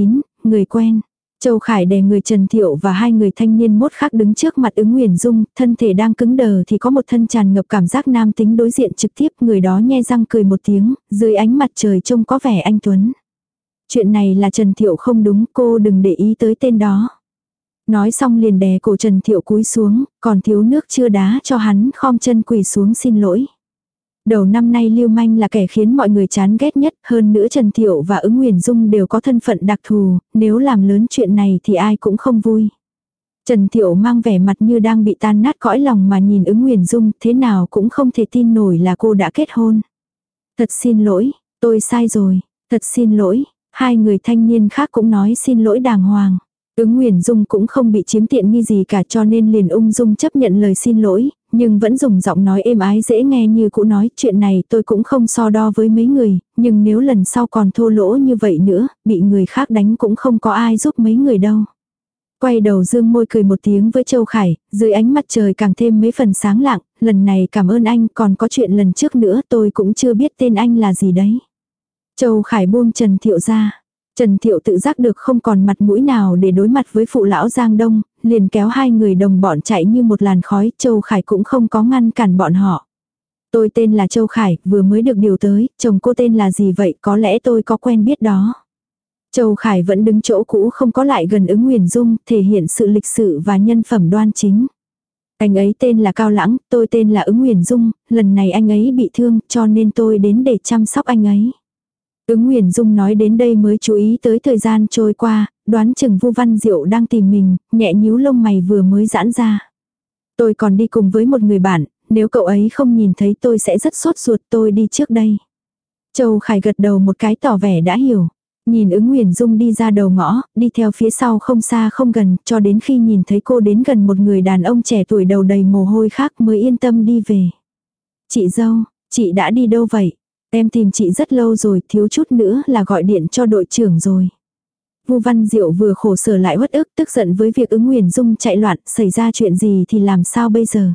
người quen. Châu Khải đè người Trần Thiệu và hai người thanh niên mốt khác đứng trước mặt Ứng Nguyền Dung, thân thể đang cứng đờ thì có một thân tràn ngập cảm giác nam tính đối diện trực tiếp, người đó nhe răng cười một tiếng, dưới ánh mặt trời trông có vẻ anh tuấn. Chuyện này là Trần Thiệu không đúng, cô đừng để ý tới tên đó. Nói xong liền đè cổ Trần Thiệu cúi xuống, còn thiếu nước chưa đá cho hắn khom chân quỳ xuống xin lỗi. Đầu năm nay Lưu Manh là kẻ khiến mọi người chán ghét nhất, hơn nữa Trần Thiệu và Ứng Nguyền Dung đều có thân phận đặc thù, nếu làm lớn chuyện này thì ai cũng không vui. Trần Thiệu mang vẻ mặt như đang bị tan nát cõi lòng mà nhìn Ứng Nguyền Dung, thế nào cũng không thể tin nổi là cô đã kết hôn. Thật xin lỗi, tôi sai rồi, thật xin lỗi, hai người thanh niên khác cũng nói xin lỗi đàng hoàng. Ứng Nguyền Dung cũng không bị chiếm tiện nghi gì cả cho nên liền ung dung chấp nhận lời xin lỗi, nhưng vẫn dùng giọng nói êm ái dễ nghe như cũ nói chuyện này tôi cũng không so đo với mấy người, nhưng nếu lần sau còn thô lỗ như vậy nữa, bị người khác đánh cũng không có ai giúp mấy người đâu. Quay đầu dương môi cười một tiếng với Châu Khải, dưới ánh mặt trời càng thêm mấy phần sáng lạng, lần này cảm ơn anh, còn có chuyện lần trước nữa tôi cũng chưa biết tên anh là gì đấy. Châu Khải buông Trần Thiệu ra. Trần Thiệu tự giác được không còn mặt mũi nào để đối mặt với phụ lão Giang Đông, liền kéo hai người đồng bọn chạy như một làn khói, Châu Khải cũng không có ngăn cản bọn họ. Tôi tên là Châu Khải, vừa mới được điều tới, chồng cô tên là gì vậy, có lẽ tôi có quen biết đó. Châu Khải vẫn đứng chỗ cũ không có lại gần Ứng Nguyền Dung, thể hiện sự lịch sự và nhân phẩm đoan chính. Anh ấy tên là Cao Lãng, tôi tên là Ứng Nguyền Dung, lần này anh ấy bị thương cho nên tôi đến để chăm sóc anh ấy. Ứng Nguyền Dung nói đến đây mới chú ý tới thời gian trôi qua, đoán chừng Vu Văn Diệu đang tìm mình, nhẹ nhíu lông mày vừa mới giãn ra. Tôi còn đi cùng với một người bạn, nếu cậu ấy không nhìn thấy tôi sẽ rất sốt ruột, tôi đi trước đây. Châu Khải gật đầu một cái tỏ vẻ đã hiểu. Nhìn Ứng Nguyền Dung đi ra đầu ngõ, đi theo phía sau không xa không gần, cho đến khi nhìn thấy cô đến gần một người đàn ông trẻ tuổi đầu đầy mồ hôi khác mới yên tâm đi về. Chị dâu, chị đã đi đâu vậy? Em tìm chị rất lâu rồi, thiếu chút nữa là gọi điện cho đội trưởng rồi. Vu Văn Diệu vừa khổ sở lại uất ức, tức giận với việc Ứng Nguyền Dung chạy loạn, xảy ra chuyện gì thì làm sao bây giờ.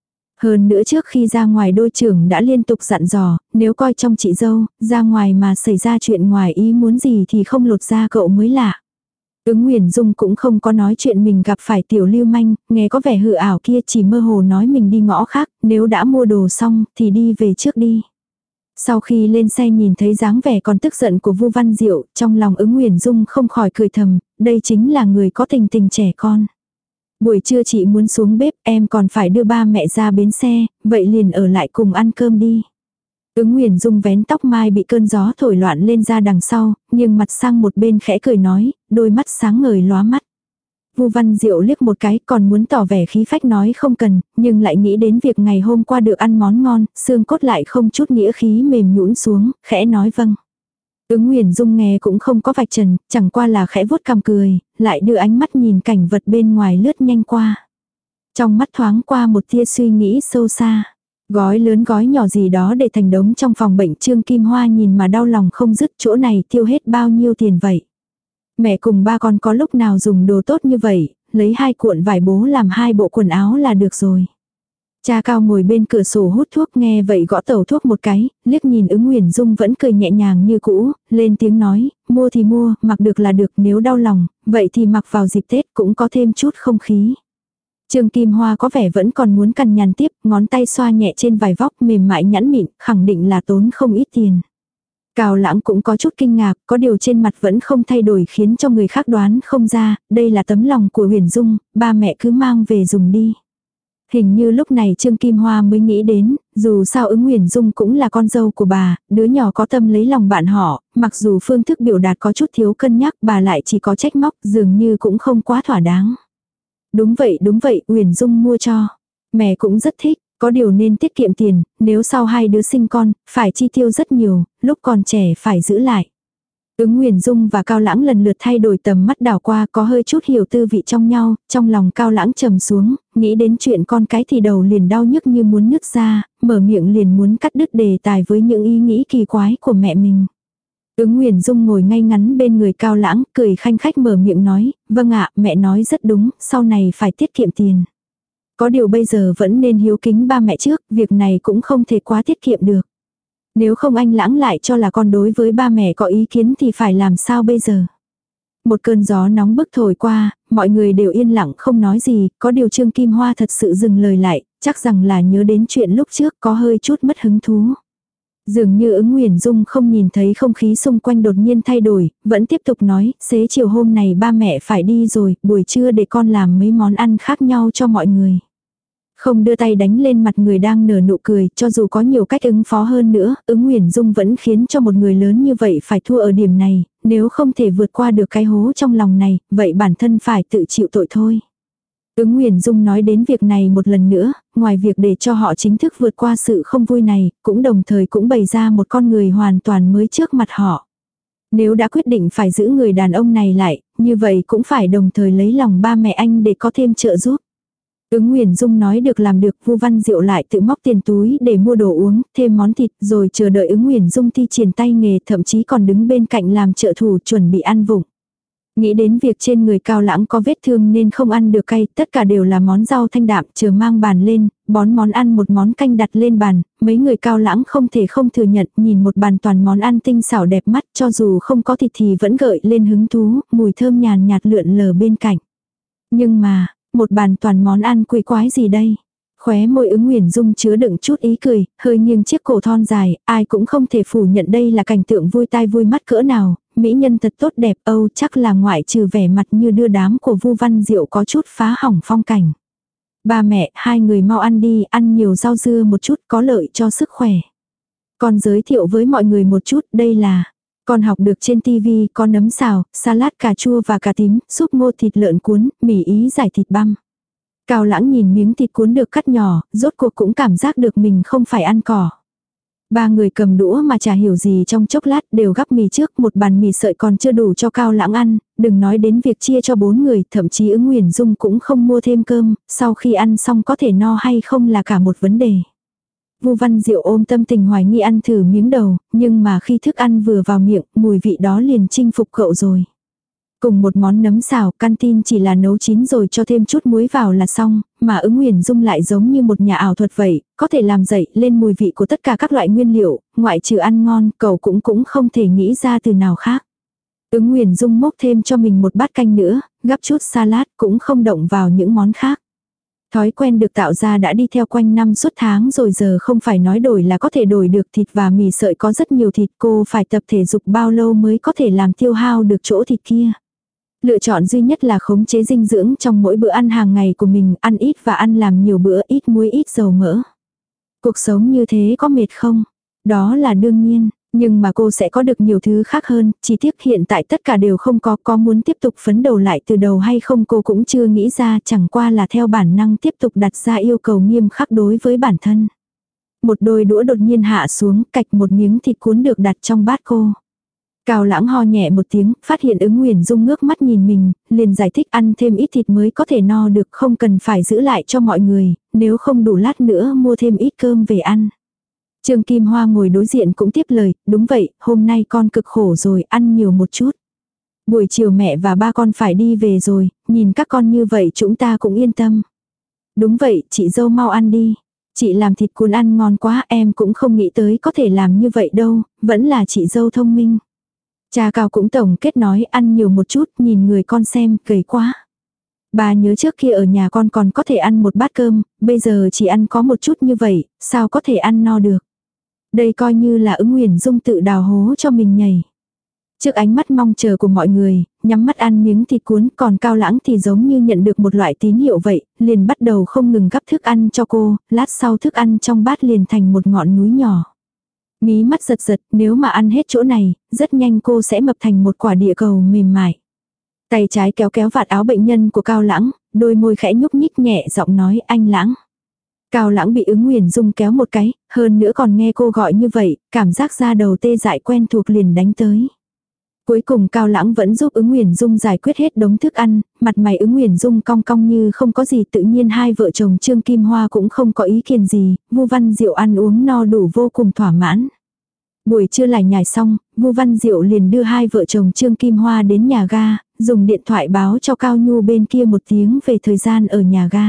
Hơn nữa trước khi ra ngoài đội trưởng đã liên tục dặn dò, nếu coi trong chị dâu, ra ngoài mà xảy ra chuyện ngoài ý muốn gì thì không lột ra cậu mới lạ. Ứng Nguyền Dung cũng không có nói chuyện mình gặp phải tiểu Lưu Manh, nghe có vẻ hư ảo kia chỉ mơ hồ nói mình đi ngõ khác, nếu đã mua đồ xong thì đi về trước đi. Sau khi lên xe nhìn thấy dáng vẻ còn tức giận của Vu Văn Diệu, trong lòng Ứng Nguyền Dung không khỏi cười thầm, đây chính là người có tình tình trẻ con. Buổi trưa chị muốn xuống bếp, em còn phải đưa ba mẹ ra bến xe, vậy liền ở lại cùng ăn cơm đi. Ứng Nguyền Dung vén tóc mai bị cơn gió thổi loạn lên ra đằng sau, nghiêng mặt sang một bên khẽ cười nói, đôi mắt sáng ngời lóa mắt. Vu Văn Diệu liếc một cái còn muốn tỏ vẻ khí phách nói không cần, nhưng lại nghĩ đến việc ngày hôm qua được ăn món ngon, xương cốt lại không chút nghĩa khí mềm nhũn xuống, khẽ nói vâng. Ứng Nguyền Dung nghe cũng không có vạch trần, chẳng qua là khẽ vuốt cằm cười, lại đưa ánh mắt nhìn cảnh vật bên ngoài lướt nhanh qua. Trong mắt thoáng qua một tia suy nghĩ sâu xa. Gói lớn gói nhỏ gì đó để thành đống trong phòng bệnh Trương Kim Hoa nhìn mà đau lòng không dứt, chỗ này tiêu hết bao nhiêu tiền vậy. Mẹ cùng ba con có lúc nào dùng đồ tốt như vậy, lấy 2 cuộn vải bố làm 2 bộ quần áo là được rồi. Cha Cao ngồi bên cửa sổ hút thuốc nghe vậy gõ tẩu thuốc một cái, liếc nhìn Ứng Nguyền Dung vẫn cười nhẹ nhàng như cũ, lên tiếng nói, mua thì mua, mặc được là được, nếu đau lòng, vậy thì mặc vào dịp Tết cũng có thêm chút không khí. Trương Kim Hoa có vẻ vẫn còn muốn cằn nhằn tiếp, ngón tay xoa nhẹ trên vải vóc mềm mại nhẵn mịn, khẳng định là tốn không ít tiền. Cao Lãng cũng có chút kinh ngạc, có điều trên mặt vẫn không thay đổi khiến cho người khác đoán không ra, đây là tấm lòng của Huyền Dung, ba mẹ cứ mang về dùng đi. Hình như lúc này Trương Kim Hoa mới nghĩ đến, dù sao Ứng Huyền Dung cũng là con dâu của bà, đứa nhỏ có tâm lấy lòng bạn họ, mặc dù phương thức biểu đạt có chút thiếu cân nhắc bà lại chỉ có trách móc dường như cũng không quá thỏa đáng. Đúng vậy, Huyền Dung mua cho. Mẹ cũng rất thích, có điều nên tiết kiệm tiền, nếu sau 2 đứa sinh con, phải chi tiêu rất nhiều, lúc còn trẻ phải giữ lại. Ứng Huyền Dung và Cao Lãng lần lượt thay đổi tầm mắt đảo qua có hơi chút hiểu tư vị trong nhau, trong lòng Cao Lãng trầm xuống, nghĩ đến chuyện con cái thì đầu liền đau nhức như muốn nứt ra, mở miệng liền muốn cắt đứt đề tài với những ý nghĩ kỳ quái của mẹ mình. Ứng Huyền Dung ngồi ngay ngắn bên người Cao Lãng, cười khanh khách mở miệng nói, vâng ạ, mẹ nói rất đúng, sau này phải tiết kiệm tiền. Có điều bây giờ vẫn nên hiếu kính ba mẹ trước, việc này cũng không thể quá tiết kiệm được. Nếu không anh Lãng lại cho là con đối với ba mẹ có ý kiến thì phải làm sao bây giờ. Một cơn gió nóng bức thổi qua, mọi người đều yên lặng không nói gì, có điều Trương Kim Hoa thật sự dừng lời lại, chắc rằng là nhớ đến chuyện lúc trước có hơi chút mất hứng thú. Dường như Ứng Nguyền Dung không nhìn thấy không khí xung quanh đột nhiên thay đổi, vẫn tiếp tục nói, xế chiều hôm này ba mẹ phải đi rồi, buổi trưa để con làm mấy món ăn khác nhau cho mọi người. Không đưa tay đánh lên mặt người đang nở nụ cười, cho dù có nhiều cách ứng phó hơn nữa, Ứng Nguyền Dung vẫn khiến cho một người lớn như vậy phải thua ở điểm này, nếu không thể vượt qua được cái hố trong lòng này, vậy bản thân phải tự chịu tội thôi. Ứng Nguyền Dung nói đến việc này một lần nữa, ngoài việc để cho họ chính thức vượt qua sự không vui này, cũng đồng thời cũng bày ra một con người hoàn toàn mới trước mặt họ. Nếu đã quyết định phải giữ người đàn ông này lại, như vậy cũng phải đồng thời lấy lòng ba mẹ anh để có thêm trợ giúp. Ứng Nguyền Dung nói được làm được, Vu Văn Diệu lại tự móc tiền túi để mua đồ uống, thêm món thịt rồi chờ đợi Ứng Nguyền Dung thi triển tay nghề, thậm chí còn đứng bên cạnh làm trợ thủ chuẩn bị ăn vụng. Nghĩ đến việc trên người Cao Lãng có vết thương nên không ăn được cay, tất cả đều là món rau thanh đạm, chờ mang bàn lên, bón món ăn một món canh đặt lên bàn, mấy người Cao Lãng không thể không thừa nhận, nhìn một bàn toàn món ăn tinh xảo đẹp mắt, cho dù không có thịt thì vẫn gợi lên hứng thú, mùi thơm nhàn nhạt lượn lờ bên cạnh. Nhưng mà, một bàn toàn món ăn quỷ quái gì đây? Khóe môi Ứng Nguyền Dung chứa đựng chút ý cười, hơi nghiêng chiếc cổ thon dài, ai cũng không thể phủ nhận đây là cảnh tượng vui tai vui mắt cỡ nào, mỹ nhân thật tốt đẹp Âu, chắc là ngoại trừ vẻ mặt như đưa đám của Vu Văn Diệu có chút phá hỏng phong cảnh. Ba mẹ, hai người mau ăn đi, ăn nhiều rau dưa một chút có lợi cho sức khỏe. Con giới thiệu với mọi người một chút, đây là con học được trên tivi, có nấm xào, salad cà chua và cà tím, súp ngô thịt lợn cuốn, mì ý giải thịt băm. Cao Lãng nhìn miếng thịt cuốn được cắt nhỏ, rốt cuộc cũng cảm giác được mình không phải ăn cỏ. Ba người cầm đũa mà chả hiểu gì trong chốc lát đều gắp mì trước, một bàn mì sợi còn chưa đủ cho Cao Lãng ăn, đừng nói đến việc chia cho 4 người, thậm chí Ứng Nguyền Dung cũng không mua thêm cơm, sau khi ăn xong có thể no hay không là cả một vấn đề. Vu Văn Diệu ôm tâm tình hoài nghi ăn thử miếng đầu, nhưng mà khi thức ăn vừa vào miệng, mùi vị đó liền chinh phục cậu rồi. Cùng một món nấm xào, canteen chỉ là nấu chín rồi cho thêm chút muối vào là xong, mà Ứng Nguyền Dung lại giống như một nhà ảo thuật vậy, có thể làm dậy lên mùi vị của tất cả các loại nguyên liệu, ngoại trừ ăn ngon, cậu cũng không thể nghĩ ra từ nào khác. Ứng Nguyền Dung múc thêm cho mình một bát canh nữa, gắp chút salad cũng không động vào những món khác. Thói quen được tạo ra đã đi theo quanh năm suốt tháng rồi, giờ không phải nói đổi là có thể đổi được. Thịt và mì sợi có rất nhiều thịt, cô phải tập thể dục bao lâu mới có thể làm tiêu hao được chỗ thịt kia. Lựa chọn duy nhất là khống chế dinh dưỡng trong mỗi bữa ăn hàng ngày của mình, ăn ít và ăn làm nhiều bữa, ít muối ít dầu mỡ. Cuộc sống như thế có mệt không? Đó là đương nhiên, nhưng mà cô sẽ có được nhiều thứ khác hơn, chỉ tiếc hiện tại tất cả đều không có muốn tiếp tục phấn đấu lại từ đầu hay không cô cũng chưa nghĩ ra, chẳng qua là theo bản năng tiếp tục đặt ra yêu cầu nghiêm khắc đối với bản thân. Một đôi đũa đột nhiên hạ xuống, cạch một miếng thịt cuốn được đặt trong bát cô. Cao Lãng ho nhẹ một tiếng, phát hiện Ứng Nguyền Dung ngước mắt nhìn mình, liền giải thích ăn thêm ít thịt mới có thể no được, không cần phải giữ lại cho mọi người, nếu không đủ lát nữa mua thêm ít cơm về ăn. Trương Kim Hoa ngồi đối diện cũng tiếp lời, đúng vậy, hôm nay con cực khổ rồi, ăn nhiều một chút. Buổi chiều mẹ và ba con phải đi về rồi, nhìn các con như vậy chúng ta cũng yên tâm. Đúng vậy, chị dâu mau ăn đi. Chị làm thịt cuốn ăn ngon quá, em cũng không nghĩ tới có thể làm như vậy đâu, vẫn là chị dâu thông minh. Cha Cao cũng tổng kết nói ăn nhiều một chút, nhìn người con xem, gầy quá. Bà nhớ trước kia ở nhà con còn có thể ăn một bát cơm, bây giờ chỉ ăn có một chút như vậy, sao có thể ăn no được. Đây coi như là Ứng Nguyền Dung tự đào hố cho mình nhảy. Trước ánh mắt mong chờ của mọi người, nhắm mắt ăn miếng thịt cuốn, còn Cao Lãng thì giống như nhận được một loại tín hiệu vậy, liền bắt đầu không ngừng gắp thức ăn cho cô, lát sau thức ăn trong bát liền thành một ngọn núi nhỏ. Mí mắt giật giật, nếu mà ăn hết chỗ này, rất nhanh cô sẽ mập thành một quả địa cầu mềm mại. Tay trái kéo kéo vạt áo bệnh nhân của Cao Lãng, đôi môi khẽ nhúc nhích nhẹ giọng nói anh Lãng. Cao Lãng bị Ứng Nguyền Dung kéo một cái, hơn nữa còn nghe cô gọi như vậy, cảm giác da đầu tê dại quen thuộc liền đánh tới. Cuối cùng Cao Lãng vẫn giúp Ứng Nguyền Dung giải quyết hết đống thức ăn, mặt mày Ứng Nguyền Dung cong cong như không có gì, tự nhiên hai vợ chồng Trương Kim Hoa cũng không có ý kiến gì, Vu Văn Diệu ăn uống no đủ vô cùng thỏa mãn. Buổi trưa lải nhải xong, Vu Văn Diệu liền đưa hai vợ chồng Trương Kim Hoa đến nhà ga, dùng điện thoại báo cho Cao Nhu bên kia một tiếng về thời gian ở nhà ga.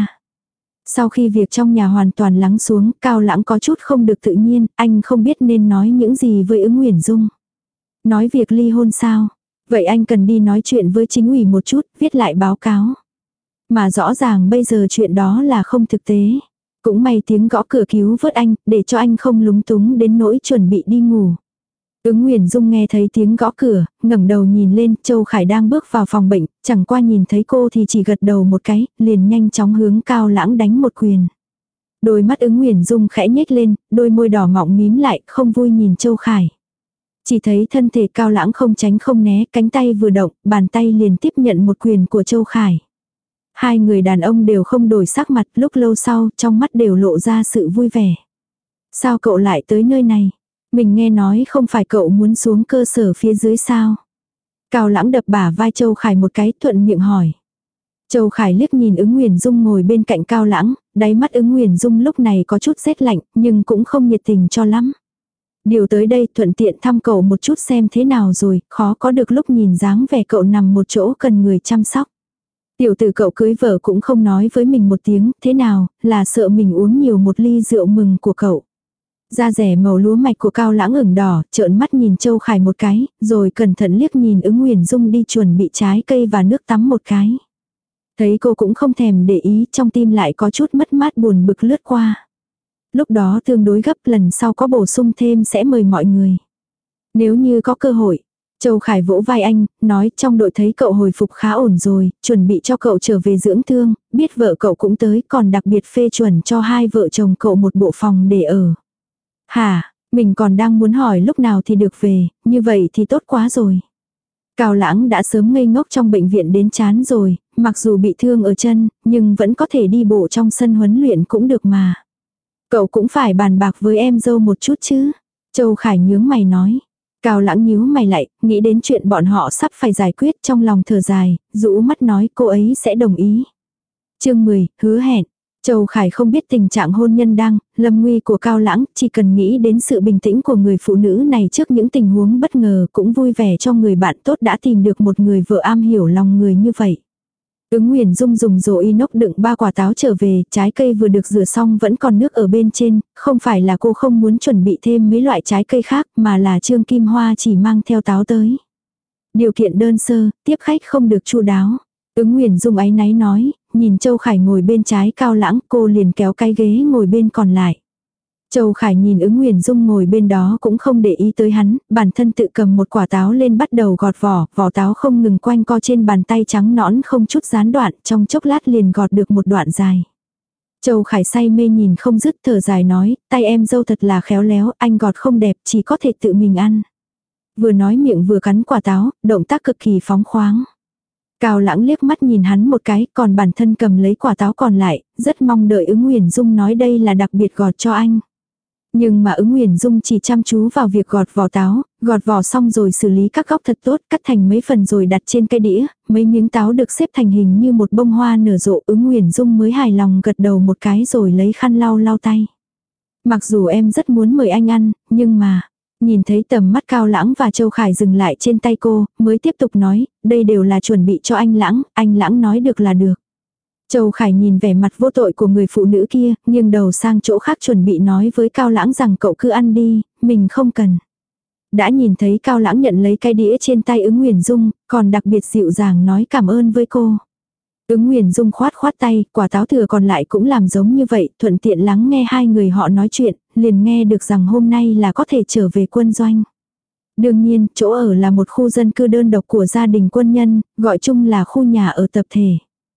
Sau khi việc trong nhà hoàn toàn lắng xuống, Cao Lãng có chút không được tự nhiên, anh không biết nên nói những gì với Ứng Nguyền Dung. Nói việc ly hôn sao? Vậy anh cần đi nói chuyện với chính ủy một chút, viết lại báo cáo. Mà rõ ràng bây giờ chuyện đó là không thực tế. Cũng may tiếng gõ cửa cứu vớt anh, để cho anh không lúng túng đến nỗi chuẩn bị đi ngủ. Ứng Nguyền Dung nghe thấy tiếng gõ cửa, ngẩng đầu nhìn lên, Châu Khải đang bước vào phòng bệnh, chẳng qua nhìn thấy cô thì chỉ gật đầu một cái, liền nhanh chóng hướng Cao Lãng đánh một quyền. Đôi mắt Ứng Nguyền Dung khẽ nhếch lên, đôi môi đỏ mọng mím lại, không vui nhìn Châu Khải. Chỉ thấy thân thể Cao Lãng không tránh không né, cánh tay vừa động, bàn tay liền tiếp nhận một quyền của Châu Khải. Hai người đàn ông đều không đổi sắc mặt, lúc lâu sau, trong mắt đều lộ ra sự vui vẻ. Sao cậu lại tới nơi này? Mình nghe nói không phải cậu muốn xuống cơ sở phía dưới sao? Cao Lãng đập bả vai Châu Khải một cái, thuận miệng hỏi. Châu Khải liếc nhìn Ứng Nguyền Dung ngồi bên cạnh Cao Lãng, đáy mắt Ứng Nguyền Dung lúc này có chút rét lạnh, nhưng cũng không nhiệt tình cho lắm. Điều tới đây thuận tiện thăm cậu một chút xem thế nào rồi, khó có được lúc nhìn dáng vẻ cậu nằm một chỗ cần người chăm sóc. Tiểu tử cậu cưới vợ cũng không nói với mình một tiếng, thế nào, là sợ mình uống nhiều một ly rượu mừng của cậu. Da rẻ màu lúa mạch của Cao Lãng ửng đỏ, trợn mắt nhìn Châu Khải một cái, rồi cẩn thận liếc nhìn Ứng Nguyền Dung đi chuẩn bị trái cây và nước tắm một cái. Thấy cô cũng không thèm để ý, trong tim lại có chút mất mát buồn bực lướt qua. Lúc đó tương đối gấp, lần sau có bổ sung thêm sẽ mời mọi người. Nếu như có cơ hội. Châu Khải vỗ vai anh, nói trong đội thấy cậu hồi phục khá ổn rồi, chuẩn bị cho cậu trở về dưỡng thương, biết vợ cậu cũng tới, còn đặc biệt phê chuẩn cho hai vợ chồng cậu một bộ phòng để ở. Hả, mình còn đang muốn hỏi lúc nào thì được về, như vậy thì tốt quá rồi. Cao Lãng đã sớm ngây ngốc trong bệnh viện đến chán rồi, mặc dù bị thương ở chân, nhưng vẫn có thể đi bộ trong sân huấn luyện cũng được mà. Cậu cũng phải bàn bạc với em dâu một chút chứ. Châu Khải nhướng mày nói. Cao Lãng nhíu mày lại, nghĩ đến chuyện bọn họ sắp phải giải quyết, trong lòng thở dài, rũ mắt nói cô ấy sẽ đồng ý. Chương 10, hứa hẹn. Châu Khải không biết tình trạng hôn nhân đang lâm nguy của Cao Lãng, chỉ cần nghĩ đến sự bình tĩnh của người phụ nữ này trước những tình huống bất ngờ cũng vui vẻ cho người bạn tốt đã tìm được một người vợ am hiểu lòng người như vậy. Ứng Nguyền Dung dùng rổ inox đựng 3 quả táo trở về, trái cây vừa được rửa xong vẫn còn nước ở bên trên, không phải là cô không muốn chuẩn bị thêm mấy loại trái cây khác mà là Trương Kim Hoa chỉ mang theo táo tới. Điều kiện đơn sơ, tiếp khách không được chu đáo. Ứng Nguyền Dung áy náy nói, nhìn Châu Khải ngồi bên trái Cao Lãng, cô liền kéo cái ghế ngồi bên còn lại. Châu Khải nhìn Ứng Nguyền Dung ngồi bên đó cũng không để ý tới hắn, bản thân tự cầm một quả táo lên bắt đầu gọt vỏ, vỏ táo không ngừng quanh co trên bàn tay trắng nõn không chút gián đoạn, trong chốc lát liền gọt được một đoạn dài. Châu Khải say mê nhìn không dứt, thở dài nói, tay em dâu thật là khéo léo, anh gọt không đẹp, chỉ có thể tự mình ăn. Vừa nói miệng vừa cắn quả táo, động tác cực kỳ phóng khoáng. Cao Lãng liếc mắt nhìn hắn một cái, còn bản thân cầm lấy quả táo còn lại, rất mong đợi Ứng Nguyền Dung nói đây là đặc biệt gọt cho anh. Nhưng mà Ứng Nguyền Dung chỉ chăm chú vào việc gọt vỏ táo, gọt vỏ xong rồi xử lý các góc thật tốt, cắt thành mấy phần rồi đặt trên cái đĩa, mấy miếng táo được xếp thành hình như một bông hoa nở rộ. Ứng Nguyền Dung mới hài lòng gật đầu một cái rồi lấy khăn lau lau tay. Mặc dù em rất muốn mời anh ăn, nhưng mà, nhìn thấy tầm mắt Cao Lãng và Châu Khải dừng lại trên tay cô, mới tiếp tục nói, đây đều là chuẩn bị cho anh Lãng nói được là được. Châu Khải nhìn vẻ mặt vô tội của người phụ nữ kia, nghiêng đầu sang chỗ khác chuẩn bị nói với Cao Lãng rằng cậu cứ ăn đi, mình không cần. Đã nhìn thấy Cao Lãng nhận lấy cái đĩa trên tay Ứng Nguyền Dung, còn đặc biệt dịu dàng nói cảm ơn với cô. Ứng Nguyền Dung khoát khoát tay, quả táo thừa còn lại cũng làm giống như vậy, thuận tiện lắng nghe hai người họ nói chuyện, liền nghe được rằng hôm nay là có thể trở về quân doanh. Đương nhiên, chỗ ở là một khu dân cư đơn độc của gia đình quân nhân, gọi chung là khu nhà ở tập thể.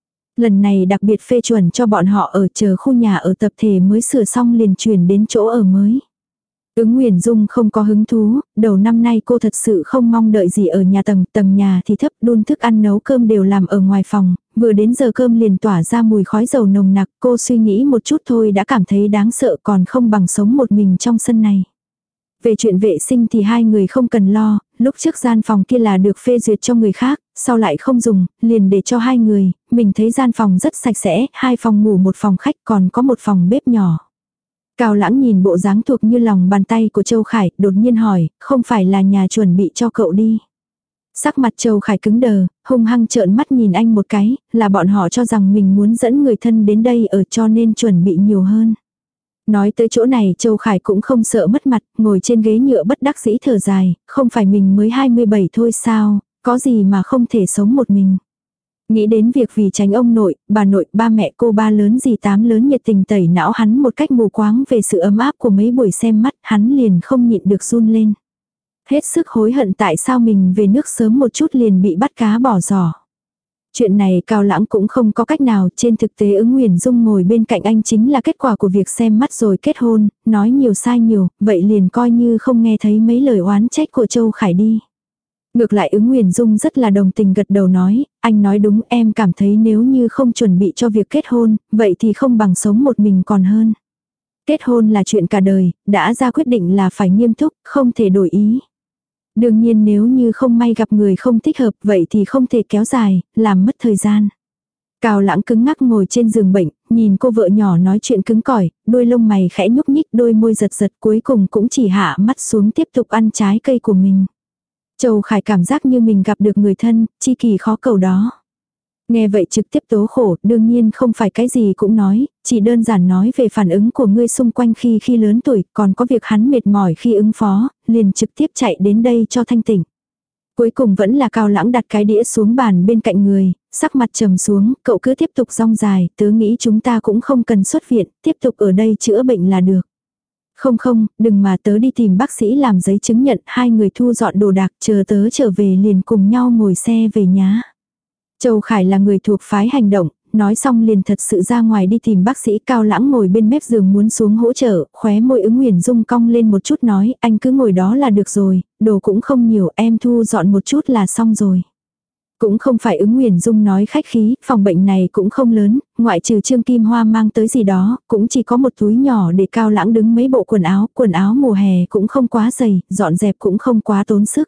Lần này đặc biệt phê chuẩn cho bọn họ ở chờ khu nhà ở tập thể mới sửa xong liền chuyển đến chỗ ở mới. Ứng Nguyền Dung không có hứng thú, đầu năm nay cô thật sự không mong đợi gì ở nhà tầng nhà thì thấp, đun thức ăn nấu cơm đều làm ở ngoài phòng, vừa đến giờ cơm liền tỏa ra mùi khói dầu nồng nặc, cô suy nghĩ một chút thôi đã cảm thấy đáng sợ còn không bằng sống một mình trong sân này. Về chuyện vệ sinh thì hai người không cần lo, lúc trước gian phòng kia là được phê duyệt cho người khác, sau lại không dùng, liền để cho hai người, mình thấy gian phòng rất sạch sẽ, 2 phòng ngủ 1 phòng khách còn có 1 phòng bếp nhỏ. Cao Lãng nhìn bộ dáng thuộc như lòng bàn tay của Châu Khải, đột nhiên hỏi, không phải là nhà chuẩn bị cho cậu đi. Sắc mặt Châu Khải cứng đờ, hung hăng trợn mắt nhìn anh một cái, là bọn họ cho rằng mình muốn dẫn người thân đến đây ở cho nên chuẩn bị nhiều hơn. Nói tới chỗ này Châu Khải cũng không sợ mất mặt, ngồi trên ghế nhựa bất đắc dĩ thở dài, không phải mình mới 27 thôi sao, Có gì mà không thể sống một mình. Nghĩ đến việc vì tránh ông nội, bà nội, ba mẹ cô ba lớn dì tám lớn nhiệt tình tẩy não hắn một cách mù quáng về sự ấm áp của mấy buổi xem mắt, hắn liền không nhịn được run lên. Hết sức hối hận tại sao mình về nước sớm một chút liền bị bắt cá bỏ giỏ. Chuyện này Cao Lãng cũng không có cách nào, trên thực tế Ứng Nguyền Dung ngồi bên cạnh anh chính là kết quả của việc xem mắt rồi kết hôn, nói nhiều sai nhiều, vậy liền coi như không nghe thấy mấy lời oán trách của Châu Khải đi. Ngược lại Ứng Nguyền Dung rất là đồng tình gật đầu nói, anh nói đúng, em cảm thấy nếu như không chuẩn bị cho việc kết hôn, vậy thì không bằng sống một mình còn hơn. Kết hôn là chuyện cả đời, đã ra quyết định là phải nghiêm túc, không thể đổi ý. Đương nhiên nếu như không may gặp người không thích hợp vậy thì không thể kéo dài, làm mất thời gian. Cao Lãng cứng ngắc ngồi trên giường bệnh, nhìn cô vợ nhỏ nói chuyện cứng cỏi, đôi lông mày khẽ nhúc nhích, đôi môi giật giật, cuối cùng cũng chỉ hạ mắt xuống tiếp tục ăn trái cây của mình. Châu Khải cảm giác như mình gặp được người thân, chi kỷ khó cầu đó. Nghe vậy trực tiếp tố khổ, đương nhiên không phải cái gì cũng nói, chỉ đơn giản nói về phản ứng của ngươi xung quanh khi lớn tuổi, còn có việc hắn mệt mỏi khi ứng phó, liền trực tiếp chạy đến đây cho thanh tỉnh. Cuối cùng vẫn là Cao Lãng đặt cái đĩa xuống bàn bên cạnh người, sắc mặt trầm xuống, cậu cứ tiếp tục rong dài, tớ nghĩ chúng ta cũng không cần xuất viện, tiếp tục ở đây chữa bệnh là được. Không, đừng mà tớ đi tìm bác sĩ làm giấy chứng nhận, hai người thu dọn đồ đạc, chờ tớ trở về liền cùng nhau ngồi xe về nhá. Châu Khải là người thuộc phái hành động, nói xong liền thật sự ra ngoài đi tìm bác sĩ. Cao Lãng ngồi bên mép giường muốn xuống hỗ trợ, khóe môi Ứng Nguyền Dung cong lên một chút nói, anh cứ ngồi đó là được rồi, đồ cũng không nhiều, em thu dọn một chút là xong rồi. Cũng không phải Ứng Nguyền Dung nói khách khí, phòng bệnh này cũng không lớn, ngoại trừ Trương Kim Hoa mang tới gì đó, cũng chỉ có một túi nhỏ để Cao Lãng đứng mấy bộ quần áo mùa hè cũng không quá dày, dọn dẹp cũng không quá tốn sức.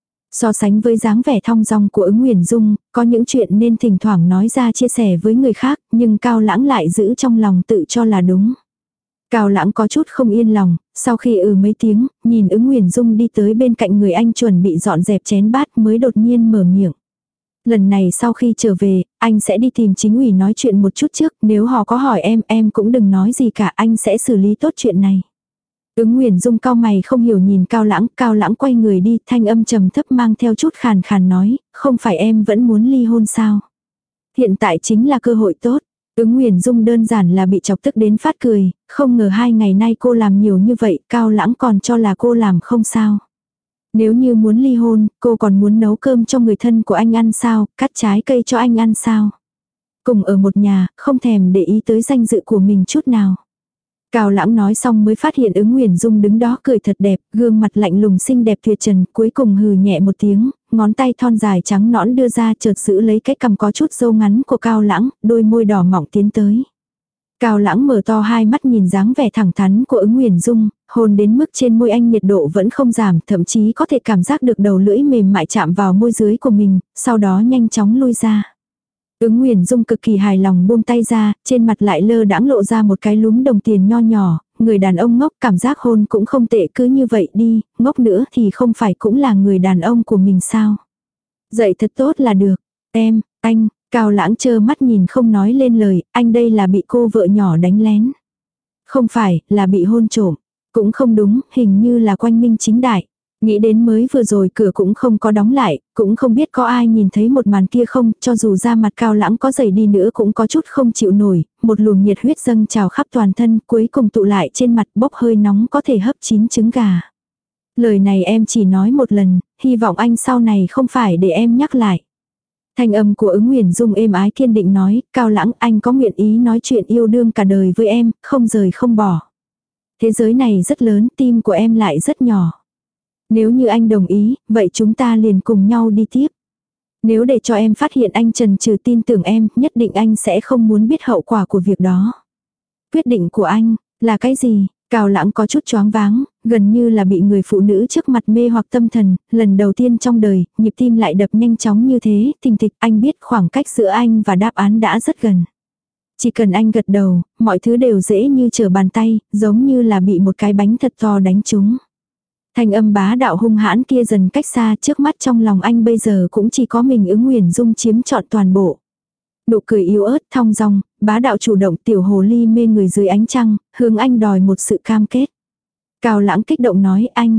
So sánh với dáng vẻ thong dong của Ứng Nguyền Dung, có những chuyện nên thỉnh thoảng nói ra chia sẻ với người khác, nhưng Cao Lãng lại giữ trong lòng tự cho là đúng. Cao Lãng có chút không yên lòng, sau khi mấy tiếng, nhìn Ứng Nguyền Dung đi tới bên cạnh người anh chuẩn bị dọn dẹp chén bát mới đột nhiên mở miệng. Lần này sau khi trở về, anh sẽ đi tìm chính ủy nói chuyện một chút trước, nếu họ có hỏi em cũng đừng nói gì cả, anh sẽ xử lý tốt chuyện này. Ứng Nguyền Dung cau mày không hiểu nhìn Cao Lãng quay người đi, thanh âm trầm thấp mang theo chút khàn khàn nói, không phải em vẫn muốn ly hôn sao? Hiện tại chính là cơ hội tốt. Ứng Nguyền Dung đơn giản là bị chọc tức đến phát cười, không ngờ 2 ngày nay cô làm nhiều như vậy, Cao Lãng còn cho là cô làm không sao. Nếu như muốn ly hôn, cô còn muốn nấu cơm cho người thân của anh ăn sao, cắt trái cây cho anh ăn sao? Cùng ở một nhà, không thèm để ý tới danh dự của mình chút nào. Cao Lãng nói xong mới phát hiện Ứng Nguyền Dung đứng đó cười thật đẹp, gương mặt lạnh lùng xinh đẹp tuyệt trần, cuối cùng hừ nhẹ một tiếng, ngón tay thon dài trắng nõn đưa ra chợt giữ lấy cái cằm có chút râu ngắn của Cao Lãng, đôi môi đỏ mọng tiến tới. Cao Lãng mở to hai mắt nhìn dáng vẻ thẳng thắn của Ứng Nguyền Dung, hôn đến mức trên môi anh nhiệt độ vẫn không giảm, thậm chí có thể cảm giác được đầu lưỡi mềm mại chạm vào môi dưới của mình, sau đó nhanh chóng lui ra. Ứng Nguyền Dung cực kỳ hài lòng buông tay ra, trên mặt lại lơ đãng lộ ra một cái lúm đồng tiền nho nhỏ, người đàn ông ngốc cảm giác hôn cũng không tệ, cứ như vậy đi, ngốc nữa thì không phải cũng là người đàn ông của mình sao. Dạy thật tốt là được, anh, Cao Lãng trơ mắt nhìn không nói lên lời, anh đây là bị cô vợ nhỏ đánh lén. Không phải, là bị hôn trộm. Cũng không đúng, hình như là quang minh chính đại. Nghĩ đến mới vừa rồi cửa cũng không có đóng lại, cũng không biết có ai nhìn thấy một màn kia không, cho dù da mặt Cao Lãng có dày đi nữa cũng có chút không chịu nổi, một luồng nhiệt huyết dâng trào khắp toàn thân, cuối cùng tụ lại trên mặt bốc hơi nóng có thể hấp chín trứng gà. Lời này em chỉ nói một lần, hy vọng anh sau này không phải để em nhắc lại. Thanh âm của Ứng Nguyền Dung êm ái kiên định nói, Cao Lãng anh có nguyện ý nói chuyện yêu đương cả đời với em, không rời không bỏ. Thế giới này rất lớn, tim của em lại rất nhỏ. Nếu như anh đồng ý, vậy chúng ta liền cùng nhau đi tiếp. Nếu để cho em phát hiện anh chần chừ tin tưởng em, nhất định anh sẽ không muốn biết hậu quả của việc đó. Quyết định của anh, là cái gì? Cao Lãng có chút choáng váng, gần như là bị người phụ nữ trước mặt mê hoặc tâm thần, lần đầu tiên trong đời, nhịp tim lại đập nhanh chóng như thế, thình thịch, anh biết khoảng cách giữa anh và đáp án đã rất gần. Chỉ cần anh gật đầu, mọi thứ đều dễ như trở bàn tay, giống như là bị một cái bánh thật to đánh trúng. Thanh âm bá đạo hung hãn kia dần cách xa, trước mắt trong lòng anh bây giờ cũng chỉ có mình Ứng Nguyền Dung chiếm trọn toàn bộ. Nụ cười yếu ớt, thong dong, bá đạo chủ động, tiểu hồ ly mê người dưới ánh trăng, hướng anh đòi một sự cam kết. Cao Lãng kích động nói anh,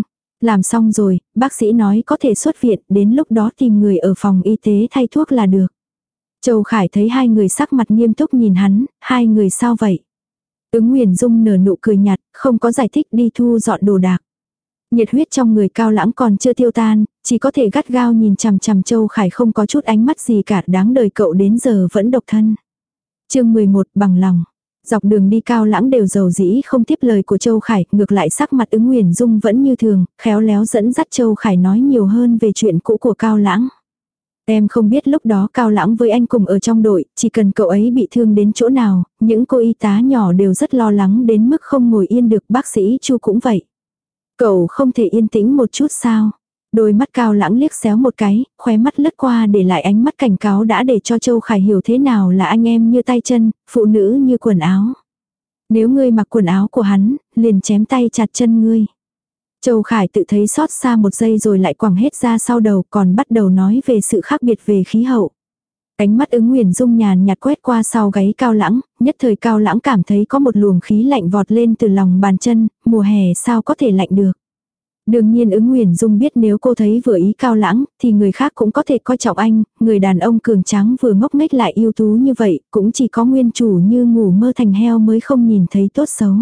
Làm xong rồi, bác sĩ nói có thể xuất viện, đến lúc đó tìm người ở phòng y tế thay thuốc là được. Châu Khải thấy hai người sắc mặt nghiêm túc nhìn hắn, hai người sao vậy? Ứng Nguyền Dung nở nụ cười nhạt, không có giải thích, đi thu dọn đồ đạc. Nhiệt huyết trong người Cao Lãng còn chưa tiêu tan, chỉ có thể gắt gao nhìn chằm chằm Châu Khải, không có chút ánh mắt gì cả, đáng đời cậu đến giờ vẫn độc thân. Chương 11 bằng lòng. Dọc đường đi Cao Lãng đều dầu dĩ không tiếp lời của Châu Khải, ngược lại sắc mặt Ứng Nguyền Dung vẫn như thường, khéo léo dẫn dắt Châu Khải nói nhiều hơn về chuyện cũ của Cao Lãng. Em không biết lúc đó Cao Lãng với anh cùng ở trong đội, chỉ cần cậu ấy bị thương đến chỗ nào, những cô y tá nhỏ đều rất lo lắng đến mức không ngồi yên được, bác sĩ Chu cũng vậy. Cậu không thể yên tĩnh một chút sao? Đôi mắt Cao Lãng liếc xéo một cái, khóe mắt lướt qua để lại ánh mắt cảnh cáo đã để cho Châu Khải hiểu thế nào là anh em như tay chân, phụ nữ như quần áo. Nếu ngươi mặc quần áo của hắn, liền chém tay chặt chân ngươi. Châu Khải tự thấy xót xa một giây rồi lại quẳng hết ra sau đầu, còn bắt đầu nói về sự khác biệt về khí hậu. Ánh mắt Ứng Nguyền Dung nhàn nhạt quét qua sau gáy Cao Lãng, nhất thời Cao Lãng cảm thấy có một luồng khí lạnh vọt lên từ lòng bàn chân, mùa hè sao có thể lạnh được. Đương nhiên Ứng Nguyền Dung biết nếu cô thấy vừa ý Cao Lãng, thì người khác cũng có thể coi trọng anh, người đàn ông cường tráng vừa ngốc nghếch lại ưu tú như vậy, cũng chỉ có nguyên chủ như ngủ mơ thành heo mới không nhìn thấy tốt xấu.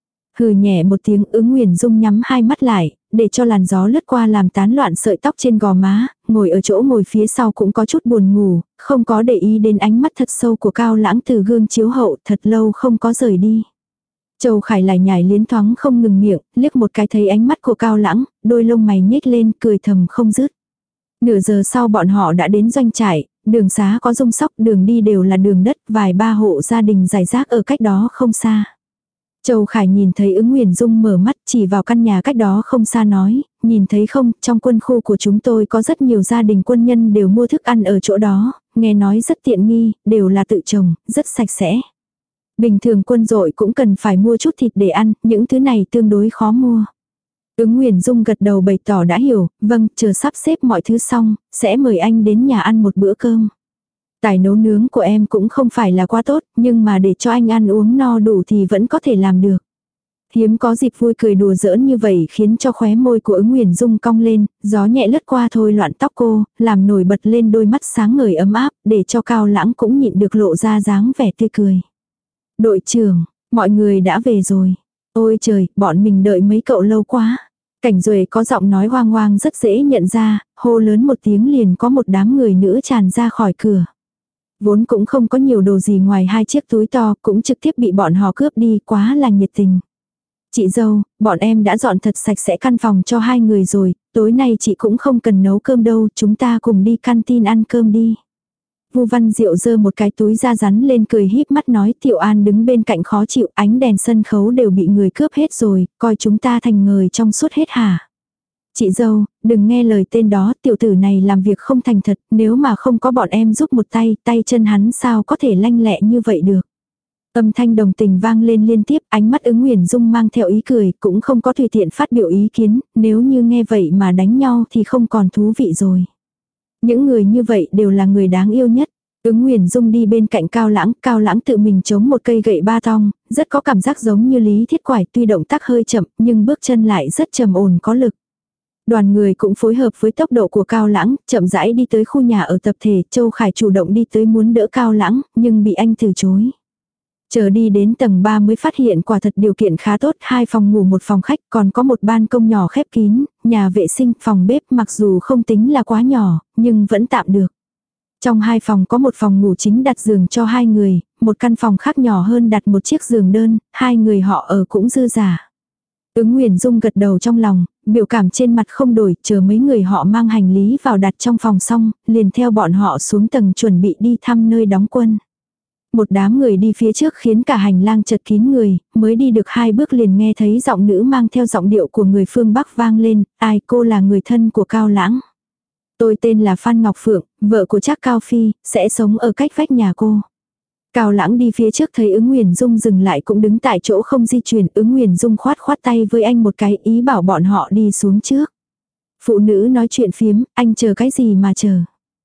Hừ nhẹ một tiếng, Ứng Nguyền Dung nhắm hai mắt lại, để cho làn gió lướt qua làm tán loạn sợi tóc trên gò má, ngồi ở chỗ ngồi phía sau cũng có chút buồn ngủ, không có để ý đến ánh mắt thật sâu của Cao Lãng từ gương chiếu hậu, thật lâu không có rời đi. Châu Khải lại nhảy liến thoáng không ngừng miệng, liếc một cái thấy ánh mắt của Cao Lãng, đôi lông mày nhếch lên, cười thầm không dứt. Nửa giờ sau bọn họ đã đến doanh trại, đường xá có rung sóc, đường đi đều là đường đất, vài ba hộ gia đình rải rác ở cách đó không xa. Châu Khải nhìn thấy Ứng Nguyền Dung mở mắt chỉ vào căn nhà cách đó không xa nói, nhìn thấy không, trong quân khu của chúng tôi có rất nhiều gia đình quân nhân đều mua thức ăn ở chỗ đó, nghe nói rất tiện nghi, đều là tự trồng, rất sạch sẽ. Bình thường quân đội cũng cần phải mua chút thịt để ăn, những thứ này tương đối khó mua. Ứng Nguyền Dung gật đầu bày tỏ đã hiểu, vâng, chờ sắp xếp mọi thứ xong, sẽ mời anh đến nhà ăn một bữa cơm. Tài nấu nướng của em cũng không phải là quá tốt, nhưng mà để cho anh ăn uống no đủ thì vẫn có thể làm được. Hiếm có dịp vui cười đùa giỡn như vậy khiến cho khóe môi của Ứng Nguyền Dung cong lên, gió nhẹ lướt qua thôi loạn tóc cô, làm nổi bật lên đôi mắt sáng ngời ấm áp, để cho Cao Lãng cũng nhịn được lộ ra dáng vẻ tươi cười. Đội trưởng, mọi người đã về rồi. Ôi trời, bọn mình đợi mấy cậu lâu quá. Cảnh Duệ có giọng nói hoang hoang rất dễ nhận ra, hô lớn một tiếng liền có một đám người nữa tràn ra khỏi cửa. Vốn cũng không có nhiều đồ gì ngoài hai chiếc túi to, cũng trực tiếp bị bọn họ cướp đi, quá là nhiệt tình. Chị dâu, bọn em đã dọn thật sạch sẽ căn phòng cho hai người rồi, tối nay chị cũng không cần nấu cơm đâu, chúng ta cùng đi canteen ăn cơm đi. Vu Văn Diệu giơ một cái túi da rắn lên cười híp mắt nói, Tiểu An đứng bên cạnh khó chịu, ánh đèn sân khấu đều bị người cướp hết rồi, coi chúng ta thành người trong suốt hết hả? Chị dâu, đừng nghe lời tên đó, tiểu tử này làm việc không thành thật, nếu mà không có bọn em giúp một tay, tay chân hắn sao có thể lanh lẹ như vậy được. Âm thanh đồng tình vang lên liên tiếp, ánh mắt Ứng Nguyền Dung mang theo ý cười, cũng không có tùy tiện phát biểu ý kiến, nếu như nghe vậy mà đánh nhau thì không còn thú vị rồi. Những người như vậy đều là người đáng yêu nhất. Ứng Nguyền Dung đi bên cạnh Cao Lãng tự mình chống một cây gậy ba tong, rất có cảm giác giống như Lý Thiết Quải, tuy động tác hơi chậm, nhưng bước chân lại rất trầm ổn có lực. Đoàn người cũng phối hợp với tốc độ của Cao Lãng, chậm rãi đi tới khu nhà ở tập thể, Châu Khải chủ động đi tới muốn đỡ Cao Lãng, nhưng bị anh từ chối. Chờ đi đến tầng 3 mới phát hiện quả thật điều kiện khá tốt, 2 phòng ngủ 1 phòng khách, còn có một ban công nhỏ khép kín, nhà vệ sinh, phòng bếp mặc dù không tính là quá nhỏ, nhưng vẫn tạm được. Trong 2 phòng có một phòng ngủ chính đặt giường cho 2 người, một căn phòng khác nhỏ hơn đặt một chiếc giường đơn, 2 người họ ở cũng dư giả. Ứng Nguyền Dung gật đầu trong lòng, biểu cảm trên mặt không đổi, chờ mấy người họ mang hành lý vào đặt trong phòng xong, liền theo bọn họ xuống tầng chuẩn bị đi thăm nơi đóng quân. Một đám người đi phía trước khiến cả hành lang chật kín người, mới đi được 2 bước liền nghe thấy giọng nữ mang theo giọng điệu của người phương Bắc vang lên, ai, cô là người thân của Cao Lãng. Tôi tên là Phan Ngọc Phượng, vợ của Trác Cao Phi, sẽ sống ở cách vách nhà cô. Cao Lãng đi phía trước thấy Ứng Nguyền Dung dừng lại cũng đứng tại chỗ không di chuyển, Ứng Nguyền Dung khoát tay với anh một cái ý bảo bọn họ đi xuống trước. Phụ nữ nói chuyện phiếm, anh chờ cái gì mà chờ.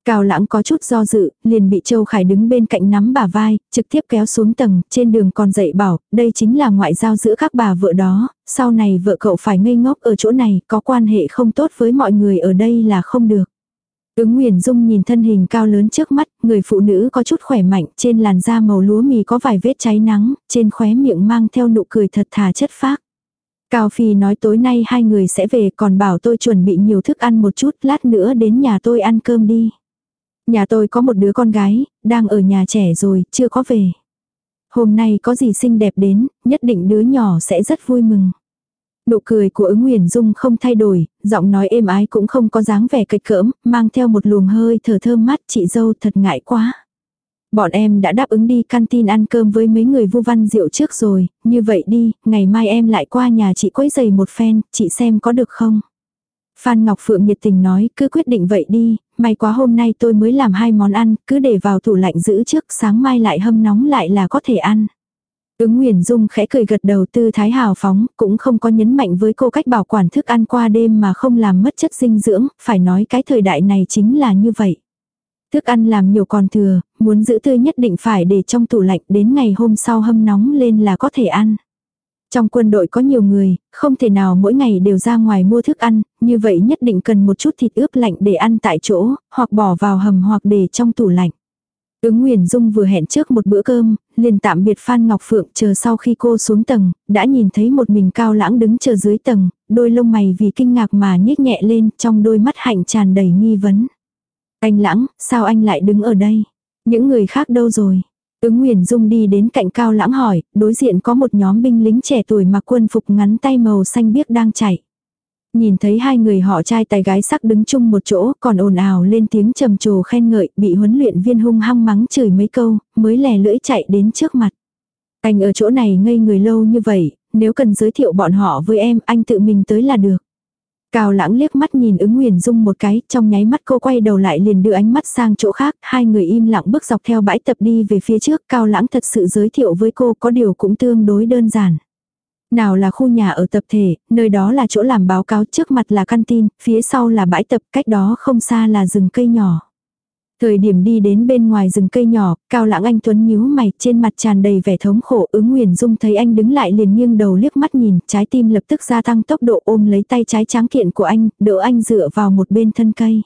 Cao Lãng có chút do dự, liền bị Châu Khải đứng bên cạnh nắm bả vai, trực tiếp kéo xuống tầng, trên đường còn dạy bảo, đây chính là ngoại giao giữa các bà vợ đó, sau này vợ cậu phải ngây ngốc ở chỗ này, có quan hệ không tốt với mọi người ở đây là không được. Ứng Nguyền Dung nhìn thân hình cao lớn trước mắt, người phụ nữ có chút khỏe mạnh, trên làn da màu lúa mì có vài vết cháy nắng, trên khóe miệng mang theo nụ cười thật thà chất phác. Cao Phi nói tối nay hai người sẽ về, còn bảo tôi chuẩn bị nhiều thức ăn một chút, lát nữa đến nhà tôi ăn cơm đi. Nhà tôi có một đứa con gái, đang ở nhà trẻ rồi, chưa có về. Hôm nay có gì xinh đẹp đến, nhất định đứa nhỏ sẽ rất vui mừng. Nụ cười của Ứng Nguyền Dung không thay đổi, giọng nói êm ái cũng không có dáng vẻ kịch cỡm, mang theo một luồng hơi thở thơm mát. Chị dâu thật ngại quá. Bọn em đã đáp ứng đi canteen ăn cơm với mấy người Vu Văn Diệu trước rồi, như vậy đi, ngày mai em lại qua nhà chị quấy giày một phen, chị xem có được không? Phan Ngọc Phượng nhiệt tình nói, cứ quyết định vậy đi, may quá hôm nay tôi mới làm 2 món ăn, cứ để vào tủ lạnh giữ trước, sáng mai lại hâm nóng lại là có thể ăn. Ứng Nguyền Dung khẽ cười gật đầu, tư thái hào phóng, cũng không có nhấn mạnh với cô cách bảo quản thức ăn qua đêm mà không làm mất chất dinh dưỡng, phải nói cái thời đại này chính là như vậy. Thức ăn làm nhiều còn thừa, muốn giữ tươi nhất định phải để trong tủ lạnh, đến ngày hôm sau hâm nóng lên là có thể ăn. Trong quân đội có nhiều người, không thể nào mỗi ngày đều ra ngoài mua thức ăn, như vậy nhất định cần một chút thịt ướp lạnh để ăn tại chỗ, hoặc bỏ vào hầm hoặc để trong tủ lạnh. Ứng Nguyền Dung vừa hẹn trước một bữa cơm, liền tạm biệt Phan Ngọc Phượng, chờ sau khi cô xuống tầng, đã nhìn thấy một mình Cao Lãng đứng chờ dưới tầng, đôi lông mày vì kinh ngạc mà nhếch nhẹ lên, trong đôi mắt hạnh tràn đầy nghi vấn. Anh Lãng, sao anh lại đứng ở đây? Những người khác đâu rồi? Ứng Nguyền Dung đi đến cạnh Cao Lãng hỏi, đối diện có một nhóm binh lính trẻ tuổi mặc quân phục ngắn tay màu xanh biếc đang chạy. Nhìn thấy hai người họ trai tài gái sắc đứng chung một chỗ, còn ồn ào lên tiếng trầm trồ khen ngợi, bị huấn luyện viên hung hăng mắng chửi mấy câu, mới lè lưỡi chạy đến trước mặt. Anh ở chỗ này ngây người lâu như vậy, nếu cần giới thiệu bọn họ với em, anh tự mình tới là được. Cao Lãng liếc mắt nhìn Ứng Nguyền Dung một cái, trong nháy mắt cô quay đầu lại liền đưa ánh mắt sang chỗ khác, hai người im lặng bước dọc theo bãi tập đi về phía trước, Cao Lãng thật sự giới thiệu với cô có điều cũng tương đối đơn giản. Nào là khu nhà ở tập thể, nơi đó là chỗ làm báo cáo, trước mặt là canteen, phía sau là bãi tập, cách đó không xa là rừng cây nhỏ. Thời điểm đi đến bên ngoài rừng cây nhỏ, Cao Lãng anh tuấn nhíu mày, trên mặt tràn đầy vẻ thống khổ. Ứng Nguyền Dung thấy anh đứng lại liền nghiêng đầu liếc mắt nhìn, trái tim lập tức gia tăng tốc độ, ôm lấy tay trái tráng kiện của anh, đỡ anh dựa vào một bên thân cây.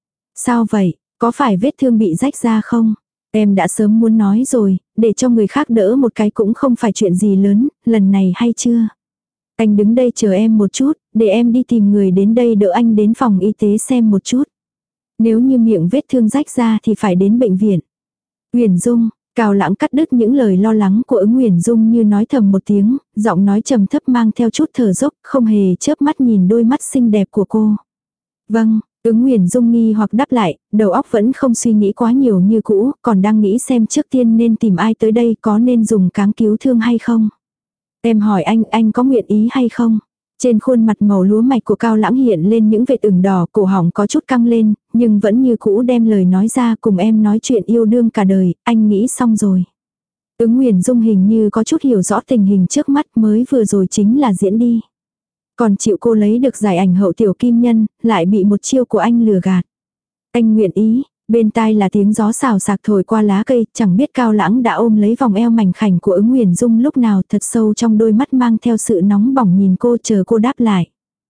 Sao vậy, có phải vết thương bị rách ra không? Em đã sớm muốn nói rồi, để cho người khác đỡ một cái cũng không phải chuyện gì lớn, lần này hay chưa? Anh đứng đây chờ em một chút, để em đi tìm người đến đây đỡ anh đến phòng y tế xem một chút. Nếu như miệng vết thương rách ra thì phải đến bệnh viện. Nguyền Dung, Cao Lãng cắt đứt những lời lo lắng của Ứng Nguyền Dung như nói thầm một tiếng, giọng nói trầm thấp mang theo chút thở dốc, không hề chớp mắt nhìn đôi mắt xinh đẹp của cô. Vâng, Ứng Nguyền Dung nghi hoặc đáp lại, đầu óc vẫn không suy nghĩ quá nhiều như cũ, còn đang nghĩ xem trước tiên nên tìm ai tới đây, có nên dùng cáng cứu thương hay không. Em hỏi anh có nguyện ý hay không? Trên khuôn mặt màu lúa mạch của Cao Lãng hiện lên những vệt ửng đỏ, cổ họng có chút căng lên, nhưng vẫn như cũ đem lời nói ra, cùng em nói chuyện yêu đương cả đời, anh nghĩ xong rồi. Ứng Nguyền Dung hình như có chút hiểu rõ tình hình trước mắt, mới vừa rồi chính là diễn đi. Còn chịu cô lấy được giải ảnh hậu tiểu kim nhân, lại bị một chiêu của anh lừa gạt. Anh nguyện ý. Bên tai là tiếng gió xào xạc thổi qua lá cây, chẳng biết Cao Lãng đã ôm lấy vòng eo mảnh khảnh của Ứng Nguyền Dung lúc nào, thật sâu trong đôi mắt mang theo sự nóng bỏng nhìn cô, chờ cô đáp lại.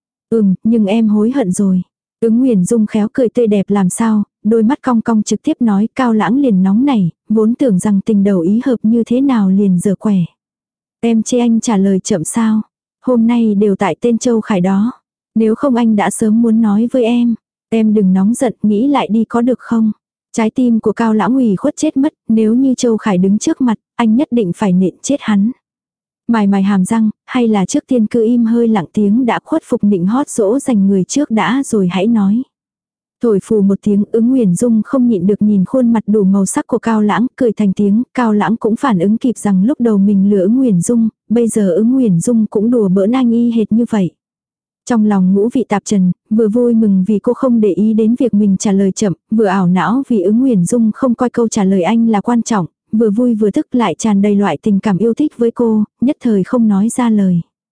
Nhưng em hối hận rồi. Ứng Nguyền Dung khéo cười tươi đẹp làm sao, đôi mắt cong cong trực tiếp nói. Cao Lãng liền nóng nảy, vốn tưởng rằng tình đầu ý hợp như thế nào liền dở quẻ. Em chê anh trả lời chậm sao? Hôm nay đều tại tên Châu Khải đó. Nếu không anh đã sớm muốn nói với em. Em đừng nóng giận, nghĩ lại đi có được không? Trái tim của Cao Lãng ủy khuất chết mất, nếu như Châu Khải đứng trước mặt, anh nhất định phải nện chết hắn. Mài hàm răng, hay là trước tiên cứ im hơi lặng tiếng đã khuất phục nịnh hót dỗ dành người trước đã rồi hãy nói. Thổi phù một tiếng, Ứng Nguyền Dung không nhịn được nhìn khuôn mặt đủ màu sắc của Cao Lãng, cười thành tiếng. Cao Lãng cũng phản ứng kịp rằng lúc đầu mình lừa Ứng Nguyền Dung, bây giờ Ứng Nguyền Dung cũng đùa bỡn anh y hệt như vậy. Trong lòng ngũ vị tạp trần, vừa vui mừng vì cô không để ý đến việc mình trả lời chậm, vừa ảo não vì Ứng Nguyền Dung không coi câu trả lời anh là quan trọng, vừa vui vừa tức lại tràn đầy loại tình cảm yêu thích với cô, nhất thời không nói ra lời.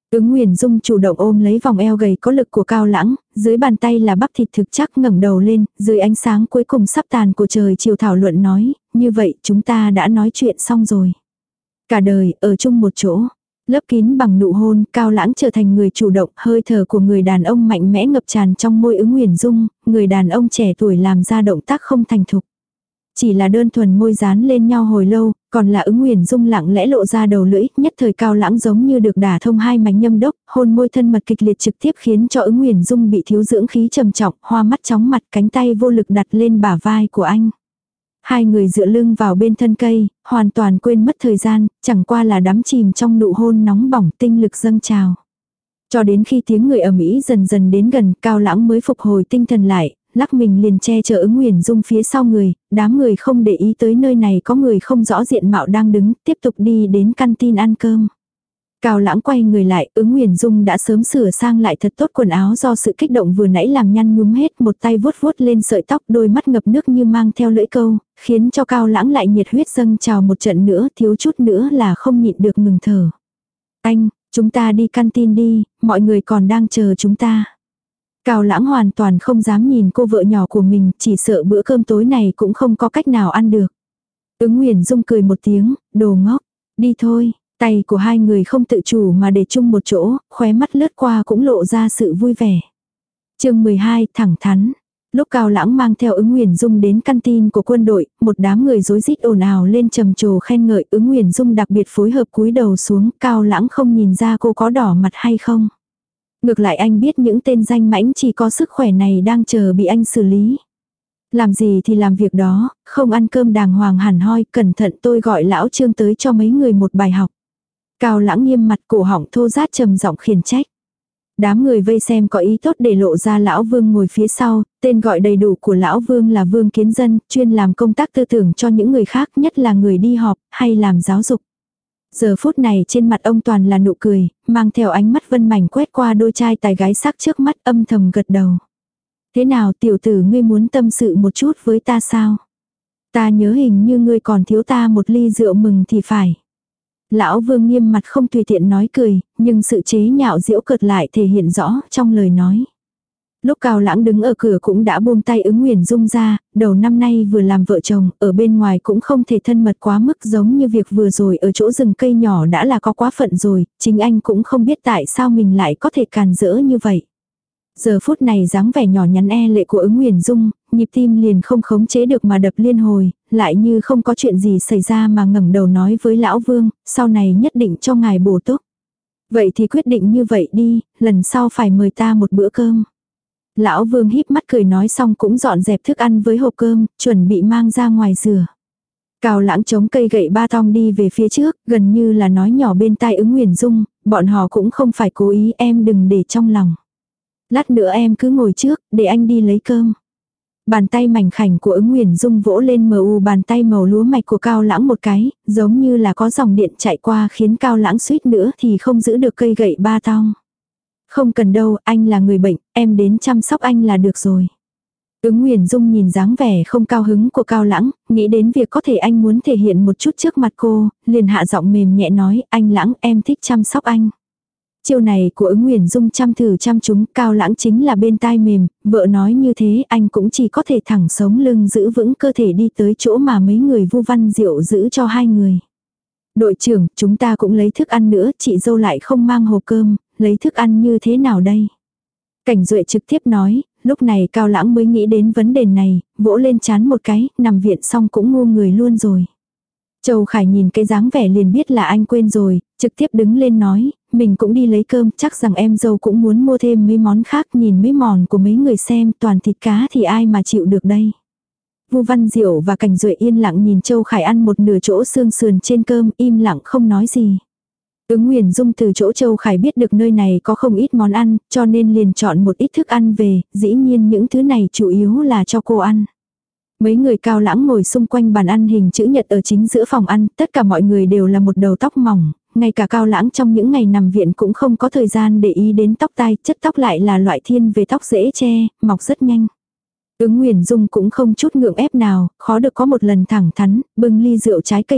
Ứng Nguyền Dung chủ động ôm lấy vòng eo gầy có lực của Cao Lãng, dưới bàn tay là bắp thịt thực chắc, ngẩng đầu lên, dưới ánh sáng cuối cùng sắp tàn của trời chiều thảo luận nói, như vậy chúng ta đã nói chuyện xong rồi. Cả đời, ở chung một chỗ. Lấp kín bằng nụ hôn, Cao Lãng trở thành người chủ động, hơi thở của người đàn ông mạnh mẽ ngập tràn trong môi Ứng Nguyền Dung, người đàn ông trẻ tuổi làm ra động tác không thành thục. Chỉ là đơn thuần môi dán lên nhau hồi lâu, còn là Ứng Nguyền Dung lặng lẽ lộ ra đầu lưỡi, nhất thời Cao Lãng giống như được đả thông hai mạch nhâm đốc, hôn môi thân mật kịch liệt trực tiếp khiến cho Ứng Nguyền Dung bị thiếu dưỡng khí trầm trọng, hoa mắt chóng mặt, cánh tay vô lực đặt lên bả vai của anh. Hai người dựa lưng vào bên thân cây, hoàn toàn quên mất thời gian, chẳng qua là đắm chìm trong nụ hôn nóng bỏng, tinh lực dâng trào. Cho đến khi tiếng người ầm ĩ dần dần đến gần, Cao Lãng mới phục hồi tinh thần lại, lắc mình liền che chở Ứng Nguyền Dung phía sau người, đám người không để ý tới nơi này có người không rõ diện mạo đang đứng, tiếp tục đi đến canteen ăn cơm. Cao Lãng quay người lại, Ứng Nguyền Dung đã sớm sửa sang lại thật tốt quần áo do sự kích động vừa nãy làm nhăn nhúm hết, một tay vuốt vuốt lên sợi tóc, đôi mắt ngập nước như mang theo lưỡi câu, khiến cho Cao Lãng lại nhiệt huyết dâng trào một trận nữa, thiếu chút nữa là không nhịn được ngừng thở. Anh, chúng ta đi canteen đi, mọi người còn đang chờ chúng ta. Cao Lãng hoàn toàn không dám nhìn cô vợ nhỏ của mình, chỉ sợ bữa cơm tối này cũng không có cách nào ăn được. Ứng Nguyền Dung cười một tiếng, đồ ngốc, đi thôi. Tay của hai người không tự chủ mà để chung một chỗ, khóe mắt lướt qua cũng lộ ra sự vui vẻ. Chương 12, thẳng thắn. Lúc Cao Lãng mang theo Ứng Nguyền Dung đến canteen của quân đội, một đám người rối rít ồn ào lên trầm trồ khen ngợi, Ứng Nguyền Dung đặc biệt phối hợp cúi đầu xuống, Cao Lãng không nhìn ra cô có đỏ mặt hay không. Ngược lại anh biết những tên danh mãnh chỉ có sức khỏe này đang chờ bị anh xử lý. Làm gì thì làm việc đó, không ăn cơm đàng hoàng hẳn hoi, cẩn thận tôi gọi lão Trương tới cho mấy người một bài học. Cao Lãng nghiêm mặt, cổ họng thô rát trầm giọng khiển trách. Đám người vây xem có ý tốt để lộ ra lão Vương ngồi phía sau, tên gọi đầy đủ của lão Vương là Vương Kiến Dân, chuyên làm công tác tư tưởng cho những người khác, nhất là người đi họp hay làm giáo dục. Giờ phút này trên mặt ông toàn là nụ cười, mang theo ánh mắt vân mảnh quét qua đôi trai tài gái sắc trước mắt, âm thầm gật đầu. Thế nào tiểu tử, ngươi muốn tâm sự một chút với ta sao? Ta nhớ hình như ngươi còn thiếu ta một ly rượu mừng thì phải. Lão Vương nghiêm mặt không tùy tiện nói cười, nhưng sự chế nhạo giễu cợt lại thể hiện rõ trong lời nói. Lúc Cao Lãng đứng ở cửa cũng đã buông tay Ứng Nguyền Dung ra, đầu năm nay vừa làm vợ chồng, ở bên ngoài cũng không thể thân mật quá mức, giống như việc vừa rồi ở chỗ rừng cây nhỏ đã là có quá phận rồi, chính anh cũng không biết tại sao mình lại có thể càn rỡ như vậy. Giờ phút này dáng vẻ nhỏ nhắn e lệ của Ứng Nguyền Dung, nhịp tim liền không khống chế được mà đập liên hồi, lại như không có chuyện gì xảy ra mà ngẩng đầu nói với lão Vương, sau này nhất định cho ngài bổ túc. Vậy thì quyết định như vậy đi, lần sau phải mời ta một bữa cơm. Lão Vương híp mắt cười nói xong cũng dọn dẹp thức ăn với hộp cơm, chuẩn bị mang ra ngoài rửa. Cao Lãng chống cây gậy ba tong đi về phía trước, gần như là nói nhỏ bên tai Ứng Nguyền Dung, bọn họ cũng không phải cố ý, em đừng để trong lòng. Lát nữa em cứ ngồi trước, để anh đi lấy cơm. Bàn tay mảnh khảnh của Ứng Nguyền Dung vỗ lên bàn tay màu lúa mạch của Cao Lãng một cái, giống như là có dòng điện chạy qua khiến Cao Lãng suýt nữa thì không giữ được cây gậy ba tong. Không cần đâu, anh là người bệnh, em đến chăm sóc anh là được rồi. Ứng Nguyền Dung nhìn dáng vẻ không cao hứng của Cao Lãng, nghĩ đến việc có thể anh muốn thể hiện một chút trước mặt cô, liền hạ giọng mềm nhẹ nói, anh Lãng, em thích chăm sóc anh. Chiêu này của Ứng Nguyền Dung chăm thử chăm chúng, Cao Lãng chính là bên tai mềm, vợ nói như thế anh cũng chỉ có thể thẳng sống lưng giữ vững cơ thể đi tới chỗ mà mấy người Vu Văn Diệu giữ cho hai người. Đội trưởng, chúng ta cũng lấy thức ăn nữa, chị dâu lại không mang hộp cơm, lấy thức ăn như thế nào đây? Cảnh Duệ trực tiếp nói, lúc này Cao Lãng mới nghĩ đến vấn đề này, vỗ lên trán một cái, nằm viện xong cũng ngu người luôn rồi. Châu Khải nhìn cái dáng vẻ liền biết là anh quên rồi, trực tiếp đứng lên nói, mình cũng đi lấy cơm, chắc rằng em dâu cũng muốn mua thêm mấy món khác, nhìn mấy món của mấy người xem, toàn thịt cá thì ai mà chịu được đây. Vu Văn Diệu và Cảnh Duệ yên lặng nhìn Châu Khải ăn một nửa chỗ xương sườn trên cơm, im lặng không nói gì. Ứng Nguyền Dung từ chỗ Châu Khải biết được nơi này có không ít món ăn, cho nên liền chọn một ít thức ăn về, dĩ nhiên những thứ này chủ yếu là cho cô ăn. Mấy người Cao Lãng ngồi xung quanh bàn ăn hình chữ nhật ở chính giữa phòng ăn, tất cả mọi người đều là một đầu tóc mỏng, ngay cả Cao Lãng trong những ngày nằm viện cũng không có thời gian để ý đến tóc tai, chất tóc lại là loại thiên về tóc dễ che, mọc rất nhanh. Ứng Nguyền Dung cũng không chút ngượng ép nào, khó được có một lần thẳng thắn, bưng ly rượu trái cây nhỏ,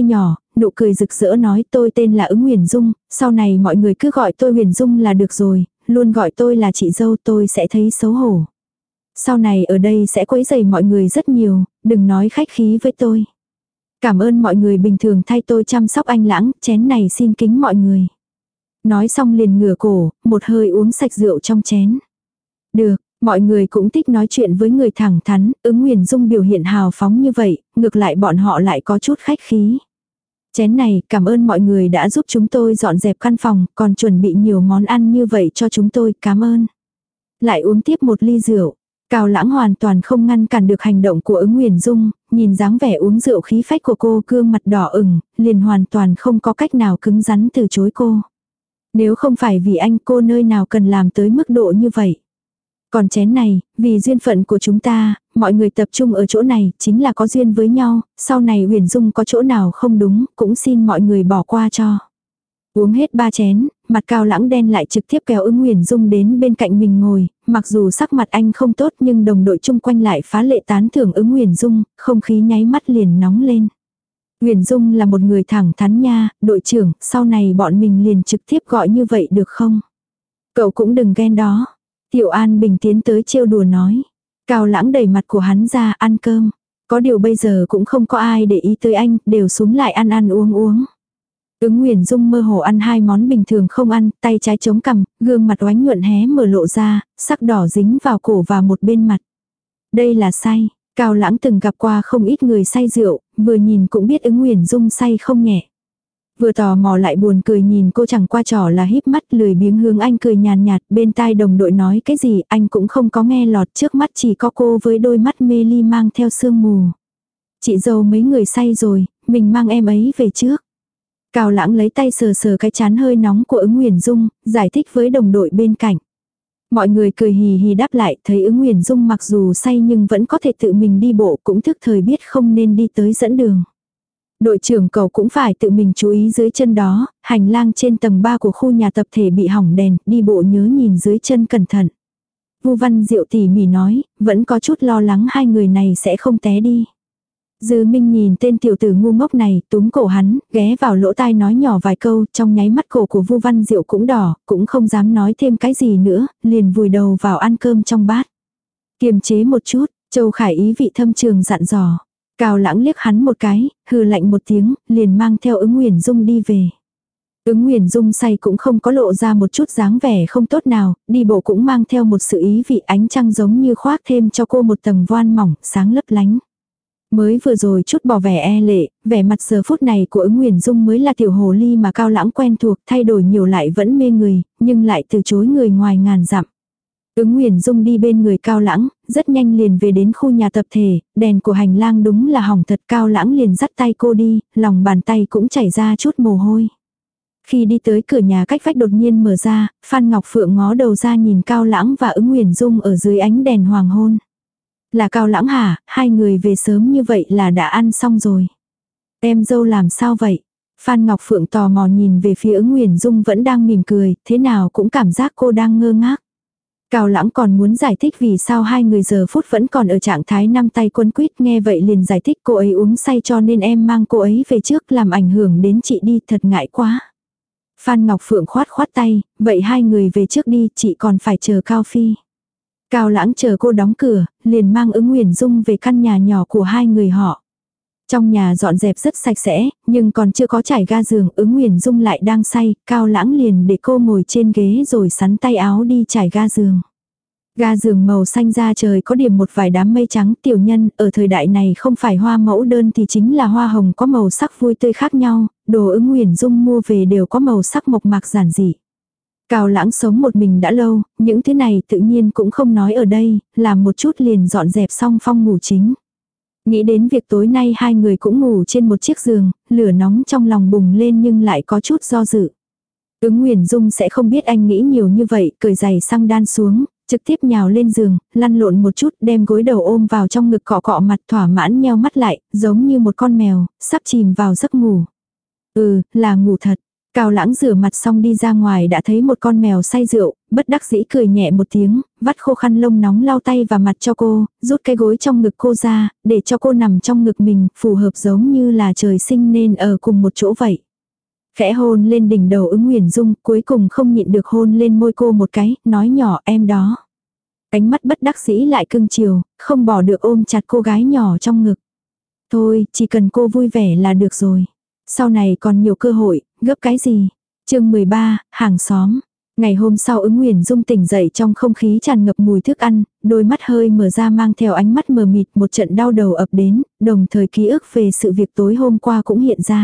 nụ cười rực rỡ nói tôi tên là Ứng Huyền Dung, sau này mọi người cứ gọi tôi Huyền Dung là được rồi, luôn gọi tôi là chị dâu tôi sẽ thấy xấu hổ. Sau này ở đây sẽ quấy rầy mọi người rất nhiều, đừng nói khách khí với tôi. Cảm ơn mọi người bình thường thay tôi chăm sóc anh Lãng, chén này xin kính mọi người. Nói xong liền ngửa cổ, một hơi uống sạch rượu trong chén. Được, mọi người cũng thích nói chuyện với người thẳng thắn, Ứng Huyền Dung biểu hiện hào phóng như vậy, ngược lại bọn họ lại có chút khách khí. Chén này, cảm ơn mọi người đã giúp chúng tôi dọn dẹp căn phòng, còn chuẩn bị nhiều món ăn như vậy cho chúng tôi, cảm ơn. Lại uống tiếp một ly rượu. Cao Lãng hoàn toàn không ngăn cản được hành động của Ứng Huyền Dung, nhìn dáng vẻ uống rượu khí phách của cô, gương mặt đỏ ửng, liền hoàn toàn không có cách nào cứng rắn từ chối cô. Nếu không phải vì anh, cô nơi nào cần làm tới mức độ như vậy. Còn chén này, vì duyên phận của chúng ta, mọi người tập trung ở chỗ này, chính là có duyên với nhau, sau này Huyền Dung có chỗ nào không đúng, cũng xin mọi người bỏ qua cho. Uống hết 3 chén, mặt Cao Lãng đen lại trực tiếp kéo Ứng Huyền Dung đến bên cạnh mình ngồi, mặc dù sắc mặt anh không tốt nhưng đồng đội chung quanh lại phá lệ tán thưởng Ứng Huyền Dung, không khí nháy mắt liền nóng lên. Huyền Dung là một người thẳng thắn nha, đội trưởng, sau này bọn mình liền trực tiếp gọi như vậy được không? Cậu cũng đừng ghen đó. Tiểu An Bình tiến tới trêu đùa nói. Cao Lãng đẩy mặt của hắn ra ăn cơm. Có điều bây giờ cũng không có ai để ý tới anh, đều súm lại ăn ăn uống uống. Ứng Huyền Dung mơ hồ ăn 2 món bình thường không ăn, tay trái chống cằm, gương mặt oánh nhuận hé mở lộ ra, sắc đỏ dính vào cổ và một bên mặt. Đây là say. Cao Lãng từng gặp qua không ít người say rượu, vừa nhìn cũng biết Ứng Huyền Dung say không nhẹ. Vừa tò mò lại buồn cười nhìn cô, chẳng qua trò là híp mắt lười biếng hướng anh cười nhàn nhạt, bên tai đồng đội nói cái gì anh cũng không có nghe lọt, trước mắt chỉ có cô với đôi mắt mê ly mang theo sương mù. Chị dâu mấy người say rồi, mình mang em ấy về trước. Cao Lãng lấy tay sờ sờ cái trán hơi nóng của Ứng Huyền Dung, giải thích với đồng đội bên cạnh. Mọi người cười hì hì đáp lại, thấy Ứng Huyền Dung mặc dù say nhưng vẫn có thể tự mình đi bộ, cũng thức thời biết không nên đi tới dẫn đường. Đội trưởng cậu cũng phải tự mình chú ý dưới chân đó, hành lang trên tầng 3 của khu nhà tập thể bị hỏng đèn, đi bộ nhớ nhìn dưới chân cẩn thận. Vu Văn Diệu tỉ mỉ nói, vẫn có chút lo lắng hai người này sẽ không té đi. Dư Minh nhìn tên tiểu tử ngu ngốc này, túm cổ hắn, ghé vào lỗ tai nói nhỏ vài câu, trong nháy mắt cổ của Vu Văn Diệu cũng đỏ, cũng không dám nói thêm cái gì nữa, liền vùi đầu vào ăn cơm trong bát. Kiềm chế một chút, Châu Khải ý vị thâm trường dặn dò. Cao Lãng liếc hắn một cái, hừ lạnh một tiếng, liền mang theo Ứng Huyền Dung đi về. Ứng Huyền Dung say cũng không có lộ ra một chút dáng vẻ không tốt nào, đi bộ cũng mang theo một sự ý vị, ánh trăng giống như khoác thêm cho cô một tầng voan mỏng, sáng lấp lánh. Mới vừa rồi chút bỏ vẻ e lệ, vẻ mặt giờ phút này của Ứng Huyền Dung mới là tiểu hồ ly mà Cao Lãng quen thuộc, thay đổi nhiều lại vẫn mê người, nhưng lại từ chối người ngoài ngàn dặm. Ứng Huyền Dung đi bên người Cao Lãng, rất nhanh liền về đến khu nhà tập thể, đèn của hành lang đúng là hỏng thật. Cao Lãng liền dắt tay cô đi, lòng bàn tay cũng chảy ra chút mồ hôi. Khi đi tới cửa nhà cách vách đột nhiên mở ra, Phan Ngọc Phượng ngó đầu ra nhìn Cao Lãng và Ứng Huyền Dung ở dưới ánh đèn hoàng hôn. Là Cao Lãng hả, hai người về sớm như vậy là đã ăn xong rồi. Em dâu làm sao vậy? Phan Ngọc Phượng tò mò nhìn về phía Ứng Huyền Dung vẫn đang mỉm cười, thế nào cũng cảm giác cô đang ngơ ngác. Cao Lãng còn muốn giải thích vì sao hai người giờ phút vẫn còn ở trạng thái năm tay quấn quýt, nghe vậy liền giải thích cô ấy uống say cho nên em mang cô ấy về trước làm ảnh hưởng đến chị đi, thật ngại quá. Phan Ngọc Phượng khoát khoát tay, vậy hai người về trước đi, chị còn phải chờ Cao Phi. Cao Lãng chờ cô đóng cửa, liền mang Ứng Huyền Dung về căn nhà nhỏ của hai người họ. Trong nhà dọn dẹp rất sạch sẽ, nhưng còn chưa có trải ga giường, Ứng Huyền Dung lại đang say, Cao Lãng liền để cô ngồi trên ghế rồi sắn tay áo đi trải ga giường. Ga giường màu xanh da trời có điểm một vài đám mây trắng, tiểu nhân, ở thời đại này không phải hoa mẫu đơn thì chính là hoa hồng có màu sắc vui tươi khác nhau, đồ Ứng Huyền Dung mua về đều có màu sắc mộc mạc giản dị. Cao Lãng sống một mình đã lâu, những thứ này tự nhiên cũng không nói ở đây, làm một chút liền dọn dẹp xong phong ngủ chính. Nghĩ đến việc tối nay hai người cũng ngủ trên một chiếc giường, lửa nóng trong lòng bùng lên nhưng lại có chút do dự. Ứng Huyền Dung sẽ không biết anh nghĩ nhiều như vậy, cởi giày xăng đan xuống, trực tiếp nhào lên giường, lăn lộn một chút, đem gối đầu ôm vào trong ngực cọ cọ mặt, thỏa mãn nheo mắt lại, giống như một con mèo, sắp chìm vào giấc ngủ. Là ngủ thật. Cao Lãng rửa mặt xong đi ra ngoài đã thấy một con mèo say rượu, bất đắc dĩ cười nhẹ một tiếng, vắt khô khăn lông nóng lau tay và mặt cho cô, rút cái gối trong ngực cô ra, để cho cô nằm trong ngực mình, phù hợp giống như là trời sinh nên ở cùng một chỗ vậy. Khẽ hôn lên đỉnh đầu Ứng Huyền Dung, cuối cùng không nhịn được hôn lên môi cô một cái, nói nhỏ em đó. Ánh mắt bất đắc dĩ lại cưng chiều, không bỏ được ôm chặt cô gái nhỏ trong ngực. Thôi, chỉ cần cô vui vẻ là được rồi. Sau này còn nhiều cơ hội, gấp cái gì? Chương 13, hàng xóm. Ngày hôm sau Ứng Huyền Dung tỉnh dậy trong không khí tràn ngập mùi thức ăn, đôi mắt hơi mở ra mang theo ánh mắt mờ mịt, một trận đau đầu ập đến, đồng thời ký ức về sự việc tối hôm qua cũng hiện ra.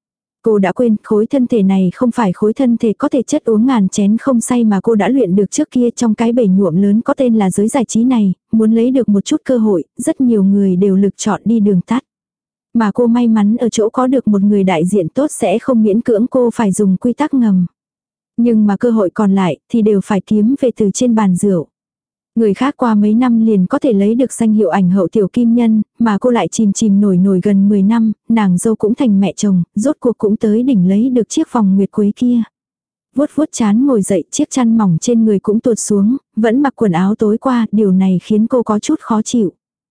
Cô đã quên khối thân thể này không phải khối thân thể có thể chất uống ngàn chén không say mà cô đã luyện được trước kia trong cái bể nhuộm lớn có tên là giới giải trí này, muốn lấy được một chút cơ hội, rất nhiều người đều lựa chọn đi đường tắt. Mà cô may mắn ở chỗ có được một người đại diện tốt sẽ không miễn cưỡng cô phải dùng quy tắc ngầm. Nhưng mà cơ hội còn lại thì đều phải kiếm về từ trên bàn rượu. Người khác qua mấy năm liền có thể lấy được danh hiệu ảnh hậu tiểu kim nhân, mà cô lại chìm nổi gần 10 năm, nàng dâu cũng thành mẹ chồng, rốt cuộc cũng tới đỉnh lấy được chiếc vòng nguyệt quế kia. Vuốt chán ngồi dậy, chiếc chăn mỏng trên người cũng tuột xuống, vẫn mặc quần áo tối qua, điều này khiến cô có chút khó chịu.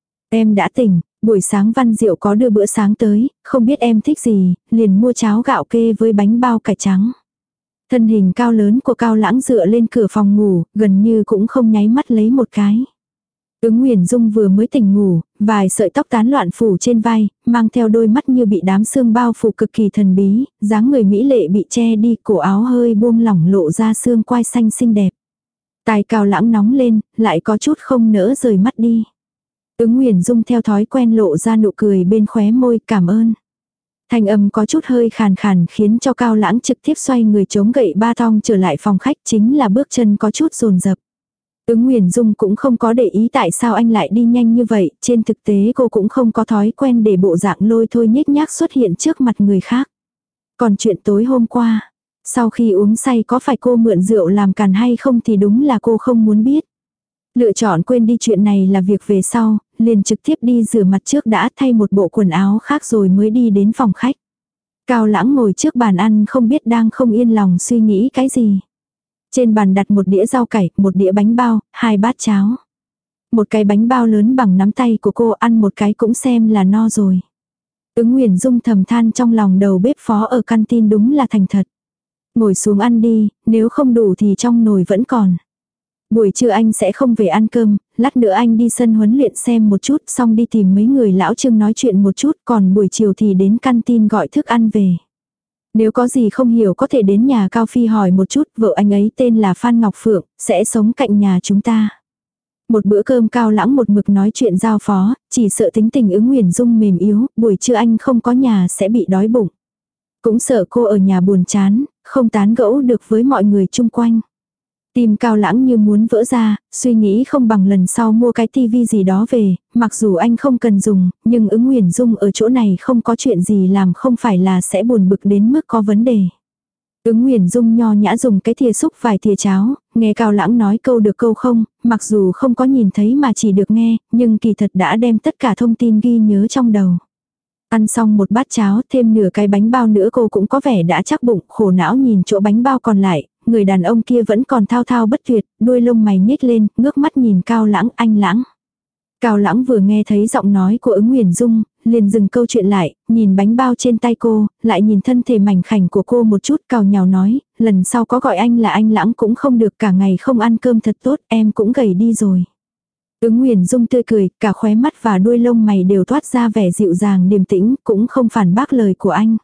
Em đã tỉnh, buổi sáng Văn Diệu có đưa bữa sáng tới, không biết em thích gì, liền mua cháo gạo kê với bánh bao cải trắng. Thân hình cao lớn của Cao Lãng dựa lên cửa phòng ngủ, gần như cũng không nháy mắt lấy một cái. Ứng Huyền Dung vừa mới tỉnh ngủ, vài sợi tóc tán loạn phủ trên vai, mang theo đôi mắt như bị đám sương bao phủ cực kỳ thần bí, dáng người mỹ lệ bị che đi, cổ áo hơi buông lỏng lộ ra xương quai xanh xinh đẹp. Tai Cao Lãng nóng lên, lại có chút không nỡ rời mắt đi. Ứng Huyền Dung theo thói quen lộ ra nụ cười bên khóe môi, cảm ơn. Thanh âm có chút hơi khàn khàn khiến cho Cao Lãng trực tiếp xoay người chống gậy ba thong trở lại phòng khách, chính là bước chân có chút dồn dập. Ứng Huyền Dung cũng không có để ý tại sao anh lại đi nhanh như vậy, trên thực tế cô cũng không có thói quen để bộ dạng lôi thôi nhếch nhác xuất hiện trước mặt người khác. Còn chuyện tối hôm qua, sau khi uống say có phải cô mượn rượu làm càn hay không thì đúng là cô không muốn biết. Lựa chọn quên đi chuyện này là việc về sau, liền trực tiếp đi rửa mặt trước đã, thay một bộ quần áo khác rồi mới đi đến phòng khách. Cao Lãng ngồi trước bàn ăn không biết đang không yên lòng suy nghĩ cái gì. Trên bàn đặt một đĩa rau cải, một đĩa bánh bao, 2 bát cháo. Một cái bánh bao lớn bằng nắm tay của cô, ăn một cái cũng xem là no rồi. Ứng Huyền Dung thầm than trong lòng, đầu bếp phó ở canteen đúng là thành thật. Ngồi xuống ăn đi, nếu không đủ thì trong nồi vẫn còn. Buổi trưa anh sẽ không về ăn cơm, lát nữa anh đi sân huấn luyện xem một chút, xong đi tìm mấy người lão Trương nói chuyện một chút, còn buổi chiều thì đến canteen gọi thức ăn về. Nếu có gì không hiểu có thể đến nhà Cao Phi hỏi một chút, vợ anh ấy tên là Phan Ngọc Phượng, sẽ sống cạnh nhà chúng ta. Một bữa cơm Cao Lãng một mực nói chuyện giao phó, chỉ sợ tính tình Ứng Huyền Dung mềm yếu, buổi trưa anh không có nhà sẽ bị đói bụng. Cũng sợ cô ở nhà buồn chán, không tán gẫu được với mọi người chung quanh. Tim Cao Lãng như muốn vỡ ra, suy nghĩ không bằng lần sau mua cái tivi gì đó về, mặc dù anh không cần dùng, nhưng Ứng Huyền Dung ở chỗ này không có chuyện gì làm không phải là sẽ buồn bực đến mức có vấn đề. Ứng Huyền Dung nho nhã dùng cái thìa xúc vài thìa cháo, nghe Cao Lãng nói câu được câu không, mặc dù không có nhìn thấy mà chỉ được nghe, nhưng kỳ thật đã đem tất cả thông tin ghi nhớ trong đầu. Ăn xong một bát cháo thêm nửa cái bánh bao nữa cô cũng có vẻ đã chắc bụng, khổ não nhìn chỗ bánh bao còn lại, người đàn ông kia vẫn còn thao thao bất tuyệt, đuôi lông mày nhếch lên, ngước mắt nhìn Cao Lãng, anh Lãng. Cao Lãng vừa nghe thấy giọng nói của Ứng Huyền Dung, liền dừng câu chuyện lại, nhìn bánh bao trên tay cô, lại nhìn thân thể mảnh khảnh của cô một chút, cào nhào nói, lần sau có gọi anh là anh Lãng cũng không được, cả ngày không ăn cơm thật tốt, em cũng gầy đi rồi. Ứng Huyền Dung tươi cười, cả khóe mắt và đuôi lông mày đều toát ra vẻ dịu dàng điềm tĩnh, cũng không phản bác lời của anh.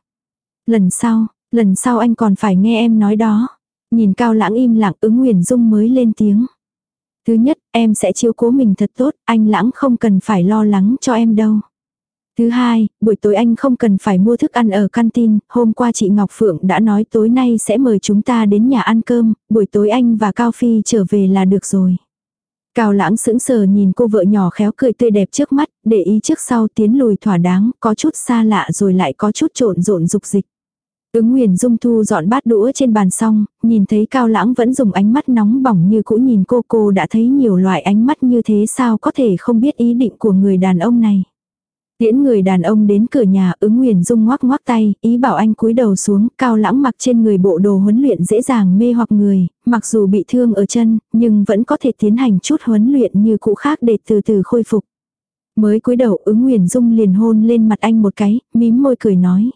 Lần sau anh còn phải nghe em nói đó. Nhìn Cao Lãng im lặng, Ứng Huyền Dung mới lên tiếng. Thứ nhất, em sẽ chiếu cố mình thật tốt, anh Lãng không cần phải lo lắng cho em đâu. Thứ hai, buổi tối anh không cần phải mua thức ăn ở canteen, hôm qua chị Ngọc Phượng đã nói tối nay sẽ mời chúng ta đến nhà ăn cơm, buổi tối anh và Cao Phi trở về là được rồi. Cao Lãng sững sờ nhìn cô vợ nhỏ khéo cười tươi đẹp trước mắt, để ý trước sau tiến lùi thỏa đáng, có chút xa lạ rồi lại có chút trộn rộn dục dịch. Ứng Huyền Dung thu dọn bát đũa trên bàn xong, nhìn thấy Cao Lãng vẫn dùng ánh mắt nóng bỏng như cũ nhìn cô đã thấy nhiều loại ánh mắt như thế sao có thể không biết ý định của người đàn ông này. Tiễn người đàn ông đến cửa nhà, Ứng Nguyền Dung ngoắc ngoắc tay, ý bảo anh cúi đầu xuống. Cao Lãng mặc trên người bộ đồ huấn luyện dễ dàng mê hoặc người, mặc dù bị thương ở chân, nhưng vẫn có thể tiến hành chút huấn luyện như cũ khác để từ từ khôi phục. Mới cúi đầu, Ứng Nguyền Dung liền hôn lên mặt anh một cái, mím môi cười nói.